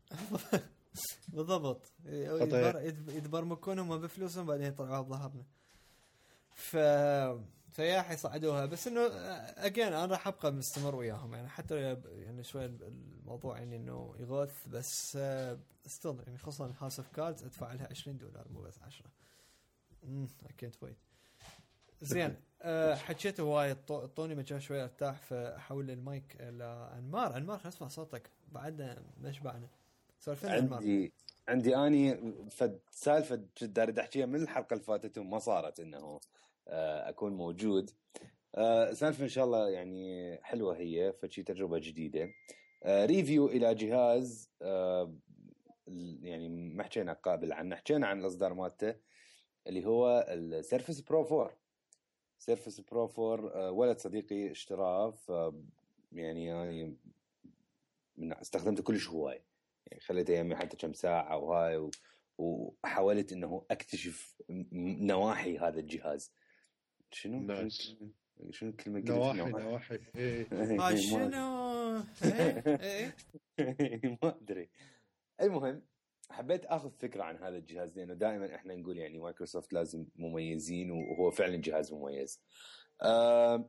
بالضبط يتبرمكونهم بفلوسهم بعدين يطلعوا بظهرنا ف فيا حيصعدوها بس انه اجين انا راح ابقى مستمر وياهم يعني حتى يعني شوي الموضوع يعني انه يغوث بس استنى يعني خصوصا هاوس اوف كاردز ادفع لها عشرين دولار مو بس عشرة. امم اي كانت ويت. زين أه حكيت وايد طوني مجال شوي ارتاح فاحول المايك لانمار. انمار خلينا نسمع صوتك بعدنا ما شبعنا سولفنا انمار. عندي عندي اني فد سالفه جدا اريد احكيها من الحلقه اللي فاتت وما صارت انه اكون موجود. سالفه ان شاء الله يعني حلوه هي فشي تجربه جديده. ريفيو الى جهاز يعني ما حكينا قابل عنه حكينا عن الاصدار مالته اللي هو السيرفس برو فور. سيرفس برو فور ولد صديقي اشتراه يعني يعني من استخدمته كلش هواي يعني خليته يمي حتى كم ساعه وهاي و... وحاولت انه اكتشف نواحي هذا الجهاز. شنو نايس. شنو الكلمه نواحي نواحي ايه ها شنو ايه ما ادري. المهم حبيت اخذ فكره عن هذا الجهاز لانه دائما احنا نقول يعني مايكروسوفت لازم مميزين وهو فعلا جهاز مميز. أه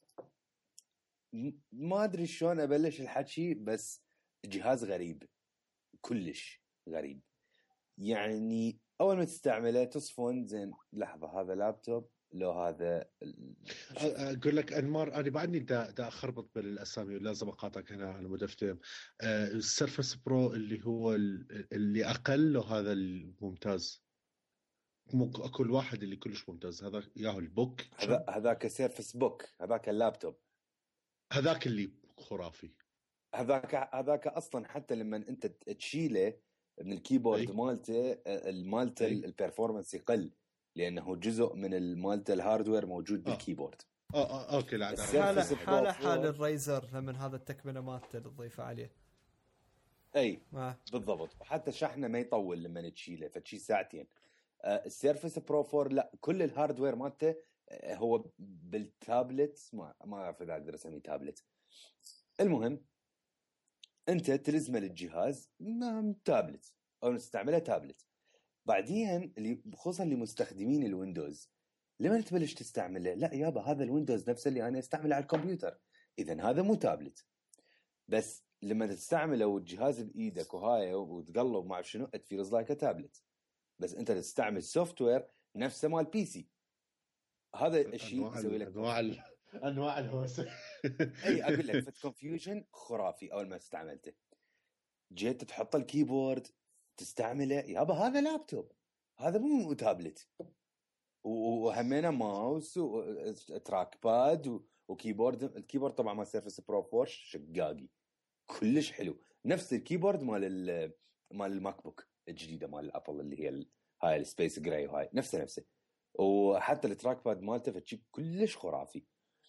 ما ادري شلون ابلش الحكي بس جهاز غريب كلش غريب. يعني اول ما تستعمله تصفن زين لحظه هذا لابتوب لو هذا اقول لك انمار انا بعدني دا, دا اخربط بالاسامي ولازم اقاطعك هنا على مدفتهم. أه السيرفس برو اللي هو اللي اقل له هذا الممتاز مو اكل واحد اللي كلش ممتاز هذا ياهو البوك هذا هذاك سيرفس بوك هذاك اللابتوب هذاك اللي خرافي. هذاك هذاك اصلا حتى لما انت تشيله من الكيبورد مالته المالته البرفورمانس يقل لانه جزء من المالته الهاردوير موجود بالكيبورد. اه اه اوكي لا حاله حاله حال الريزر لما هذا التكمله مالته تضيفه عليه. اي آه. بالضبط. وحتى شحنه ما يطول لما تشيله فتشي ساعتين. آه السيرفس برو فور لا كل الهاردوير مالته آه هو بالتابلت ما ما اعرف اذا اقدر اسميه تابلت. المهم انت تلزمه للجهاز تابلت او نستعملها تابلت. بعدين اللي خصوصا لمستخدمين الويندوز لما تبلش تستعمله لا يابا هذا الويندوز نفسه اللي انا استعمله على الكمبيوتر اذا هذا مو تابلت. بس لما تستعمله والجهاز بايدك وهاي وتقلب ما اعرف شنو تفيرز لايك تابلت، بس انت تستعمل سوفت وير نفسه مال بي سي. هذا الشيء يسوي لك انواع ال... انواع الهوسه. اي اقول لك فت كونفيوجن خرافي. اول ما استعملته جيت تحط الكيبورد تستعمله، يابا هذا لابتوب، هذا مو تابلت. وهمينا ماوس وتراك باد وكيبورد. الكيبورد طبعا ما سيرفس برو فور شقاقي كلش حلو، نفس الكيبورد مال مال الماك بوك الجديده مال الابل اللي هي هاي السبيس جراي وهاي نفسه نفسه. وحتى التراك باد مالته فشي كلش خرافي.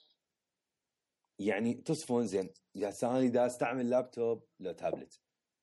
يعني تصفون زين يا ساني دا استعمل لابتوب لا تابلت.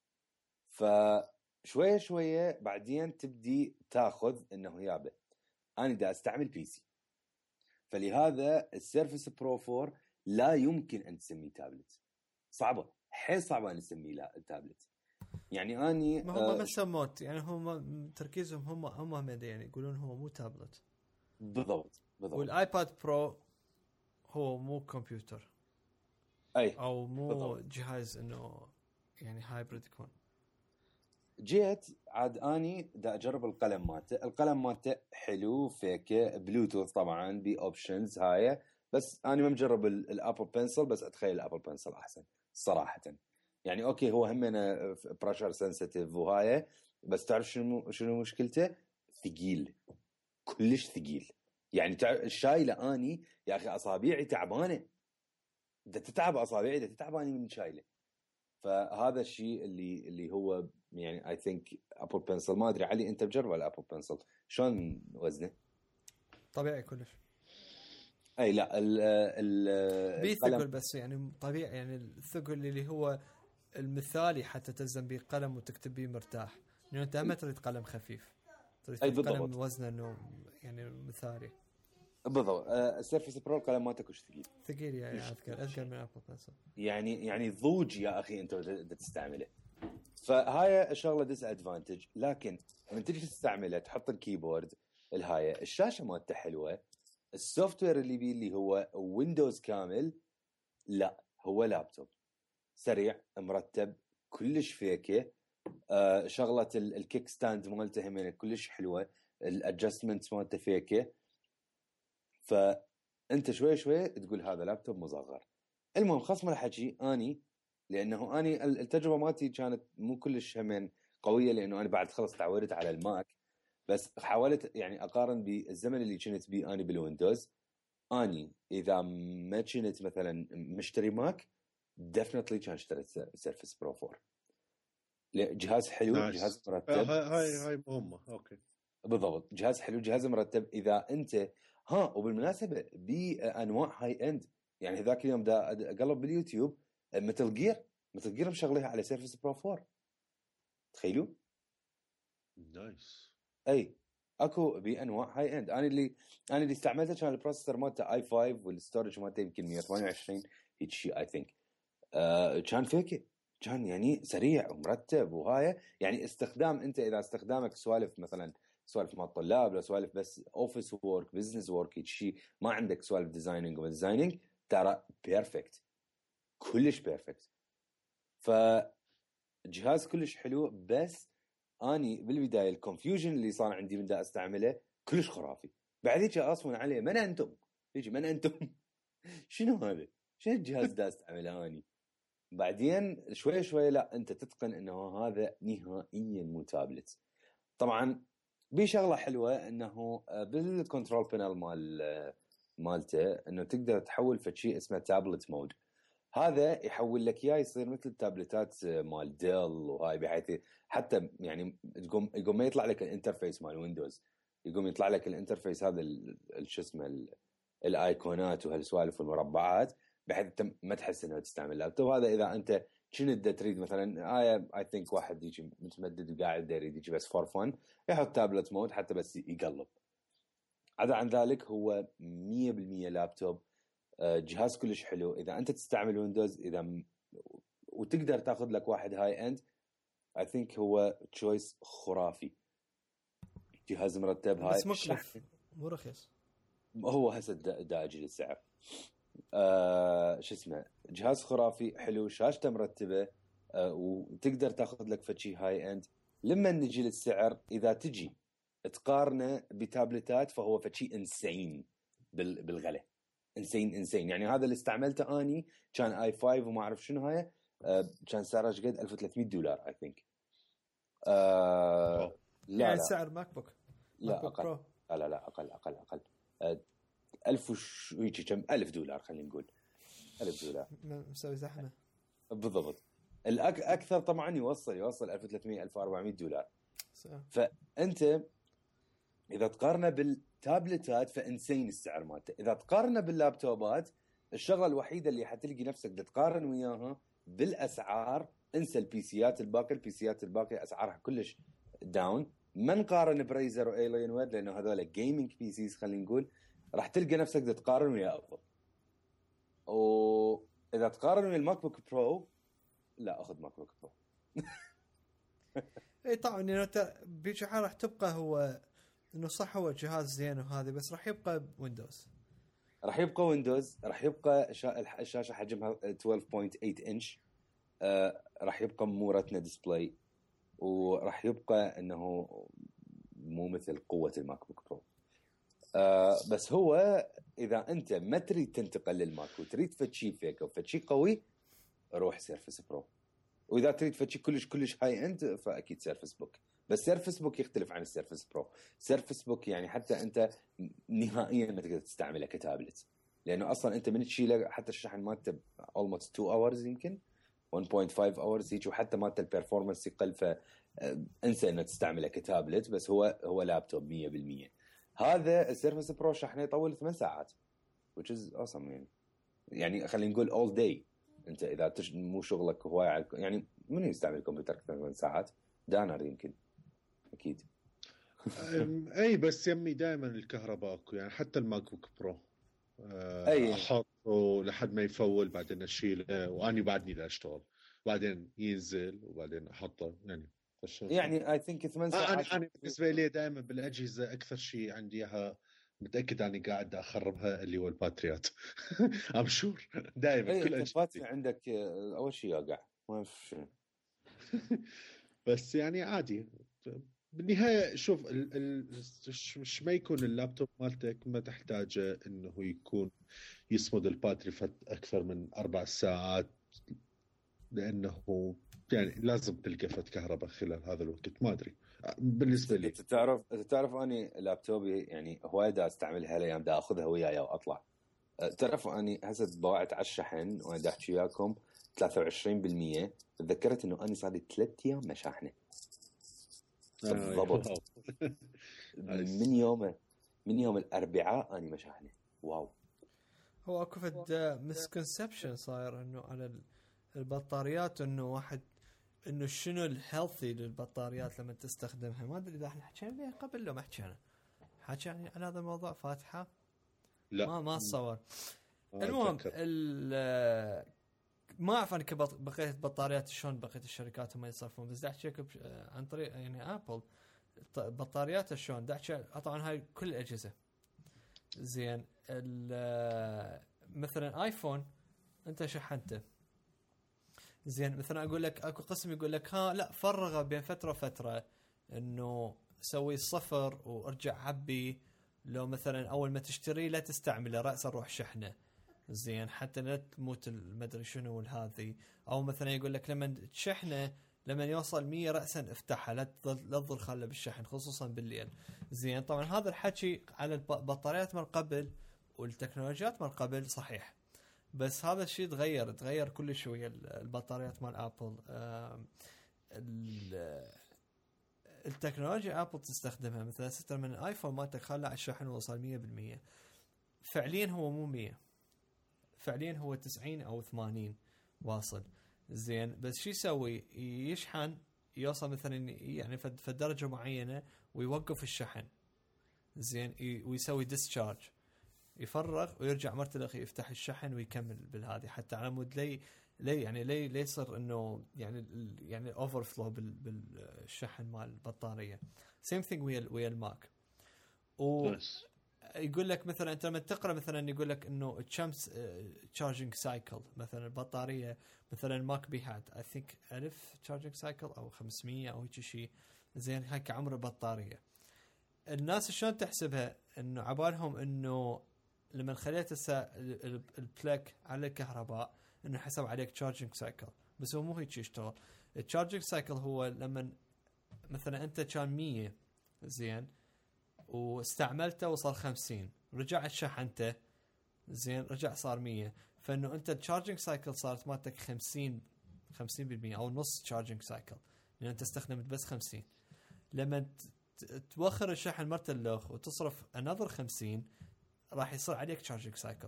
فشويه شويه بعدين تبدي تاخذ انه يابا انا دا استعمل بي سي. فلهذا السيرفس برو فور لا يمكن ان تسميه تابلت، صعبه حيل صعبه ان نسميه لا تابلت. يعني اني ما هم ما سموت، يعني هم تركيزهم هم هم يعني يقولون هو مو تابلت. بالضبط بالضبط. والايباد برو هو مو كمبيوتر اي او مو بالضبط. جهاز انه يعني هايبريد يكون. جيت عاد اني دا اجرب القلم مالته. القلم مالته حلو فيكه بلوتوث طبعا باوبشنز هاي، بس انا ما مجرب الابل بنسل، بس اتخيل الابل بنسل احسن صراحه. يعني اوكي هو همنا بريشر سنسيتيف وهاي، بس تعرف شنو شنو مشكلته؟ ثقيل كلش ثقيل. يعني الشايله اني يا اخي اصابيعي تعبانه، ده تتعب اصابعي، ده تتعب اني من شايله. فهذا الشيء اللي اللي هو يعني اي ثينك ابل بنسل. ما ادري علي انت مجرب الابل بنسل شلون وزنه؟ طبيعي كلش. اي لا ال ال بيثقل بس يعني طبيعي، يعني الثقل اللي هو المثالي حتى تلزم به قلم وتكتب به مرتاح. لأنه انت ما تريد قلم خفيف، تريد قلم وزنه انه يعني مثالي. بالضبط. السيرفس برو القلم مالته كلش ثقيل ثقيل يعني اذكر اذكر من ابل بنسل. يعني يعني ضوج يا اخي انت تستعمله. فهاي الشغله ديس ادفانتج. لكن لما تيجي تستعمله تحط الكيبورد الهاي الشاشه مالته حلوه، السوفت وير اللي بيه اللي هو ويندوز كامل، لا هو لابتوب سريع مرتب كلش فيكه. آه شغله الكيك ستاند مالته همين كلش حلوه، الادجستمنت مالته فيكه. فانت شوي شوي تقول هذا لابتوب مصغر. المهم خصم الحكي اني لانه اني التجربه مالتي كانت مو كلش همين قويه، لانه انا بعد خلص تعودت على الماك، بس حاولت يعني اقارن بالزمن اللي كنت بيه اني بالويندوز. اني اذا ما كنت مثلا مشتري ماك ديفنتلي كان اشتريت سيرفس برو فور. جهاز حلو نايس. جهاز مرتب. هاي هاي مهمه. اوكي بالضبط جهاز حلو جهاز مرتب. اذا انت ها وبالمناسبه بانواع هاي اند، يعني ذاك اليوم دا اقلب باليوتيوب مثل جير مثل جير مشغلها على سيرفس برو فور، تخيلوا نايس. اي اكو بانواع هاي اند. انا اللي انا اللي استعملته كان البروسيسور مالته اي خمسة والستورج مالته يمكن مية وثمانية وعشرين هيك شيء اي ثينك. آه كان فيك كان يعني سريع ومرتب وهاي. يعني استخدام انت اذا استخدامك سوالف مثلا سوالف مع الطلاب لو سوالف بس اوفيس وورك بزنس وورك هيك شيء، ما عندك سوالف ديزايننج وديزايننج، ترى بيرفكت كلش بيرفكت. فجهاز كلش حلو. بس اني بالبدايه الكونفيوجن اللي صار عندي من دا استعمله كلش خرافي. بعد هيك اصون عليه من انتم يجي من انتم شنو هذا شنو الجهاز دا استعمله اني. بعدين شوي شوي لا انت تتقن انه هذا نهائيا مو تابلت. طبعا بشغله حلوه انه بالكنترول بانل مال مالته انه تقدر تحول في شيء اسمه تابلت مود. هذا يحول لك اياه يصير مثل التابلتات مال ديل وهاي، بحيث حتى يعني تقوم يقوم ما يطلع لك الانترفيس مال ويندوز، يقوم يطلع لك الانترفيس هذا شو اسمه الايقونات وهالسوالف والمربعات، بحيث انت ما تحس انه تستعمل لابتوب. هذا اذا انت كنت تريد مثلا اي اي ثينك واحد يجي متمدد وقاعد يريد يجي بس فور فن يحط تابلت مود حتى بس يقلب. عدا عن ذلك هو مية بالمية لابتوب. جهاز كلش حلو اذا انت تستعمل ويندوز، اذا م... وتقدر تاخذ لك واحد هاي اند اي ثينك هو تشويس خرافي. جهاز مرتب هاي بس مكلف مو رخيص. هو هسه دا, دا اجي للسعر. آه شو اسمه جهاز خرافي حلو، شاشته مرتبه، آه وتقدر تاخذ لك فشي هاي اند. لما نجي للسعر اذا تجي تقارنه بتابلتات فهو فشي انسين بالغله، انسين انسين. يعني هذا اللي استعملته اني كان اي خمسة وما اعرف شنو هاي، آه كان سعره ايش قد؟ ألف وثلاثمية دولار اي ثينك. آه لا يعني لا سعر ماك بوك لا ماك اقل. لا لا لا اقل اقل اقل آه ألف وش هيك كم ألف دولار خلينا نقول ألف دولار مسوي زحمه بالضبط. الأكثر طبعا يوصل يوصل ألف وثلاثمية ألف وأربعمية دولار. فأنت إذا تقارنه بالتابلتات فإنسين السعر مالته. إذا تقارنه باللابتوبات الشغلة الوحيدة اللي حتلقي نفسك تقارن وياها بالأسعار، انسى البيسيات الباقي. البيسيات الباقي أسعارها كلش داون. ما نقارن بريزر وإيلين ويد لأنه هذول جيمينج بيسيز خلينا نقول، راح تلقى نفسك تقارن ويا أفضل. وإذا تقارن ويا الماك بوك برو لا أخذ ماك بوك برو. اي طبعا انه بيجي حال راح تبقى هو انه صح هو جهاز زين وهذا، بس راح يبقى ويندوز راح يبقى ويندوز راح يبقى شا... الشاشه حجمها اثنا عشر فاصلة ثمانية انش، آه راح يبقى مو رتنا ديسبلاي، وراح يبقى انه مو مثل قوه الماك بوك برو. آه بس هو اذا انت ما تريد تنتقل للماك وتريد فتشي فيك او فتشي قوي روح سيرفس برو. واذا تريد فتشي كلش كلش هاي اند فاكيد سيرفس بوك. بس سيرفس بوك يختلف عن السيرفس برو. سيرفس بوك يعني حتى انت نهائيا ما تقدر تستعمله كتابلت، لانه اصلا انت من تشيله حتى الشحن مالته almost two hours يمكن one point five hours هيك، وحتى مالته البرفورمانس يقل، فانسى انه تستعمله كتابلت. بس هو هو لابتوب مية بالمية. هذا السيرفس برو شحنه يطول ثمان ساعات which is awesome. يعني يعني خلينا نقول all day. انت اذا تش... مو شغلك هواي يعني من يستعمل الكمبيوتر اكثر من ساعات؟ دانر يمكن اكيد. اي بس يمي دائما الكهرباء اكو، يعني حتى الماك بوك برو أي. احطه لحد ما يفول بعدين اشيله، واني بعدني لا اشتغل بعدين ينزل وبعدين احطه. يعني يعني اي ثينك ثمان ساعات. انا بالنسبه لي دائما بالاجهزه اكثر شيء عندي اياها متاكد اني قاعد اخربها اللي هو الباتريات. ام شور دائما كل الباتري عندك اول شيء يقع ما في. بس يعني عادي بالنهايه. شوف ال ال مش ما يكون اللابتوب مالتك ما تحتاجه انه يكون يصمد الباتري فت اكثر من اربع ساعات، لانه يعني لازم تلقى فت كهرباء خلال هذا الوقت. ما ادري بالنسبه لي. تعرف تعرف اني لابتوبي يعني هواي دا استعملها الايام، دا اخذها وياي واطلع. تعرف اني هسه ضاعت على الشحن وانا دا احكي وياكم ثلاثة وعشرين بالمية. تذكرت انه اني صار لي ثلاث ايام مشاحنه بالضبط. من يوم من يوم الاربعاء اني مشاحنه. واو. هو اكو فد مسكونسبشن صاير انه على البطاريات، انه واحد انه شنو الهيلثي للبطاريات لما تستخدمها. ما ادري اذا احنا حكينا بيه قبل لو ما حكينا حكينا على هذا الموضوع فاتحه. لا ما ما اتصور. المهم ما اعرف انا بقيه البطاريات شلون بقيه الشركات هم يصرفون، بس دا احكي عن طريق يعني ابل بطاريات شلون. دا احكي طبعا هاي كل الاجهزه زين. مثلا ايفون انت شحنته زين، مثلا اقول لك اكو قسم يقول لك ها لا فرغه بين فتره وفتره انه سوي صفر وارجع عبي. لو مثلا اول ما تشتري لا تستعمله رأسا روح شحنه زين حتى لا تموت المدري شنو والهذي. او مثلا يقول لك لما تشحنه لما يوصل مية رأسا افتحها لا تظل لا تظل خله بالشحن خصوصا بالليل زين. طبعا هذا الحكي على البطاريات من قبل والتكنولوجيات من قبل صحيح، بس هذا الشيء تغير تغير كل شوية. البطاريات مال ابل التكنولوجيا ابل تستخدمها مثلا ستة من الايفون مالتك خلى على الشحن وصل مية بالمية. فعليا هو مو مية، فعليا هو تسعين او ثمانين واصل زين. بس شو يسوي؟ يشحن يوصل مثلا يعني في درجة معينة ويوقف الشحن زين، ويسوي ديسشارج يفرغ ويرجع مرتلخ يفتح الشحن ويكمل بالهذه حتى على مود لي لي يعني لي لي يصير انه يعني يعني اوفر فلو بالشحن مال البطاريه. سيم ثينج ويا ويا الماك. و يقول لك مثلا انت لما تقرا مثلا يقول لك انه الشمس تشارجنج سايكل مثلا البطاريه مثلا ماك بي هاد اي ثينك ألف تشارجنج سايكل او خمسمية او هيك شيء زين هاي كعمر البطاريه. الناس شلون تحسبها انه عبالهم انه لما خليت البلاك على الكهرباء انه حسب عليك تشارجنج سايكل، بس هو مو هيك يشتغل. التشارجنج سايكل هو لما مثلا انت كان مية زين واستعملته وصل خمسين رجعت شحنته زين رجع صار مية، فانه انت التشارجنج سايكل صارت مالتك خمسين خمسين بالمية او نص تشارجنج سايكل لان انت استخدمت بس خمسين. لما توخر الشحن مرة اللوخ وتصرف another خمسين راح يصير عليك تشارجنج سايكل.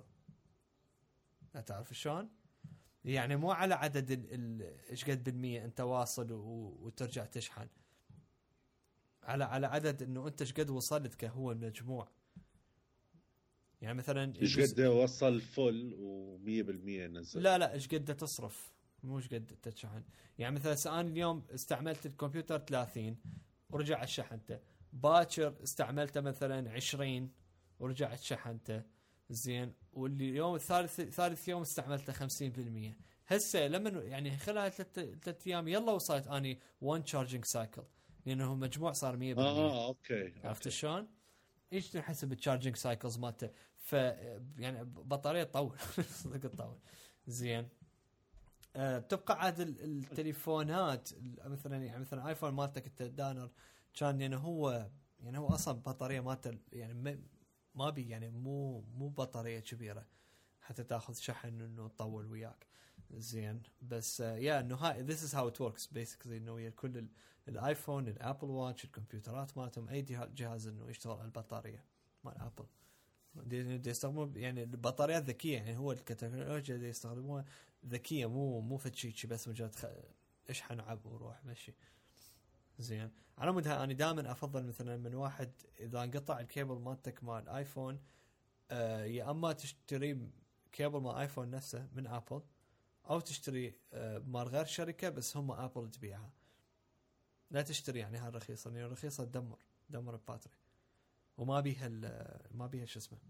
لا تعرف شلون يعني مو على عدد ايش قد بالمية انت واصل وترجع تشحن، على على عدد انه انت ايش قد وصلت كهو المجموع. يعني مثلا ايش قد وصل فل ومية بالمية نزل. لا لا ايش قد تصرف مو ايش قد تشحن. يعني مثلا سأنا اليوم استعملت الكمبيوتر ثلاثين ورجعت شحنته، باكر استعملته مثلا عشرين ورجعت شحنته زين، واللي اليوم الثالث ثالث يوم استعملته خمسين بالمية. هسه لما يعني خلال ثلاث ايام يلا وصلت اني one charging cycle لانه مجموع صار مية بالمية. اه اوكي عرفت شلون؟ ايش تحسب التشارجنج سايكلز مالته؟ ف يعني بطاريه تطول صدق تطول زين. أه بتبقى عاد التليفونات مثلا يعني مثلا ايفون مالتك انت دانر كان يعني هو يعني هو اصلا بطاريه مالته يعني ما بي يعني مو مو بطاريه كبيره حتى تاخذ شحن انه تطول وياك زين. بس يا انه هاي this is how it works basically انه كل الايفون الابل واتش الكمبيوترات مالتهم اي جهاز انه يشتغل على البطاريه مال ابل دي يستخدموا يعني البطاريات ذكيه. يعني هو التكنولوجيا اللي يستخدموها ذكيه مو مو فتشي بس مجرد خ... اشحن عب وروح مشي زين. على مدها انا دائما افضل مثلا من واحد اذا انقطع الكيبل مالتك مال ايفون آه يا اما تشتري كيبل مال ايفون نفسه من ابل او تشتري آه مال غير شركه بس هم ابل تبيعها. لا تشتري يعني هاي الرخيصه لان الرخيصه تدمر دمر الباتري وما بيها ما بيها شو اسمه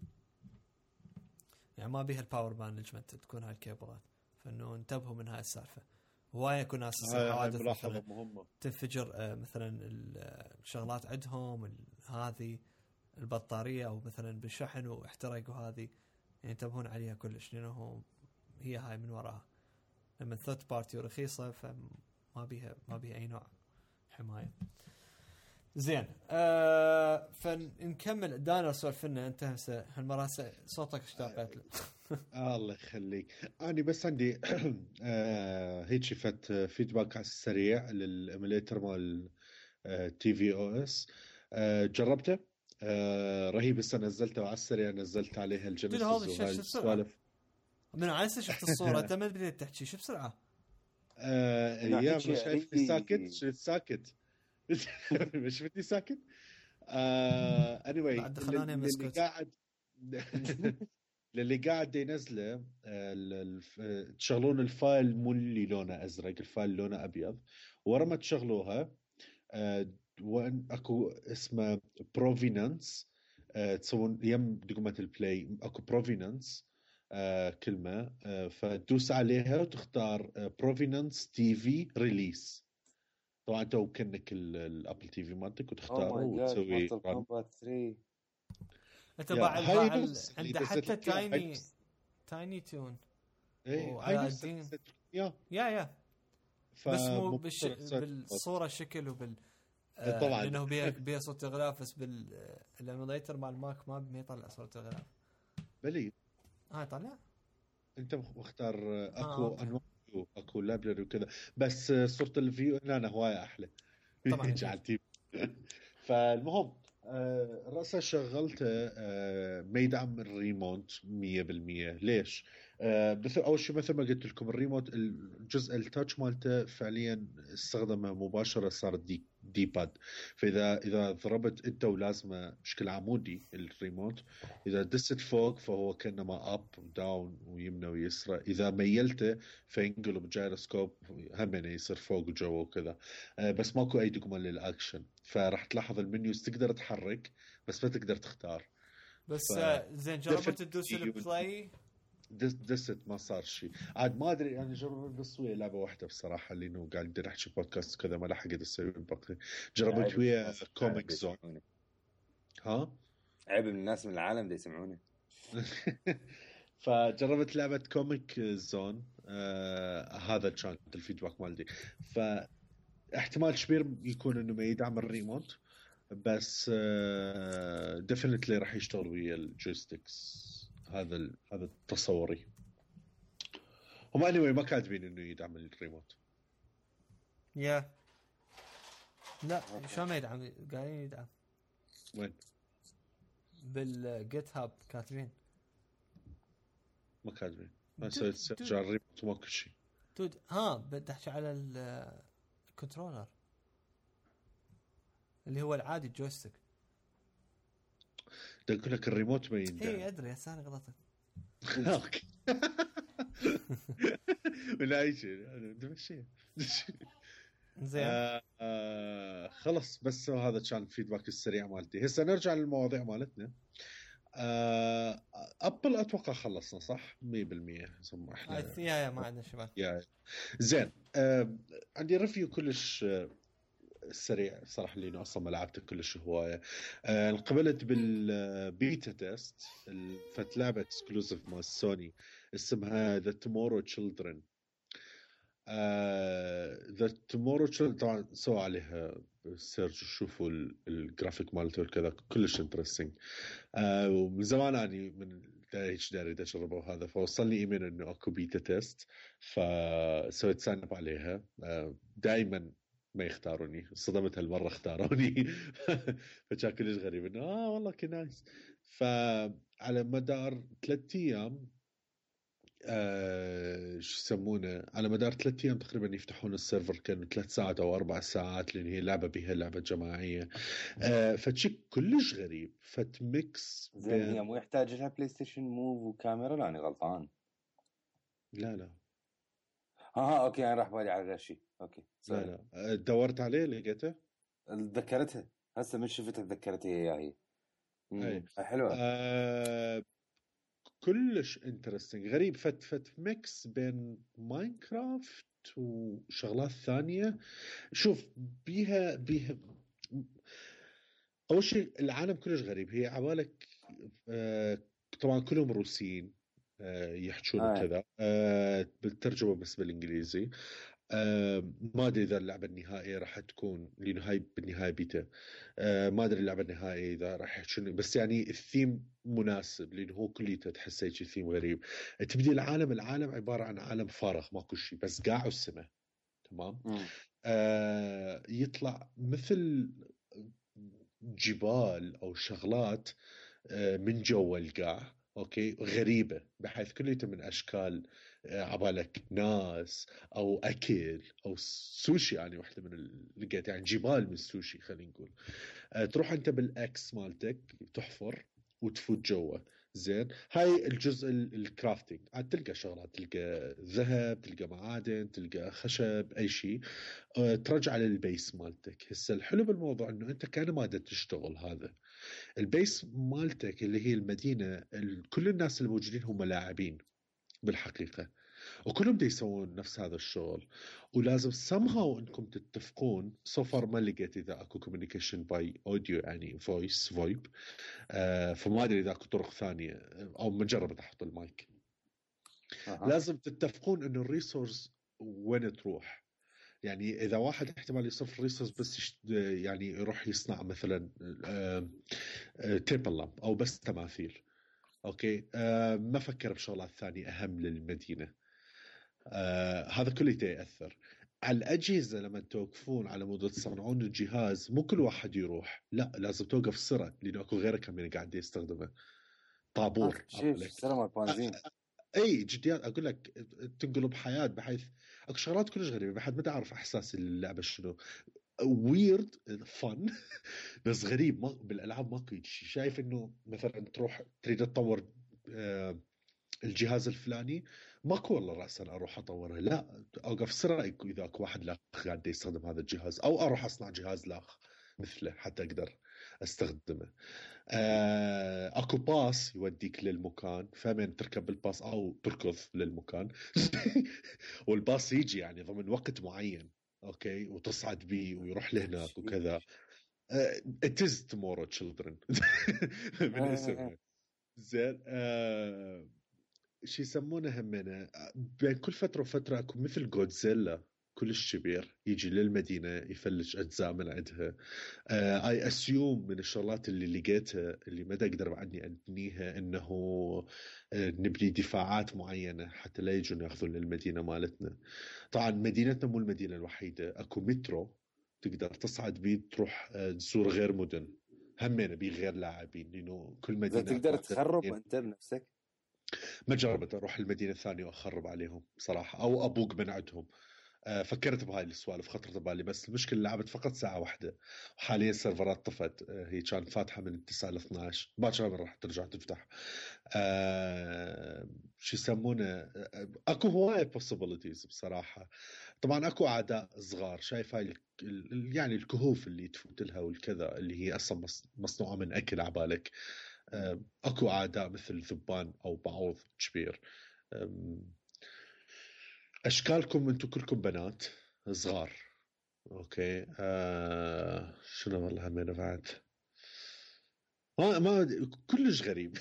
يعني ما بيها الباور مانجمنت تكون هاي الكيبلات. فانه انتبهوا من هاي السالفه. هوايه يكون ناس حوادث مهمه تنفجر آه مثلا الشغلات عندهم هذه البطاريه او مثلا بالشحن واحترق وهذه يعني ينتبهون عليها كلش لانه هي هاي من وراها لما ثيرد بارتي رخيصه فما بيها ما بيها اي نوع حمايه زين. آه فنكمل دانر سولفنا انت هسه هالمره صوتك اشتاقت له. آه الله يخليك. انا بس عندي آه هيك فت فيدباك على السريع للإيميليتر مال آه تي في او اس. آه جربته آه رهيب. هسه نزلته على السريع نزلت عليها الجينيسيس والسوالف من عايسه شفت الصوره انت ما بديت تحكي شو بسرعه آه يا مش شايفني ساكت شفت ساكت مش شفتني ساكت. آه anyway اللي, اللي قاعد اللي قاعد ينزله تشغلون الفايل مو اللي لونه ازرق الفايل لونه ابيض ورا ما تشغلوها آه وان اكو اسمه بروفينانس آه تسوون يم دقمه البلاي اكو بروفينانس آه كلمه آه فتدوس عليها وتختار بروفينانس تي في ريليس. طبعا انت وكنك الابل تي في مالتك وتختاره وتسوي انت باع الفاعل عنده حتى تايني تايني تون وعلى الدين يا يا بس مو بالش... بالصوره شكل وبال آه طبعا لانه بيه بيه صوت غلاف بس بالإيميليتر مع الماك ما ما يطلع صوت غلاف بلي اه طلع انت مختار اكو آه انواع اكو لابلري وكذا بس صورة الفيو هنا أنا هواية احلى طبعا جعلتي. فالمهم آه رأسا شغلته آه ما يدعم الريموت مية بالمية. ليش؟ آه مثل أول شيء مثل ما قلت لكم الريموت الجزء التاتش مالته فعليا استخدمه مباشرة صار دي دي باد. فإذا إذا ضربت أنت ولازمه بشكل عمودي الريموت إذا دست فوق فهو كأنما أب وداون ويمنى ويسرى. إذا ميلته فينقلب جايروسكوب همينه يصير فوق وجوا وكذا. آه بس ماكو أي دقمة للأكشن. فراح تلاحظ المنيوز تقدر تحرك بس ما تقدر تختار. بس ف... زين جربت تدوس البلاي دس دست ما صار شيء عاد ما ادري يعني جربت بس ويا لعبه واحده بصراحه اللي انه قاعد نحكي بودكاست كذا ما لحق اسوي الباقي. جربت ويا كوميك زون. ها عيب من الناس من العالم دي يسمعوني. فجربت لعبه كوميك زون آه هذا كان الفيدباك مالتي. فاحتمال كبير يكون انه ما يدعم الريموت بس آه ديفينتلي راح يشتغل ويا الجويستيكس. هذا هذا تصوري. هم anyway ما كاتبين انه يدعم الريموت. يا yeah. لا شو ما يدعم قاعدين يدعم. وين؟ بالجيت هاب كاتبين. ما كاتبين. ما سويت سيرش على الريموت ما كل شيء. دود ها بدي احكي على الكنترولر اللي هو العادي الجويستيك. يقول لك الريموت ما يندعم. اي ادري بس انا غلطت. اوكي. ولا اي شيء انا دمشي. زين آه آه خلص بس هذا كان الفيدباك السريع مالتي. هسه نرجع للمواضيع مالتنا. آه ابل اتوقع خلصنا صح مية بالمية. ثم احنا يا يا ما عندنا شباب. يا زين آه عندي ريفيو كلش آه سريع صراحة اللي أصلا ما لعبته كلش هواية. آه قبلت بالبيتا تيست فتلعبة اكسكلوزيف مال سوني اسمها The Tomorrow Children. آه The Tomorrow Children طبعا سووا عليها سيرج شوفوا الجرافيك مالته وكذا كلش انترستينج. آه ومن زمان أنا من دايش داري دا أجربه هذا فوصلني إيميل إنه أكو بيتا تيست فسويت ساين اب عليها. آه دائما ما يختاروني صدمت هالمرة اختاروني. فكان كلش غريب انه اه والله كي نايس. فعلى مدار ثلاثة ايام آه شو يسمونه على مدار ثلاثة ايام تقريبا يفتحون السيرفر كانوا ثلاث ساعات او اربع ساعات لان هي لعبة بها لعبة جماعية. آه فتشي كلش غريب فتميكس زين هي مو يحتاج لها بلاي ستيشن موف وكاميرا لا انا غلطان. لا لا ها ها اوكي انا راح بالي على غير شيء. اوكي لا لا دورت عليه لقيته تذكرتها هسه من شفتها تذكرتها هي هي حلوه. آه كلش انترستينج غريب فت فت ميكس بين ماينكرافت وشغلات ثانية. شوف بيها بيها أول شيء العالم كلش غريب. هي عبالك آه طبعا كلهم روسيين آه يحجون آه. كذا آه بالترجمة بس بالإنجليزي. آه ما أدري إذا اللعبة النهائية راح تكون لأنه هاي بالنهاية بيتا. آه ما أدري اللعبة النهائية إذا راح يحجون بس يعني الثيم مناسب لأنه هو كليته تحسه يجي ثيم غريب. تبدي العالم العالم عبارة عن عالم فارغ ماكو شيء بس قاع السماء تمام. آه يطلع مثل جبال أو شغلات آه من جوا القاع اوكي غريبه بحيث كليته من اشكال عبالك ناس او اكل او سوشي يعني واحده من لقيت يعني جبال من السوشي خلينا نقول. أه تروح انت بالاكس مالتك تحفر وتفوت جوا. زين هاي الجزء الكرافتنج عاد تلقى شغلات تلقى ذهب تلقى معادن تلقى خشب اي شيء. أه ترجع للبيس مالتك. هسه الحلو بالموضوع انه انت كان ما تشتغل هذا البيس مالتك اللي هي المدينة كل الناس الموجودين هم لاعبين بالحقيقة وكلهم دي يسوون نفس هذا الشغل ولازم somehow انكم تتفقون. صفر ما لقيت اذا اكو communication by audio يعني voice voip. آه فما ادري اذا اكو طرق ثانية او مجرد تحط المايك. أه. لازم تتفقون انه الريسورس وين تروح. يعني إذا واحد احتمال يصرف ريسورس بس يعني يروح يصنع مثلا تيبل لامب أو بس تماثيل أوكي ما فكر بشغلات ثانية أهم للمدينة. هذا كله يأثر على الأجهزة. لما توقفون على مود تصنعون الجهاز مو كل واحد يروح لا لازم توقف السرعة لأنه أكو غيره كمان قاعد يستخدمه طابور. اي جديات اقول لك تنقلب حياه بحيث اكو شغلات كلش غريبه بحد ما تعرف احساس اللعبه شنو ويرد فن بس غريب. ما بالالعاب ماكو شيء. شايف انه مثلا تروح تريد تطور آه الجهاز الفلاني ماكو والله راسا اروح اطوره لا اوقف سرعه اذا اكو واحد لاخ قاعد يستخدم هذا الجهاز او اروح اصنع جهاز لاخ مثله حتى اقدر استخدمه. آه، اكو باص يوديك للمكان، فمن تركب الباص او تركض للمكان والباص يجي يعني ضمن وقت معين، اوكي، وتصعد بيه ويروح لهناك وكذا. it is tomorrow children من اسمها. زين آه، شو يسمونه همنا، بين كل فترة وفترة اكو مثل جودزيلا كلش كبير يجي للمدينة يفلش أجزاء من عندها. اي uh, اسيوم من الشغلات اللي لقيتها اللي ما اقدر عني انبنيها انه uh, نبني دفاعات معينة حتى لا يجون ياخذون للمدينة مالتنا. طبعا مدينتنا مو المدينة الوحيدة، اكو مترو تقدر تصعد بيه تروح uh, تزور غير مدن همين بيه غير لاعبين، لانه كل مدينة تقدر تخرب انت بنفسك. ما جربت اروح المدينة الثانية واخرب عليهم بصراحة او ابوق من عندهم. فكرت بهاي السوالف خطرت ببالي، بس المشكلة لعبت فقط ساعة واحدة وحاليا السيرفرات طفت. هي كانت فاتحة من تسعة ل اثنا عشر، باكر راح ترجع تفتح. أه... شو يسمونه، اكو هواية possibilities بصراحة. طبعا اكو اعداء صغار، شايف هاي ال... يعني الكهوف اللي تفوت لها والكذا اللي هي اصلا مصنوعة من اكل عبالك. أه... اكو اعداء مثل ذبان او بعوض كبير. أه... اشكالكم انتم كلكم بنات صغار، اوكي. آه شنو والله همين بعد ما ما كلش غريب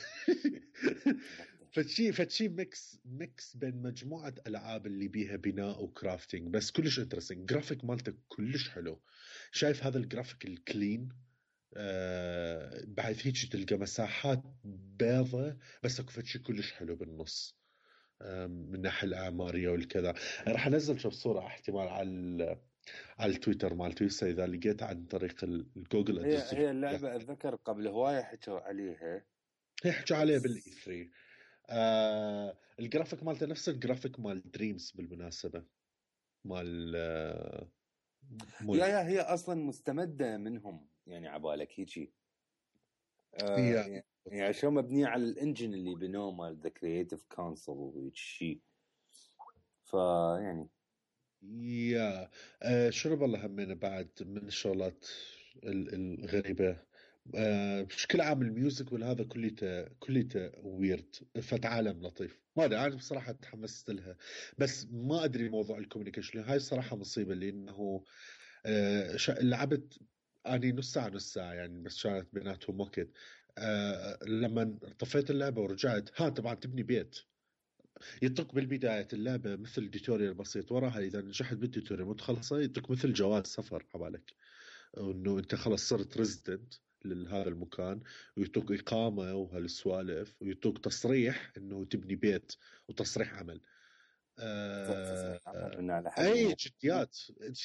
فتشي فتشي ميكس ميكس بين مجموعه العاب اللي بيها بناء وكرافتنج، بس كلش انترستنج. جرافيك مالته كلش حلو، شايف هذا الجرافيك الكلين. آه بعد هيك تلقى مساحات بيضة بس اكو شيء كلش حلو بالنص من الناحيه الاعماريه والكذا. راح انزل شوف صوره احتمال على على التويتر مال تويتر اذا لقيت عن طريق الجوجل. هي هي اللعبه اتذكر قبل هوايه حكوا عليها، هي حكوا عليها بالاي ثلاثة. آه الجرافيك مالته نفس الجرافيك مال دريمز بالمناسبه، مال آه يا يا هي اصلا مستمده منهم يعني عبالك هيجي. آه هي يعني شو مبنيه على الانجن اللي بنوه مال ذا كرييتيف كونسول وهيك شيء، فيعني يا آه شنو بالله همينه بعد من الشغلات الغريبه. آه بشكل عام الميوزك والهذا كليته كليته ويرد، فتعالم لطيف. ما ادري انا بصراحه تحمست لها، بس ما ادري موضوع الكوميونيكيشن هاي صراحه مصيبه، لانه آه لعبت اني نص ساعه نص ساعه يعني، بس كانت بيناتهم وقت. آه لما طفيت اللعبه ورجعت، ها طبعا تبني بيت، يعطيك بالبداية اللعبة مثل ديتوريال بسيط، وراها إذا نجحت بالديتوريال متخلصة يعطيك مثل جواز سفر عبالك، إنه أنت خلص صرت ريزيدنت لهذا المكان، ويعطوك إقامة وهالسوالف، ويعطوك تصريح إنه تبني بيت وتصريح عمل. آه أي جديات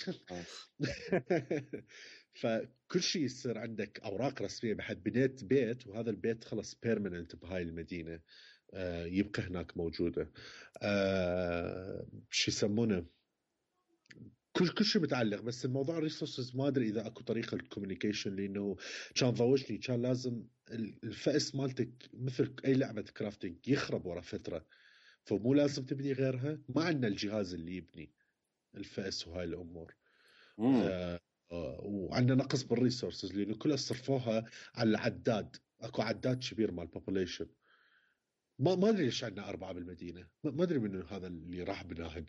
فكل شيء يصير عندك أوراق رسمية بحد بنيت بيت، وهذا البيت خلص بيرمننت بهاي المدينة، آه يبقى هناك موجودة. آه شو يسمونه، كل كل شيء متعلق. بس الموضوع الريسورسز ما ادري اذا اكو طريقه الكوميونيكيشن، لانه كان ضوجني كان لازم الفأس مالتك مثل اي لعبه كرافتنج يخرب ورا فتره، فمو لازم تبني غيرها. ما عندنا الجهاز اللي يبني الفأس وهاي الامور. آه آه وعندنا نقص بالريسورسز لانه كلها صرفوها على العداد، اكو عداد كبير مال بوبوليشن. ما ما ادري ليش عندنا اربعه بالمدينه، ما ادري منو هذا اللي راح بناهن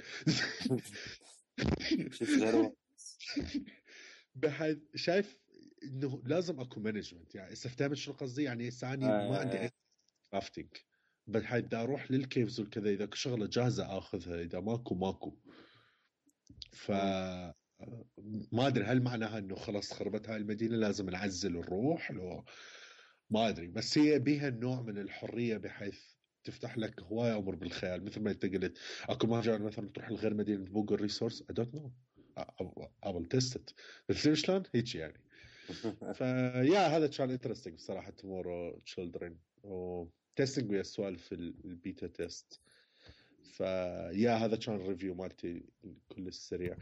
بحيث شايف انه لازم اكو مانجمنت. يعني استفهمت شو قصدي، يعني هسه آه ما عندي كرافتنج، بحيث بدي اروح للكيفز والكذا، اذا شغله جاهزه اخذها، اذا ماكو ماكو. ف ما ادري هل معناها انه خلاص خربت هاي المدينه لازم نعزل ونروح، لو ما ادري. بس هي بيها نوع من الحريه بحيث تفتح لك هواية امور بالخيال، مثل ما انت قلت اكو مهرجان مثلا تروح لغير مدينه بوق الريسورس I don't know I will test it. بس شلون هيك يعني. فيا هذا كان انترستنج بصراحه تومورو تشيلدرن، وتستنج ويا السوالف البيتا تيست. فيا هذا كان ريفيو مالتي كل السريع.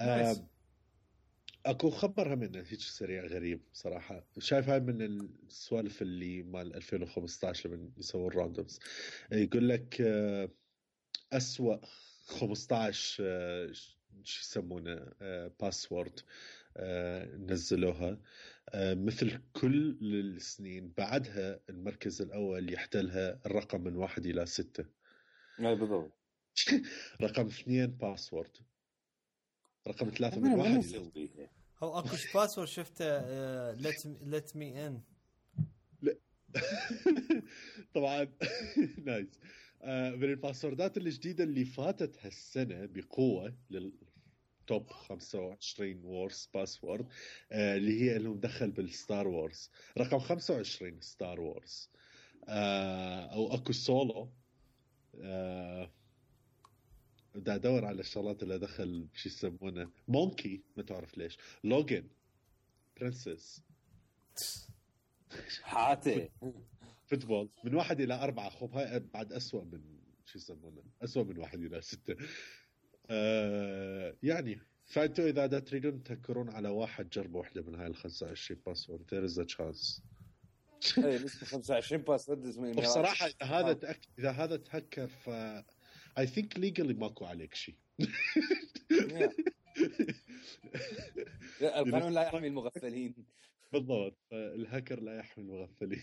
اكو خبرها من هيك سريع غريب صراحه، شايف هاي من السوالف اللي مال ألفين وخمسطعش لما يسووا الراندومز، يقول لك أسوأ خمسطعش شو يسمونه باسورد آه نزلوها آه مثل كل السنين. بعدها المركز الأول يحتلها الرقم من واحد إلى ستة. أي بالضبط. رقم اثنين باسورد، رقم ثلاثة من واحد إلى ستة. هو أكوش باسورد شفته let let me in. لا طبعا نايس. آه من الباسوردات الجديدة اللي فاتت هالسنة بقوة للتوب خمسة وعشرين وورس باسورد آه اللي هي اللي مدخل بالستار وورز. رقم خمسة وعشرين ستار وورز. آه أو أكو سولو. آه بدي أدور على الشغلات اللي دخل شو يسمونه مونكي، ما تعرف ليش. لوجن، برنسس، حاتي، فوتبول. من واحد إلى أربعة. خب هاي بعد أسوأ من شو يسمونه، أسوأ من واحد إلى ستة. آه يعني فأنتوا إذا دا تريدون تهكرون على واحد جربوا واحدة من هاي الخمسة وعشرين باسورد. there is a chance. اي لسه خمسة وعشرين باسورد. بصراحة إذا هذا تأك... إذا هذا تهكر ف I think legally ماكو عليك شيء. القانون لا يحمي المغفلين. بالضبط، الهاكر لا يحمي المغفلين.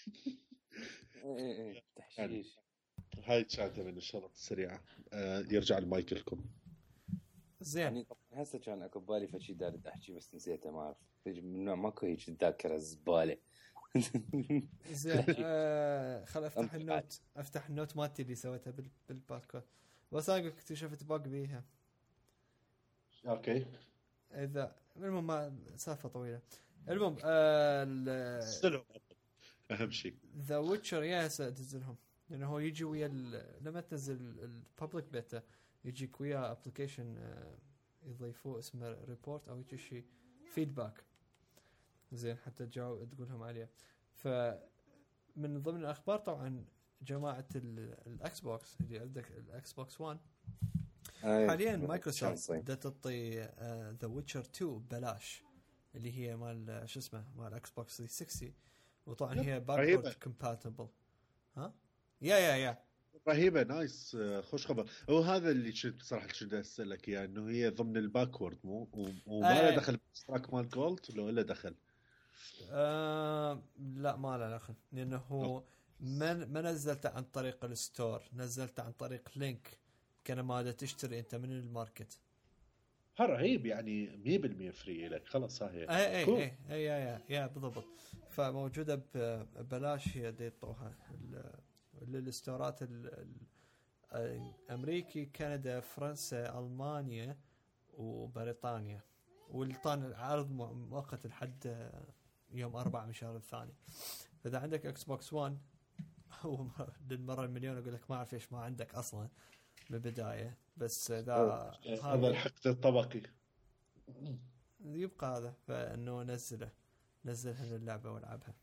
ايه ايه تحشيش. هاي شاتة من الشغلات السريعة. آه يرجع المايك لكم. زين. يعني هسه كان اكو بالي فشي دارت احكي بس نسيته، ما اعرف من نوع ماكو هيك الذاكره الزباله. زين آه خل افتح النوت افتح النوت مالتي اللي سويتها بال بالبودكاست، بس انا اكتشفت باق بيها. اوكي اذا المهم ما سالفه طويله. المهم آه سلو اهم شيء ذا ويتشر يا سأنزلهم لانه هو يجي ويا لما تنزل الببليك بيتا يجيك ويا ابلكيشن آه يضيفوه اسمه ريبورت او شيء فيدباك. زين حتى تجاوب تقولهم عليه. فمن ضمن الاخبار طبعا جماعه الاكس بوكس اللي عندك الاكس بوكس واحد حاليا مايكروسوفت بدها تعطي ذا ويتشر اثنين ببلاش اللي هي مال شو اسمه مال اكس بوكس ثلاثمية وستين، وطبعا هي باكورد كومباتبل. ها يا يا يا رهيبه نايس. خوش خبر. هو هذا اللي كنت بصراحه كنت اسالك اياه، انه هي ضمن الباكورد مو وما له دخل بالاشتراك مال جولد لو له دخل. آه لا ما له دخل لانه هو ما ما نزلته عن طريق الستور، نزلته عن طريق لينك كانما تشتري انت من الماركت. ها رهيب يعني مية بالمية فري لك خلاص. هاي اي اي اي اي يا يا بالضبط. فموجوده ببلاش هي دي طوها للستورات الامريكي كندا فرنسا المانيا وبريطانيا، والطان العرض مؤقت لحد يوم أربعة من شهر الثاني. فاذا عندك اكس بوكس واحد هو للمره المليون اقول لك ما اعرف ليش ما عندك اصلا من البدايه، بس اذا هذا الحقد الطبقي يبقى هذا فانه نزله نزلها اللعبه والعبها.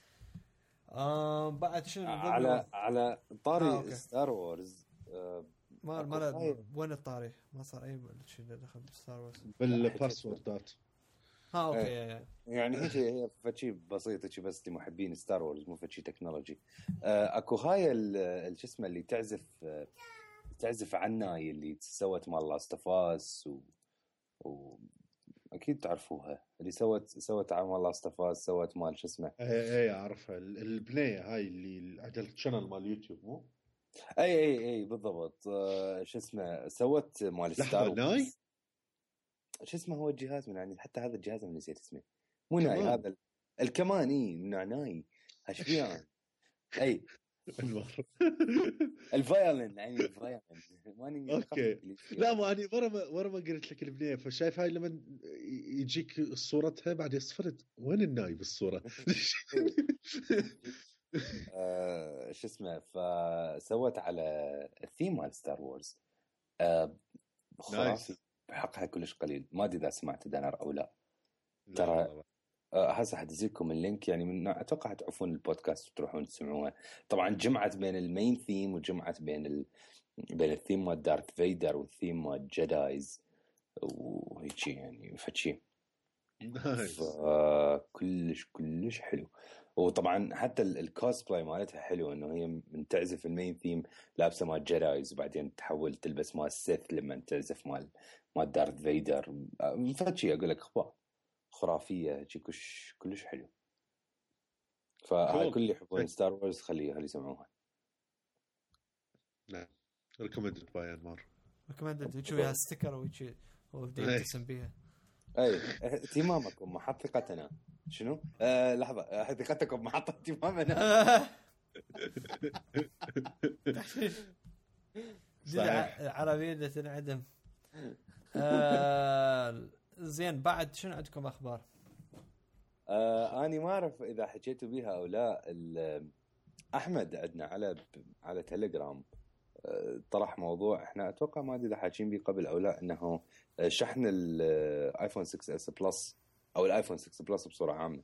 آه بعد شنو على على طاري آه ستار وورز. آه ما ما وين الطاري ما صار اي شيء دخل ستار وورز بالباسوردات. ها اوكي آه يعني هيك هي فشي بسيطه شي بس لمحبين ستار وورز مو فشي تكنولوجي. آه اكو هاي شو اسمه اللي تعزف آه تعزف عناي اللي سوت مال لاستفاس و... و اكيد تعرفوها اللي سوت سوت مال لاستفاس سوت مال شو اسمه. اي اي اعرفها البنيه هاي اللي عجلت شانل مال يوتيوب مو اي اي اي بالضبط. آه شو اسمه سوت مال ستار ناي شو اسمه هو الجهاز من يعني حتى هذا الجهاز من نسيت اسمه مو ناي هذا الكمان اي من ناي هشبيان اي الفايولين يعني الفايولين ماني اوكي. لا ما اني ورا ما ورا ما قلت لك البنيه فشايف هاي لما يجيك صورتها بعد يصفرت وين الناي بالصوره. آه شو اسمه فسوت على الثيم مال ستار وورز. آه خلاص بحقها كلش قليل ما ادري اذا سمعت دانر او لا. ترى هسه حدزيكم اللينك يعني من اتوقع تعرفون البودكاست وتروحون تسمعوها. طبعا جمعت بين المين ثيم وجمعت بين ال... بين الثيم مال دارث فيدر والثيم مال جدايز وهيك يعني فشي نايس. كلش كلش حلو. وطبعا حتى الكوسبلاي مالتها حلو انه هي من تعزف المين ثيم لابسه مال جدايز وبعدين تحول تلبس مال سيث لما تعزف مال مال دارث فيدر فشي اقول لك اخبار خرافيه هيك كلش كلش حلو. فهاي كل اللي يحبون ستار وورز خليه خليه يسمعوها. نعم ريكومندد باي انمار ريكومندد ويجي وياها ستيكر ويجي هو بدي يتسم بيها. اي اهتمامكم محط ثقتنا. شنو آه لحظه ثقتكم محط اهتمامنا. عربية تنعدم. آه زين بعد شنو عندكم اخبار؟ آه أنا ما أعرف إذا حكيتوا بيها أو لا. أحمد عندنا على على تليجرام آه طرح موضوع إحنا أتوقع ما أدري إذا حاكين بيه قبل أو لا، إنه شحن الآيفون سكس إس بلس أو الآيفون سكس بلس بصورة عامة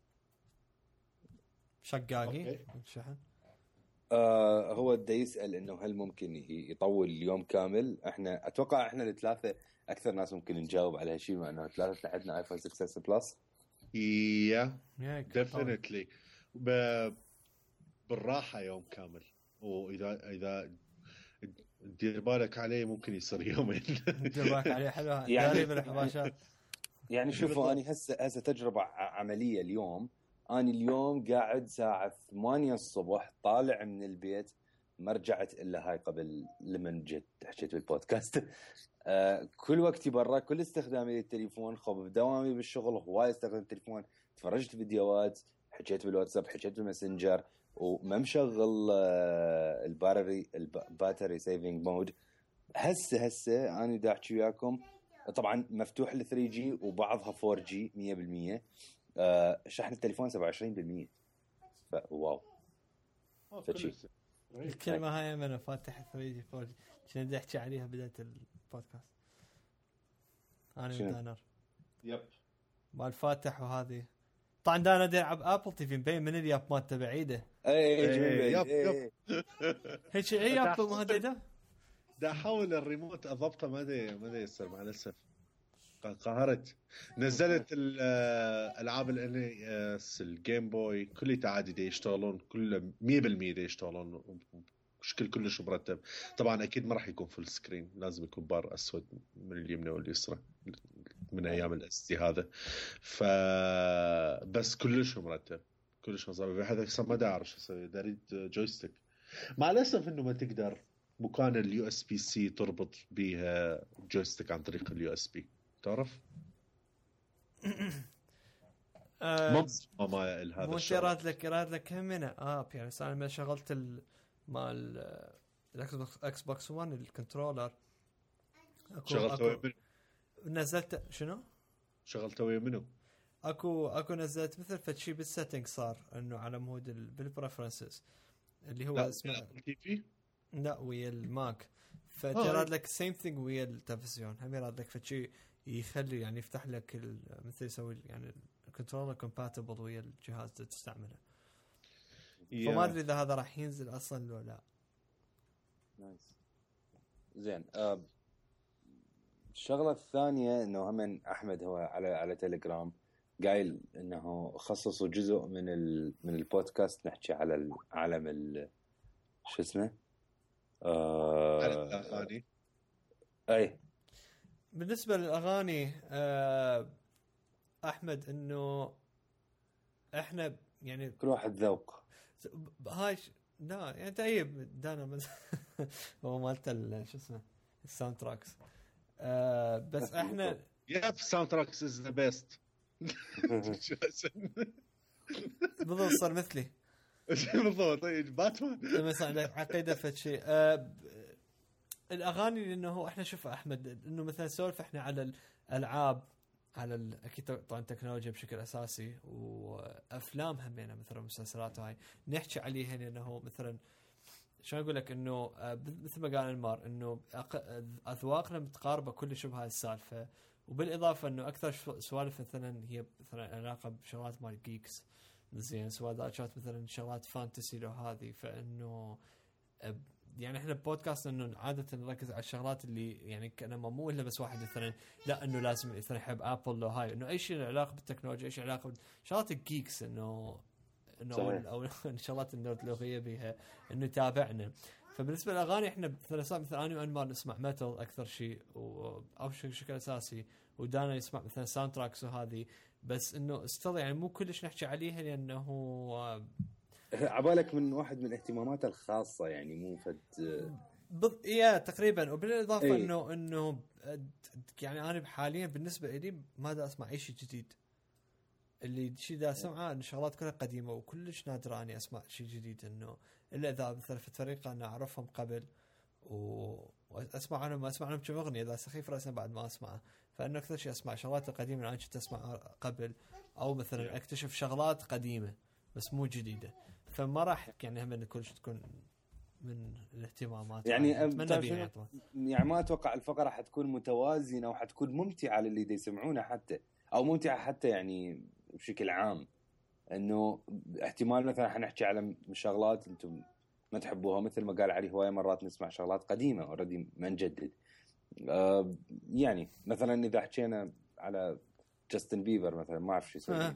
شقاقي شحن. آه هو دا يسأل إنه هل ممكن يطول اليوم كامل. إحنا أتوقع إحنا الثلاثة أكثر ناس ممكن نجاوب على هالشيء، مع إنه ثلاثة عندنا آيفون سكس إس بلس. يا ديفينتلي بالراحه يوم كامل، واذا اذا دير بالك عليه ممكن يصير يومين. دير بالك عليه حلوه يعني بالحباشات. يعني شوفوا اني هسه هسه تجربه عمليه اليوم. اني اليوم قاعد ساعه ثمانية الصبح طالع من البيت، ما رجعت الا هاي قبل لمن جيت حكيت بالبودكاست. آه كل وقتي برا، كل استخدامي للتليفون، خب دوامي بالشغل هواي استخدم التليفون، تفرجت فيديوهات، حكيت بالواتساب، حكيت بالماسنجر، وما مشغل آه الباتري الباتري سيفنج مود. هسه هسه انا دا احكي وياكم طبعا مفتوح ل ثري جي وبعضها فور جي مية بالمية. آه شحن التليفون سبعة وعشرين بالمية. فواو فشي الكلمة هاي من فاتح ثري جي فور جي شنو بدي احكي عليها بداية البودكاست. انا دانر يب مال فاتح وهذه طبعا دانا دي يلعب ابل تي في مبين من الياب مالته بعيده. اي يب يب هيك اي ابل ما هذا ده دا احاول الريموت اضبطه ما ادري ما ادري يصير مع الاسف. قهرت نزلت الالعاب الاني اس الجيم بوي كلها عادي دي يشتغلون كله مية بالمية دي يشتغلون بشكل كلش مرتب. طبعا اكيد ما راح يكون فول سكرين، لازم يكون بار اسود من اليمنى واليسرى من ايام الاس دي هذا. ف بس كلش مرتب كلش مظبوط. بحيث ما دا اعرف شو اسوي، اريد جويستيك. مع الاسف انه ما تقدر مكان اليو اس بي سي تربط بيها جويستيك عن طريق اليو اس بي، تعرف؟ آه ما هذا مو شرات لك راد لك هم هنا اه يعني انا ما شغلت ال مال الاكس بوكس ون الكنترولر شغلته نزلت شنو شغلته ويا منو اكو اكو نزلت مثل فشي بالسيتنج صار انه على مود بالبريفرنسز اللي هو اسمه تي في لا ويا الماك. فتراد لك سيم ثينج ويا التلفزيون هم يراد لك فشي يخلي يعني يفتح لك مثل يسوي يعني الكنترولر كومباتبل ويا الجهاز اللي تستعمله. yeah. فما ادري اذا هذا راح ينزل اصلا ولا لا. نايس زين. آه الشغله الثانيه انه هم احمد هو على على تليجرام قايل انه خصصوا جزء من ال من البودكاست نحكي على العالم ال شو اسمه آه على الاغاني. اي بالنسبه للاغاني آه احمد انه احنا يعني كل واحد ذوق هاي لا يعني طيب دانا هو مالته شو اسمه الساوند تراكس آه بس احنا ياب ساوند تراكس از ذا بيست. بالضبط صار مثلي بالضبط. طيب باتمان مثلا عقيده فشي آه الاغاني لانه احنا شوف احمد انه مثلا سولف احنا على الالعاب على اكيد طبعا التكنولوجيا بشكل اساسي وافلام همينه مثلا مسلسلات هاي نحكي عليها انه مثلا شو اقول لك انه مثل ما قال المار انه اذواقنا متقاربه كل شبه هاي السالفه. وبالاضافه انه اكثر سوالف مثلا هي مثلا علاقه بشغلات مال جيكس زين سواء كانت مثلا شغلات فانتسي لو هذه. فانه يعني احنا بودكاست انه عاده نركز على الشغلات اللي يعني كانما مو الا بس واحد مثلا لا انه لازم مثلا يحب ابل لو هاي انه اي شيء له علاقه بالتكنولوجيا اي شيء علاقه بشغلات الجيكس انه انه او شغلات النردلوغيه بها انه يتابعنا. فبالنسبه للاغاني احنا مثلا مثلا انا وانمار نسمع ميتال اكثر شيء او شكل اساسي ودانا يسمع مثلا ساوند تراكس وهذه، بس انه استل يعني مو كلش نحكي عليها لانه عبالك من واحد من اهتماماته الخاصه يعني مو فد بض... يا تقريبا. وبالاضافه ايه. انه انه يعني انا حاليا بالنسبه لي ما دا اسمع اي شيء جديد، اللي شيء دا اسمعه ان شغلات كلها قديمه وكلش نادر اني اسمع شيء جديد، انه الا اذا مثلا في فريق انا اعرفهم قبل واسمع عنهم اسمع عنهم كم اغنيه اذا سخيف راسا بعد ما اسمعه، فانه اكثر شيء اسمع شغلات قديمه انا كنت اسمع قبل، او مثلا اكتشف شغلات قديمه بس مو جديده، فما راح يعني هم كلش تكون من الاهتمامات يعني يعني, يعني ما اتوقع الفقره راح تكون متوازنه وحتكون ممتعه للي دي يسمعونه حتى، او ممتعه حتى يعني بشكل عام، انه احتمال مثلا حنحكي على شغلات انتم ما تحبوها، مثل ما قال علي هوايه مرات نسمع شغلات قديمه اوريدي ما نجدد. آه يعني مثلا اذا حكينا على جاستن بيبر مثلا ما اعرف شو يسوي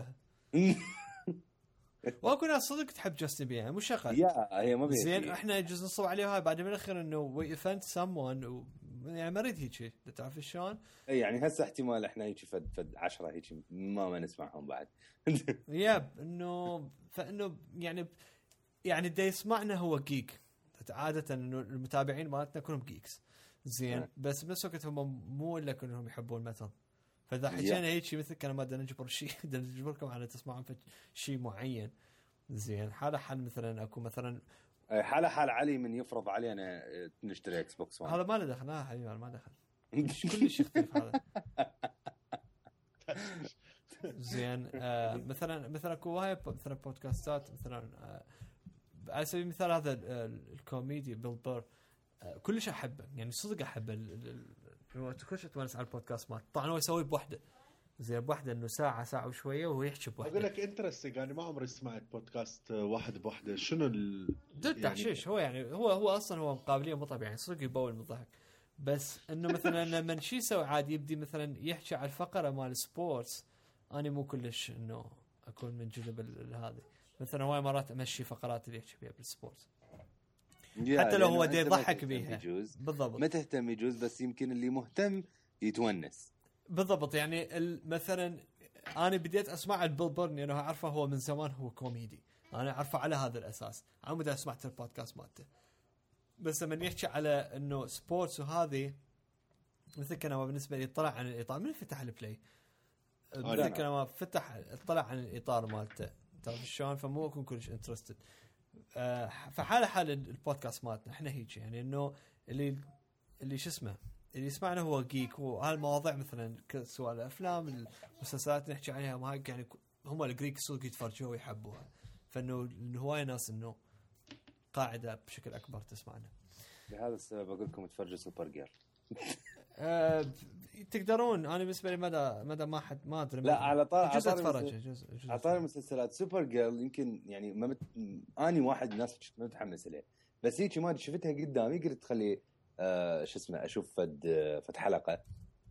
واكو ناس صدق تحب جاستن بيبر مو شغل يا هي ما زين احنا جزء نصب عليه هاي بعد بالاخر انه وي فانت سمون و... يعني ما اريد هيك تعرف شلون اي يعني هسه احتمال احنا هيك فد فد عشرة هيك ما ما نسمعهم بعد ياب انه فانه يعني يعني دا يسمعنا هو جيك عاده انه المتابعين مالتنا كلهم جيكس زين، بس بنفس الوقت هم مو الا كلهم يحبون الميتال، فاذا حكينا هيك مثل كان ما بدنا نجبر شيء بدنا نجبركم على تسمعون شيء معين زين. حاله حال مثلا اكو مثلا حاله حال علي من يفرض علينا نشتري اكس بوكس هذا ما له دخل لا حبيبي ما دخل كلش يختلف هذا زين. آه مثلا مثلا اكو هاي مثلا بودكاستات مثلا آه على سبيل المثال هذا الكوميدي بيل بير آه كلش احبه يعني صدق احبه هو كلش اتونس على البودكاست مال طبعا هو يسوي بوحده زي بوحده انه ساعه ساعه وشويه وهو يحكي بوحده. اقول لك انترستنج يعني ما عمري سمعت بودكاست واحد بوحده شنو ال ضد تحشيش هو يعني هو هو اصلا هو مقابليه مو طبيعي يعني صدق يبول من الضحك، بس انه مثلا لما شي يسوي عادي يبدي مثلا يحكي على الفقره مال سبورتس انا مو كلش انه اكون من جذب هذه مثلا هواي مرات امشي فقرات اللي يحكي فيها بالسبورت حتى لو هو دي يضحك بيها بالضبط ما تهتم يجوز، بس يمكن اللي مهتم يتونس بالضبط. يعني مثلا انا بديت اسمع البيل بيرني انا اعرفه هو من زمان هو كوميدي انا اعرفه على هذا الاساس انا بدي سمعت البودكاست مالته، بس لما يحكي على انه سبورتس وهذه مثل كان بالنسبه لي طلع عن الاطار من فتح البلاي مثل كان ما فتح طلع عن الاطار مالته تعرف شلون، فمو اكون كلش انترستد. أه فحاله حال البودكاست مالتنا احنا هيك يعني انه اللي اللي شو اسمه اللي يسمعنا هو جيك وهالمواضيع مثلا سواء الافلام المسلسلات نحكي عليها ما يعني هم الجريك صدق يتفرجوها ويحبوها، فانه الهوايه ناس انه قاعده بشكل اكبر تسمعنا. لهذا السبب اقول لكم تفرجوا سوبر جير. أه تقدرون انا بالنسبه لي مدى مدى ما حد ما ادري لا على طار جزء اتفرج جزء على طار المسلسلات سوبر جير يمكن يعني ما مت... اني واحد الناس ما متحمس له، بس هيك ما شفتها قدامي قلت تخلي آه شو اسمه اشوف فد فد حلقه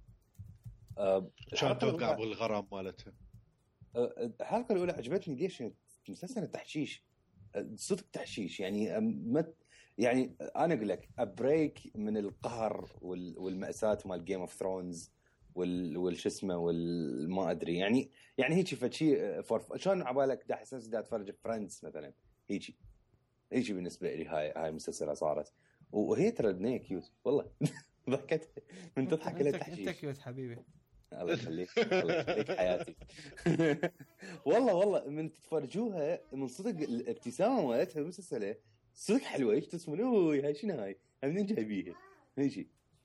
آه شو توقع بالغرام مالتها. آه الحلقه الاولى عجبتني ليش مسلسل التحشيش صدق تحشيش يعني ما يعني انا اقول لك ابريك من القهر والمأساة مال جيم اوف ثرونز والش اسمه والما ادري يعني يعني هيك فد شيء شلون عبالك دا حساس دا اتفرج فريندز مثلا هيك هيك بالنسبه لي هاي هاي مسلسله صارت وهي ترى ابنيه كيوت والله ضحكت من تضحك لها تحشيش. انت كيوت حبيبي الله يخليك الله يخليك حياتي والله والله من تتفرجوها من صدق الابتسامه مالتها المسلسله صدق حلوه ايش تسمعون هاي شنو هاي منين جايبيها هيك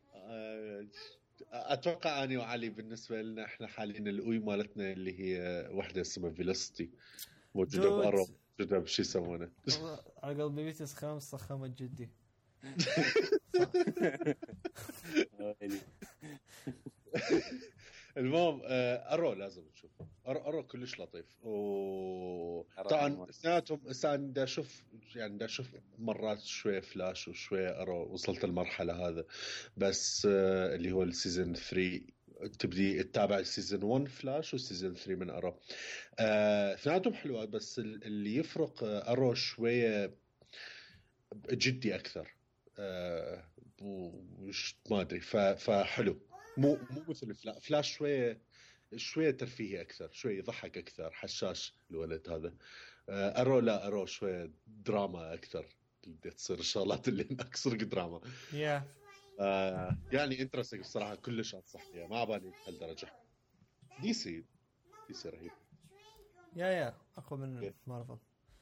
اتوقع اني وعلي بالنسبه لنا احنا حاليا القوي مالتنا اللي هي وحده اسمها فيلوسيتي موجوده بارو موجوده بشي يسمونه على قلبي بيتس خمس صخمه جدي المهم ارو لازم تشوف ارو ارو كلش لطيف وطبعا اثنيناتهم سان دا اشوف يعني دا اشوف مرات شويه فلاش وشويه ارو وصلت المرحله هذا بس اللي هو السيزون ثلاثة تبدي تتابع السيزون واحد فلاش والسيزون ثلاثة من ارو اثنيناتهم حلوه بس اللي يفرق ارو شويه جدي اكثر وش ما ادري فحلو مو مو مثل فلاش فلاش شويه شويه ترفيهي اكثر، شويه يضحك اكثر، حشاش الولد هذا. ارو لا ارو شويه دراما اكثر، بدي تصير الشغلات اللي هناك صرق دراما. يا آه يعني انترستنج الصراحه، كلش انصح فيها، ما بالي بهالدرجه. دي سي دي سي رهيب. يا يا اقوى من مارفل.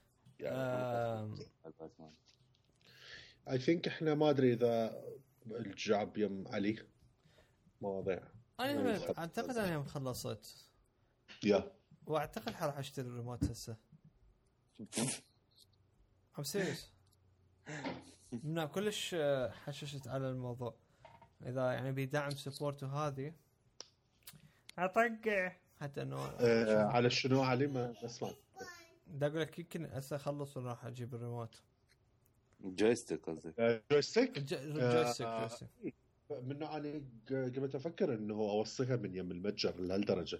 اي ثينك احنا ما ادري اذا الجعب يم علي مواضيع. انا اعتقد انها مخلصت. يا واعتقد راح اشتري الريموت هسه. ام سيريس من كلش حششت على الموضوع. اذا يعني بيدعم سبورت وهذه اطقع حتى انه أه على شنو علي ما اسمع. دا اقول لك يمكن هسه اخلص وراح اجيب الريموت. جويستيك قصدي. أه جويستيك جويستيك أه جويستيك من نوع. انا قمت افكر انه اوصيها من يم المتجر لهالدرجه.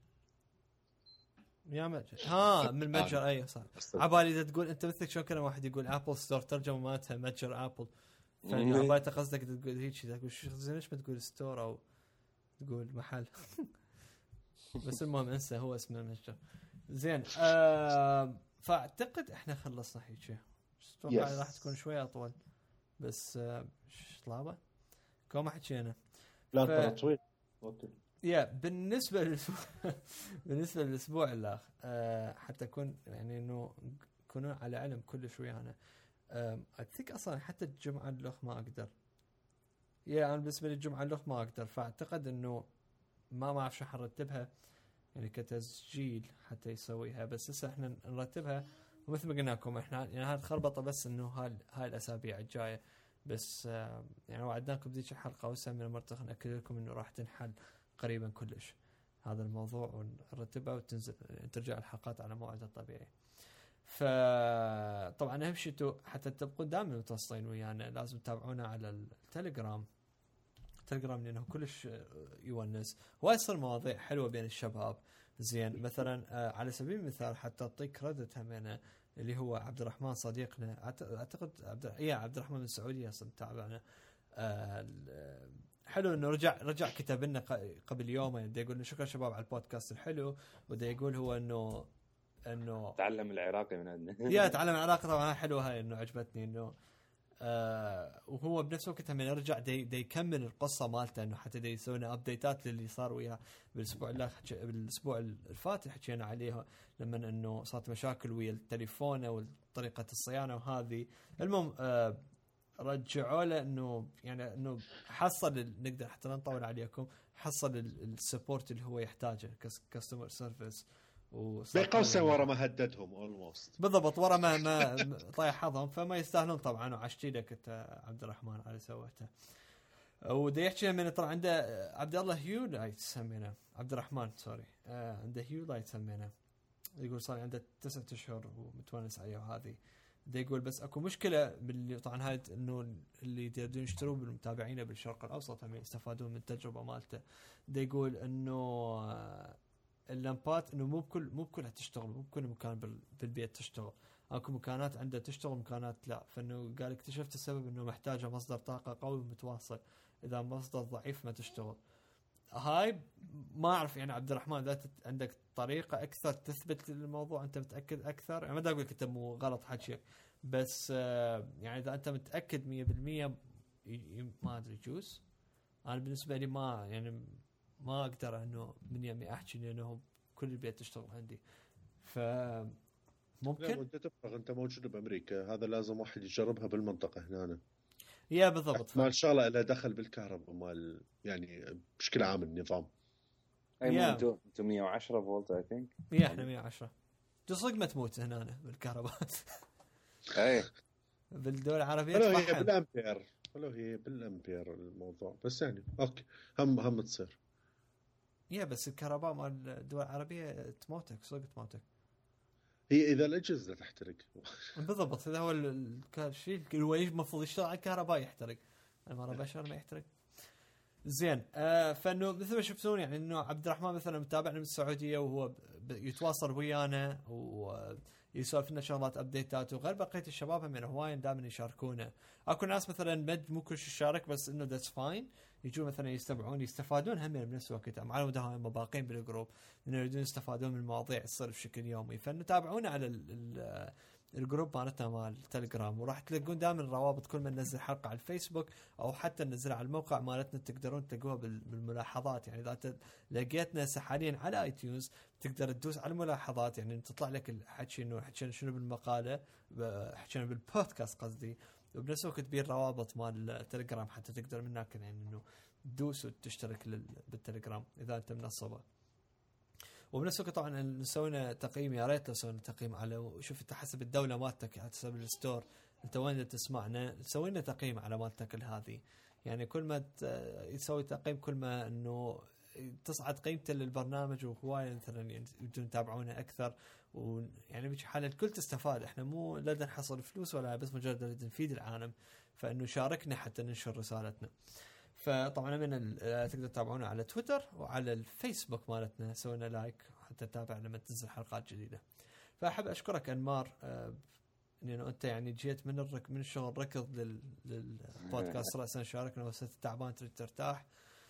يا متجر ها من المتجر. اي صح. عبالي اذا تقول انت مثلك شلون كان واحد يقول ابل ستور ترجمه مالتها متجر ابل، فعبالي قصدك تقول هيك تقول زين ليش ما تقول ستور او تقول محل. بس المهم انسى هو اسم المتجر. زين آه فاعتقد احنا خلصنا هيك. اتوقع راح تكون شويه اطول بس آه طلابه كم حكينا. لا ترى طويل. اوكي يا بالنسبه للاسبوع بالنسبه للاسبوع الاخر أه حتى اكون يعني انه كونوا على علم كل شوي انا اثق اصلا حتى الجمعه اللخ ما اقدر. يا انا بالنسبه للجمعه اللخ ما اقدر، فاعتقد انه ما ما اعرف شو حنرتبها يعني كتسجيل حتى يسويها. بس هسه احنا نرتبها ومثل ما قلنا لكم احنا يعني هذه خربطه بس انه هاي هاي الاسابيع الجايه بس آه يعني وعدناكم ذيك الحلقه وهسه من المرتخ ناكد لكم انه راح تنحل قريبا كلش هذا الموضوع ونرتبه وتنزل ترجع الحلقات على موعدها الطبيعي. فطبعا اهم شيء حتى تبقون دائما متواصلين ويانا لازم تتابعونا على التليجرام. التليجرام لانه كلش يونس ويصير مواضيع حلوه بين الشباب. زين مثلا على سبيل المثال حتى اعطيك كريدت همينه اللي هو عبد الرحمن صديقنا، اعتقد عبد يا عبد الرحمن من السعوديه اصلا تابعنا. حلو انه رجع رجع كتب لنا قبل يومين بده يقول شكرا شباب على البودكاست الحلو، وده يقول هو انه انه تعلم العراقي من عندنا. يا تعلم العراقي طبعا حلوه هاي انه عجبتني انه آه وهو بنفس الوقت من يرجع دي, دي يكمل القصه مالته انه حتى دي يسوينا ابديتات للي صار وياه بالاسبوع اللي بالاسبوع الفات حكينا عليها لما انه صارت مشاكل ويا التليفون وطريقه الصيانه وهذه. المهم آه رجعوا له انه يعني انه حصل نقدر حتى نطول عليكم حصل السبورت اللي هو يحتاجه كاستمر سيرفيس بقوسين ورا ما هددهم اولموست بالضبط ورا ما ما طايح حظهم فما يستاهلون طبعا. وعشتي لك انت عبد الرحمن على سويته. ودي يحكي من ترى عنده عبد الله هيو لايت سمينا عبد الرحمن سوري آه عنده هيو لايت سمينا يقول صار عنده تسعة اشهر ومتونس عليه وهذه. ده يقول بس اكو مشكله باللي طبعا هاي انه اللي يقدرون يشتروا بالمتابعين بالشرق الاوسط هم يستفادون من التجربه مالته. ده يقول انه اللمبات انه مو بكل مو بكلها تشتغل مو بكل مكان بالبيت تشتغل. اكو مكانات عنده تشتغل مكانات لا. فانه قال اكتشفت السبب انه محتاجه مصدر طاقه قوي ومتواصل، اذا مصدر ضعيف ما تشتغل. هاي ما اعرف يعني عبد الرحمن اذا عندك طريقه اكثر تثبت الموضوع انت متاكد اكثر. يعني ما دا اقول لك انت مو غلط حكيك بس يعني اذا انت متاكد مية بالمية ما ادري جوز. انا بالنسبه لي ما يعني ما اقدر انه من يمي احكي لانه كل البيت تشتغل عندي. ف ممكن لا انت تفرغ انت موجود بامريكا هذا لازم واحد يجربها بالمنطقه هنا أنا. يا بالضبط ما شاء الله لها دخل بالكهرباء مال يعني بشكل عام النظام. اي انتم انتم مية وعشرة فولت اي ثينك. يا احنا مية وعشرة تصدق ما تموت هنا بالكهرباء. اي بالدول العربيه ولو هي بالامبير ولو هي بالامبير الموضوع بس يعني اوكي هم هم تصير. يا بس الكهرباء مال الدول العربيه تموتك صدق تموتك. هي اذا الاجهزه تحترق بالضبط هذا هو الشيء هو المفروض يشتغل على الكهرباء يحترق المره بشر ما يحترق. زين آه فانه مثل ما شفتون يعني انه عبد الرحمن مثلا متابعنا من السعوديه وهو يتواصل ويانا ويسولف لنا شغلات ابديتات وغير بقيه الشباب هم هواين دائما يشاركونا. اكو ناس مثلا مد مو كل شيء يشارك بس انه ذاتس فاين يجون مثلا يستمعون يستفادون هم من نفس الوقت مع الوداع باقين بالجروب انه يريدون يستفادون من المواضيع تصير بشكل يومي. فنتابعونا على ال ال الجروب مالتنا مال التليجرام، وراح تلقون دائما الروابط كل ما ننزل حلقه على الفيسبوك او حتى ننزلها على الموقع مالتنا، تقدرون تلقوها بالملاحظات. يعني اذا لقيتنا حاليا على اي تيونز تقدر تدوس على الملاحظات، يعني تطلع لك الحكي انه حكينا شنو بالمقاله، حكينا بالبودكاست قصدي، وبنفس الوقت بين الروابط مال التليجرام حتى تقدر من هناك يعني انه تدوس وتشترك بالتليجرام اذا انت منصبه. وبنفس الوقت طبعا سوينا تقييم، يا ريت لو سوينا تقييم على شوف انت حسب الدوله مالتك حسب الستور انت وين تسمعنا، سوينا تقييم على مالتك هذه. يعني كل ما يسوي تقييم كل ما انه تصعد قيمته للبرنامج، وهوايه مثلا يعني يبدون يتابعونا اكثر، ويعني بحال الكل تستفاد. احنا مو لا نحصل فلوس ولا بس مجرد نفيد العالم، فانه شاركنا حتى ننشر رسالتنا. فطبعا من تقدر تتابعونا على تويتر وعلى الفيسبوك مالتنا، سوينا لايك حتى تتابع لما تنزل حلقات جديده. فاحب اشكرك انمار انه انت يعني جيت من الرك من الشغل ركض لل للبودكاست راسا شاركنا، بس تعبان تريد ترتاح.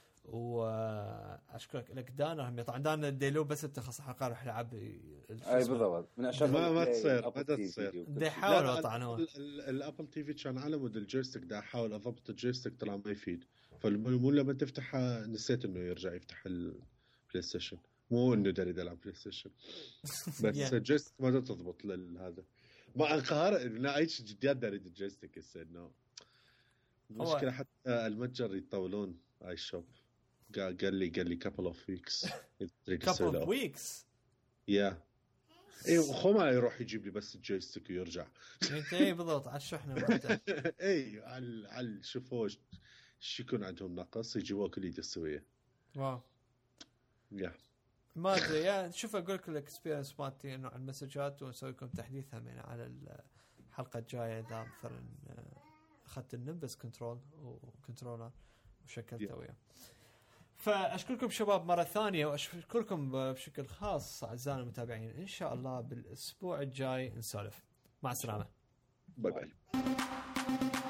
واشكرك لك دانا هم طبعا دانا ديلو بس تخصص حلقه راح يلعب اي بالضبط من اشهر ما ما تصير ما تصير بدي احاول طبعا. الابل تي في كان على مود الجويستيك، دا احاول اضبط الجويستيك طلع ما يفيد، فالمو لما تفتحها نسيت انه يرجع يفتح البلاي ستيشن، مو انه داري العب بلاي ستيشن بس الجويستيك ما تضبط لهذا. ما انقهر ان ايش جديات داري الجويستيك هسه انه مشكله. حتى المتجر يطولون اي شوب قال لي قال لي couple of weeks couple of weeks يا ايه وخوما يروح يجيب لي بس الجويستيك ويرجع. انت ايه بالضبط على الشحنه مالته اي على على شوفوا ايش يكون عندهم نقص يجيبوه كل يد السويه. واو يا ما ادري يا شوف اقول لك الاكسبيرينس مالتي انه على المسجات، واسوي لكم تحديث هم يعني على الحلقه الجايه اذا مثلا اخذت النمبس كنترول وكنترولر وشكلته وياه. فأشكركم شباب مرة ثانية، وأشكركم بشكل خاص أعزائنا المتابعين. إن شاء الله بالأسبوع الجاي نسولف. مع السلامة. باي باي.